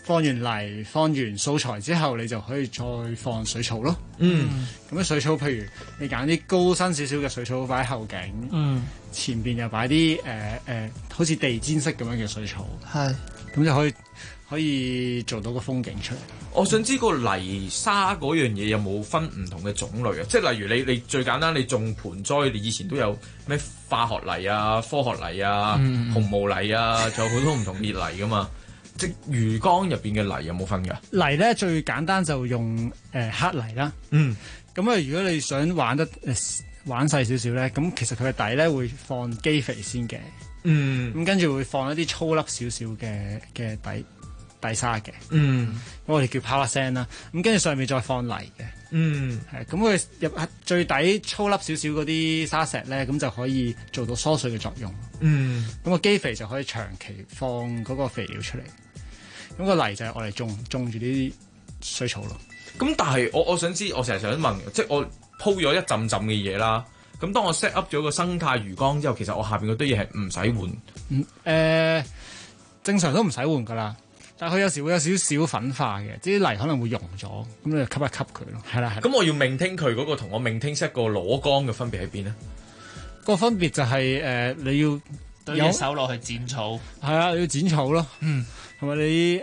放完泥、放完素材之後，你就可以再放水草咯。咁啲水草，譬如你揀啲高身少少嘅水草擺喺後頸，前邊又擺啲好似地氈式咁樣嘅水草，咁就可以做到個風景出嚟。 我想知個泥沙嗰樣嘢有冇分唔同嘅種類啊？即係例如你最簡單，你種盆栽，你以前都有咩化學泥啊、科學泥啊、紅毛泥啊，仲有好多唔同嘅泥噶嘛。即係魚缸入邊嘅泥有冇分㗎？ 泥咧最簡單就用黑泥啦。咁啊，如果你想玩細少少咧，咁其實佢嘅底咧會放基肥先嘅。咁跟住會放一啲粗粒少少嘅底沙嘅。咁我哋叫 power sand 啦。咁跟住上面再放泥嘅。係咁佢入最底粗粒少少嗰啲沙石咧，咁就可以做到疏水嘅作用。咁個基肥就可以長期放嗰個肥料出嚟。咁個泥就係我哋種住啲水草咯。 咁但係我想知，我成日想問，即係我鋪咗一陣陣嘅嘢啦。咁當我 set up 咗個生態魚缸之後，其實我下邊嗰堆嘢係唔使換。 正常都唔使換噶啦。但係佢有時會有少少粉化嘅，啲泥可能會溶咗，咁你就吸一吸佢咯。係啦。 咁我要maintain佢嗰個同我maintain set 個裸缸嘅分別喺邊咧？ 個分別就係你要對隻手落去剪草。 係啊，你要剪草咯。同埋你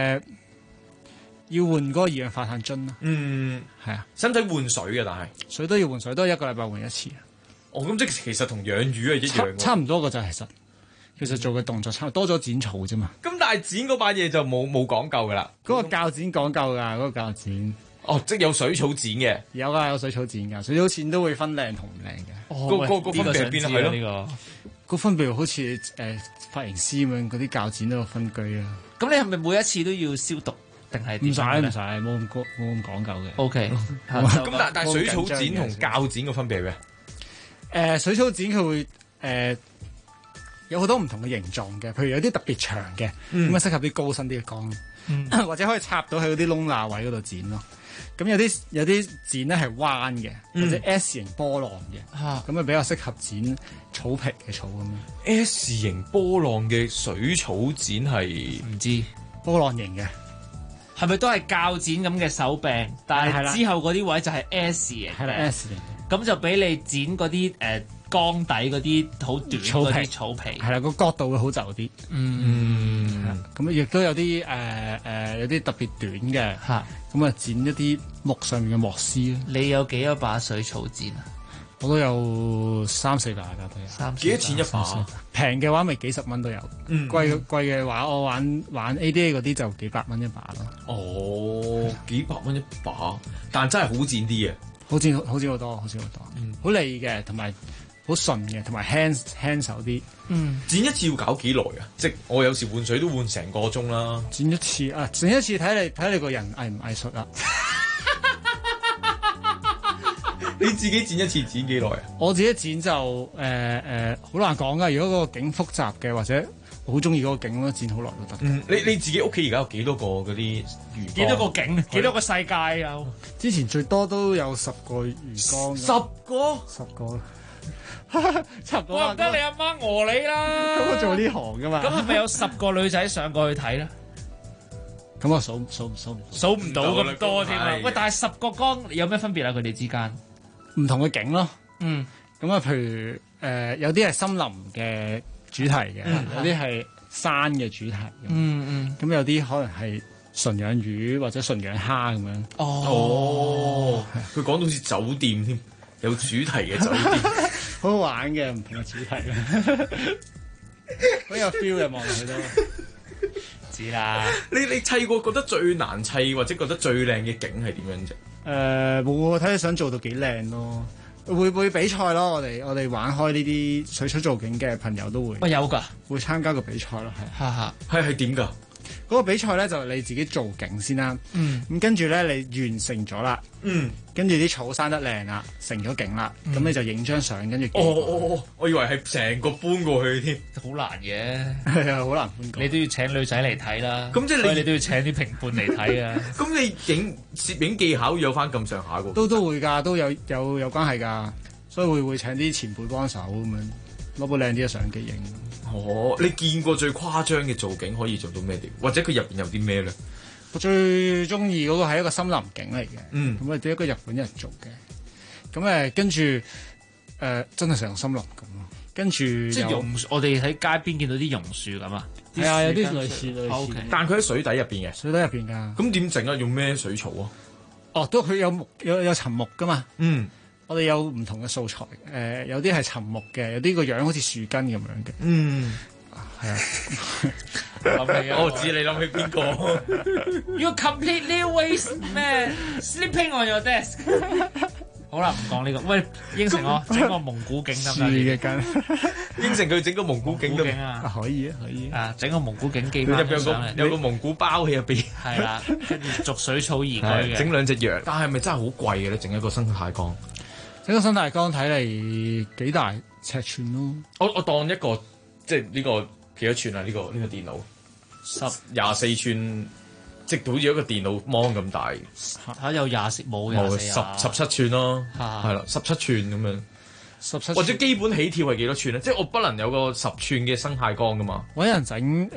要換嗰個二氧化碳樽咯。係啊， 使唔使換水嘅？但係水都要換水，都係1個禮拜換一次。 咁即係其實同養魚係一樣。 差唔多嘅就係其實做嘅動作差唔多咗剪草啫嘛。 咁但係剪嗰把嘢就冇講究㗎啦。 嗰個鉸剪講究㗎，嗰個鉸剪。 即係有水草剪嘅。 有水草剪㗎，水草剪都會分靚同唔靚嘅。 個分別喺邊啊？係咯。 個分別好似髮型師咁樣，嗰啲鉸剪都有分居啊。 咁你係咪每一次都要消毒定係點？ 唔使，冇咁講究嘅。 OK。 咁但係水草剪同鉸剪嘅分別係咩？ 水草剪佢會有好多唔同嘅形狀嘅，譬如有啲特別長嘅，咁啊適合啲高身啲嘅缸，或者可以插到喺嗰啲窿罅位嗰度剪咯。咁有啲剪咧係彎嘅，或者 S 型波浪嘅，咁啊比較適合剪草皮嘅草咁樣。 S 型波浪嘅水草剪係唔知波浪形嘅， 係咪都係鉸剪咁嘅手柄？但係之後嗰啲位就係 S 型， 係啦 S 型， 咁就俾你剪嗰啲缸底嗰啲好短嗰啲草皮， 係啦，個角度會好就啲。咁亦都有啲有啲特別短嘅，咁啊剪一啲木上面嘅莫斯。 你有幾多把水草剪啊？ 我都有3-4把㗎，都有。 幾多錢一把？ 平嘅話咪幾十蚊都有，貴嘅話我玩 ADA 嗰啲就幾百蚊一把咯。 幾百蚊一把，但真係好剪啲嘅， 好剪好多，好利嘅，同埋好順嘅，同埋輕手啲。 剪一次要搞幾耐啊？即我有時換水都換成個鐘啦。 剪一次睇你個人藝唔藝術啦。 你自己剪一次剪幾耐啊？ 我自己剪就好難講噶。如果個景複雜嘅，或者我好中意嗰個景，咁剪好耐都得。 你自己屋企而家有幾多個嗰啲魚缸？ 幾多個景？幾多個世界啊？ 之前最多都有10個魚缸。 10個？ 差唔多。 我唔得你阿媽餓你啦。 咁我做呢行噶嘛？ 咁係咪有10個女仔上過去睇咧？ 咁我數唔到咁多添啊！喂，但係10個缸有咩分別啊？佢哋之間唔同嘅景咯。咁啊，譬如有啲係森林嘅主題嘅，有啲係山嘅主題。咁有啲可能係純養魚或者純養蝦咁樣。 佢講到好似酒店添，有主題嘅酒店， 好好玩嘅，唔同嘅主題嘅，好有 feel 嘅，望落去都知啦。 你砌過覺得最難砌或者覺得最靚嘅景係點樣啫？ 冇睇你想做到幾靚咯。會比賽咯，我哋玩開呢啲水草造景嘅朋友都會。 有㗎， 會參加個比賽咯， 係點㗎？ 嗰個比賽咧就你自己做景先啦，咁跟住咧你完成咗啦，跟住啲草生得靚啦，成咗景啦，咁你就影張相，跟住我以為係成個搬過去添， 好難嘅， 係啊，好難搬過。 你都要請女仔嚟睇啦， 咁即係你都要請啲評判嚟睇啊。 咁你攝影技巧要有翻咁上下㗎？ 都會㗎，都有關係㗎，所以會請啲前輩幫手咁樣。 攞部靚啲嘅相機影。 哦，你見過最誇張嘅造景可以做到咩地？或者佢入邊有啲咩咧？ 我最中意嗰個係一個森林景嚟嘅，咁啊，一個日本人做嘅，咁跟住真係成個森林咁咯，跟住即係榕樹，我哋喺街邊見到啲榕樹咁啊， 係啊，有啲類似， 但佢喺水底入邊嘅， 水底入邊㗎。 咁點整啊？用咩水草啊？ 哦，都佢有沉木㗎嘛。我哋有唔同嘅素材，有啲係沉木嘅，有啲個樣好似樹根咁樣嘅。係啊。 諗起我知你諗起邊個 ？You completely waste 咩 sleeping on your desk 。好啦，唔講呢個。喂，應承我整個蒙古景得唔得？ 嘅根。 應承佢整個蒙古景得啊？可以啊，可以。 啊，整個蒙古景寄翻上嚟。 有個蒙古包喺入邊。 係啦，跟住逐水草而居嘅。 整兩隻羊。但係咪真係好貴嘅咧？整一個生態缸。 整個生態缸睇嚟幾大尺寸咯？ 我當一個即係呢個幾多寸啊？呢個電腦24寸，即係好似一個電腦 mon 咁大。 嚇有24冇 17寸咯，係啦17寸咁樣。17或者基本起跳係幾多寸咧？即係我不能有個10寸嘅生態缸噶嘛？ 揾人整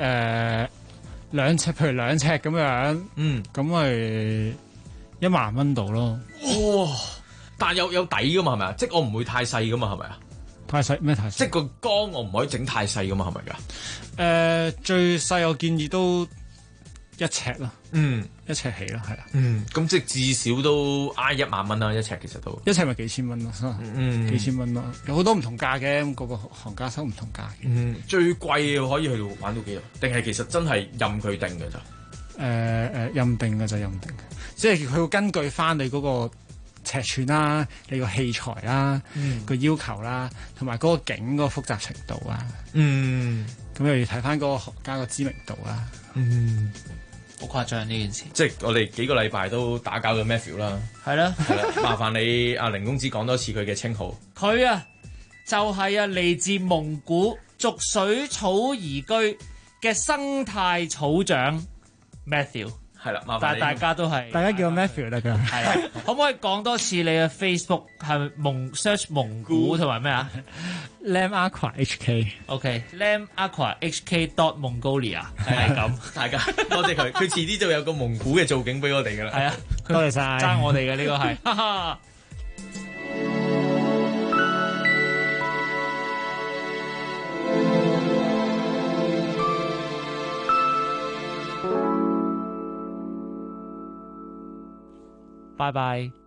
2尺，譬如2尺咁樣，咁咪1萬蚊度咯。 哇！但係有底噶嘛？係咪啊？即係我唔會太細噶嘛？係咪啊？ 太細咩？太細？ 即係個缸我唔可以整太細噶嘛？係咪㗎？ 最細我建議都1尺咯。1尺起咯，係啦。 咁即係至少都挨1萬蚊啦，1尺其實都。1 尺咪幾千蚊咯，幾千蚊咯。有好多唔同價嘅，咁個行家收唔同價嘅。 最貴嘅可以去到玩到幾多？定係其實真係任佢定嘅咋？ 任定嘅就任定嘅，即係佢會根據翻你嗰個尺寸啦，你個器材啦，個要求啦，同埋嗰個景嗰個複雜程度啊。咁又要睇翻嗰個行家個知名度啦。 好誇張呢件事。 即係我哋幾個禮拜都打攪咗 Matthew 啦。 係啦， 麻煩你阿凌公子講多次佢嘅稱號。 佢啊就係嚟自蒙古逐水草而居嘅生態草長 Matthew。 係啦，麻煩但係大家都係， 大家叫我 Matthew 得㗎。 係啦，可唔可以講多次你嘅 Facebook 係咪search 蒙古同埋咩啊 ？Lam Aqua HK。OK，Lam Aqua HK Mongolia 係咁， 大家多謝佢，佢遲啲就有個蒙古嘅造景俾我哋㗎啦。 係啊， 多謝晒， 爭我哋嘅呢個係，哈哈。拜拜。